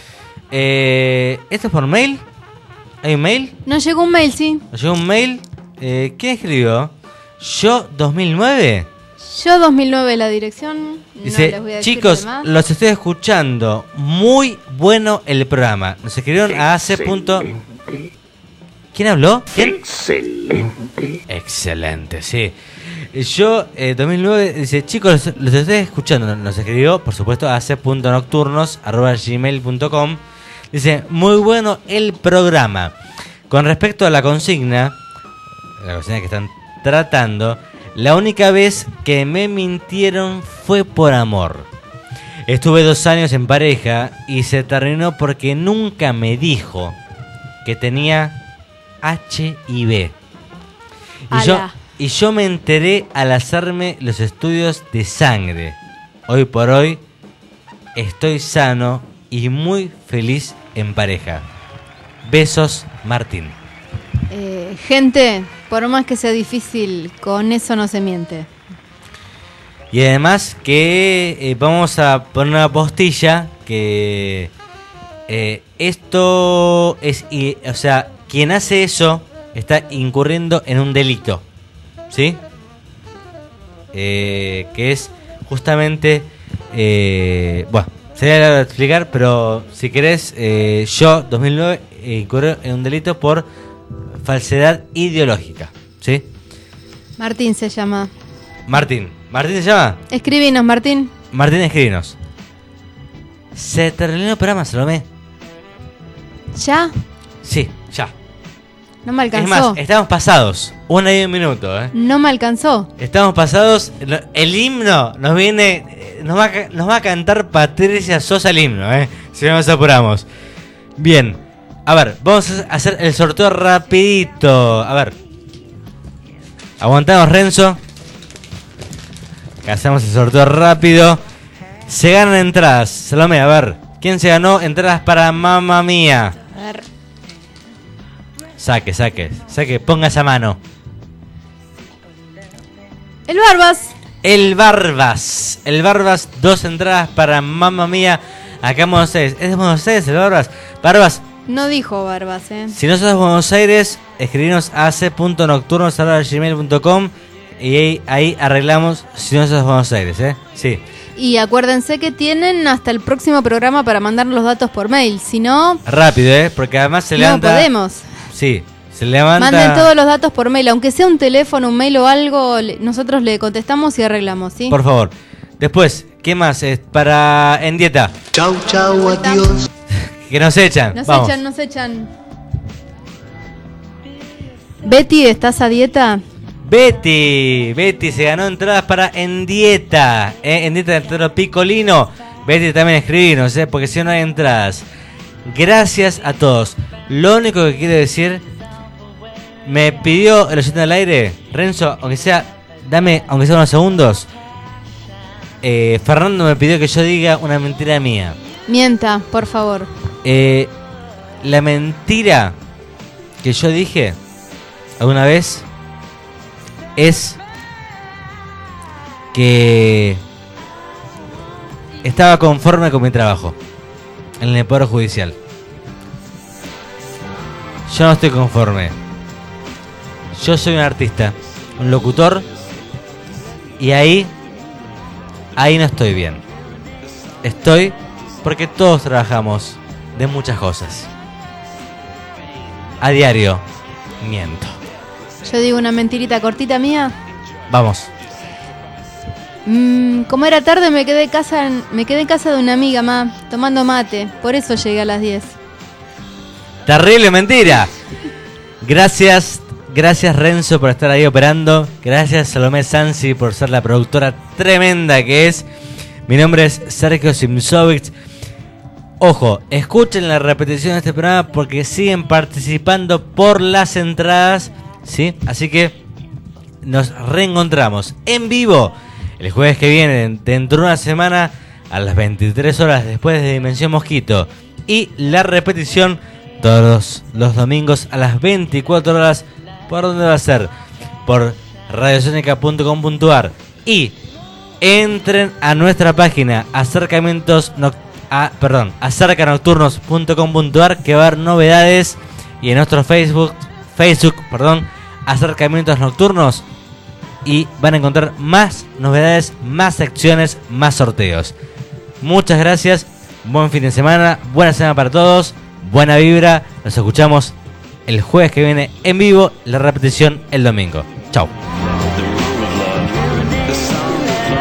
Eh, ¿Esto es por mail? ¿Hay un mail? Nos llegó un mail, sí. ¿Nos llegó un mail? Eh, ¿Quién escribió? ¿Yo dos mil nueve? Yo dos mil nueve la dirección. Dice, no les voy a decir chicos, demás. los estoy escuchando. Muy bueno el programa. Nos escribieron a hace punto... ¿Quién habló? ¿Quién? Excelente. Excelente, sí. Yo, eh, dos mil nueve, dice, chicos, los, los estoy escuchando. Nos escribió, por supuesto, a c punto nocturnos arroba gmail punto com. Dice, muy bueno el programa. Con respecto a la consigna, la consigna que están tratando, la única vez que me mintieron fue por amor. Estuve dos años en pareja y se terminó porque nunca me dijo que tenía H I V. Y yo, Ala. y yo me enteré al hacerme los estudios de sangre. Hoy por hoy estoy sano y muy feliz en pareja. Besos, Martín. Eh, gente, por más que sea difícil, con eso no se miente. Y además que eh, vamos a poner una postilla que eh, esto es, y, o sea, quien hace eso está incurriendo en un delito, ¿sí? Eh, que es justamente, eh, bueno, sería largo de explicar, pero si querés, eh, yo, dos mil nueve, eh, incurrí en un delito por falsedad ideológica, ¿sí? Martín se llama. Martín, ¿Martín se llama? Escribinos, Martín. Martín, escribinos. ¿Se terminó el programa, Salomé? ¿Ya? Sí, ya. No me Es alcanzó. más, estamos pasados. Una y un minuto, ¿eh? No me alcanzó. Estamos pasados. lo- El himno nos viene. eh, Nos va, a, ca- nos va a cantar Patricia Sosa el himno, ¿eh? Si no nos apuramos. Bien. A ver, vamos a hacer el sorteo rapidito. A ver. Aguantamos, Renzo. Hacemos el sorteo rápido. Se ganan entradas. Salomé, a ver. ¿Quién se ganó entradas para Mamma Mía? A ver. Saque, saque, saque, ponga esa mano. El Barbas. El Barbas. El Barbas, dos entradas para Mamma Mía. Acá en Buenos Aires. ¿Es de Buenos Aires el Barbas? Barbas, No dijo Barbas, eh. si no sos de Buenos Aires, escribinos a c punto nocturnos arroba gmail punto com y ahí, ahí arreglamos si no sos de Buenos Aires, ¿eh? Sí. Y acuérdense que tienen hasta el próximo programa para mandarnos los datos por mail. Si no, Rápido, ¿eh? Porque además se no levanta... podemos. Sí, se Se levanta. Manden todos los datos por mail, aunque sea un teléfono, un mail o algo, le- nosotros le contestamos y arreglamos, ¿sí? Por favor. Después, ¿qué más es para en dieta? Chau, chau, adiós. Que nos echan. Nos Vamos. echan, nos echan. Betty, ¿estás a dieta? Betty, Betty se ganó entradas para En Dieta, ¿eh? En Dieta del Teatro Piccolino. Betty también escribinos, ¿eh? Porque si no hay entradas. Gracias a todos. Lo único que quiero decir, me pidió el oyente al aire, Renzo, aunque sea, dame, aunque sea unos segundos. Eh, Fernando me pidió que yo diga una mentira mía. Mienta, por favor. Eh, la mentira que yo dije alguna vez es que estaba conforme con mi trabajo en el Poder Judicial. Yo no estoy conforme. Yo soy un artista, un locutor, y ahí, ahí no estoy bien. Estoy porque todos trabajamos de muchas cosas. A diario, miento. Yo digo una mentirita cortita mía. Vamos. Mm, como era tarde me quedé, casa en, me quedé en casa de una amiga, ma, tomando mate. Por eso llegué a las diez. Terrible mentira. Gracias, gracias Renzo por estar ahí operando. Gracias Salomé Sansi por ser la productora tremenda que es. Mi nombre es Sergio Simsovic. Ojo, escuchen la repetición de este programa porque siguen participando por las entradas, ¿sí? Así que nos reencontramos en vivo el jueves que viene, dentro de una semana, a las veintitrés horas después de Dimensión Mosquito. Y la repetición todos los domingos a las veinticuatro horas. ¿Por dónde va a ser? Por radiosonica punto com punto ar. Y entren a nuestra página acercamientos noc- a, perdón, acercanocturnos punto com punto ar, que va a haber novedades. Y en nuestro Facebook, Facebook, perdón, Acercamientos Nocturnos. Y van a encontrar más novedades, más secciones, más sorteos. Muchas gracias, buen fin de semana, buena semana para todos, buena vibra. Nos escuchamos el jueves que viene en vivo, la repetición el domingo.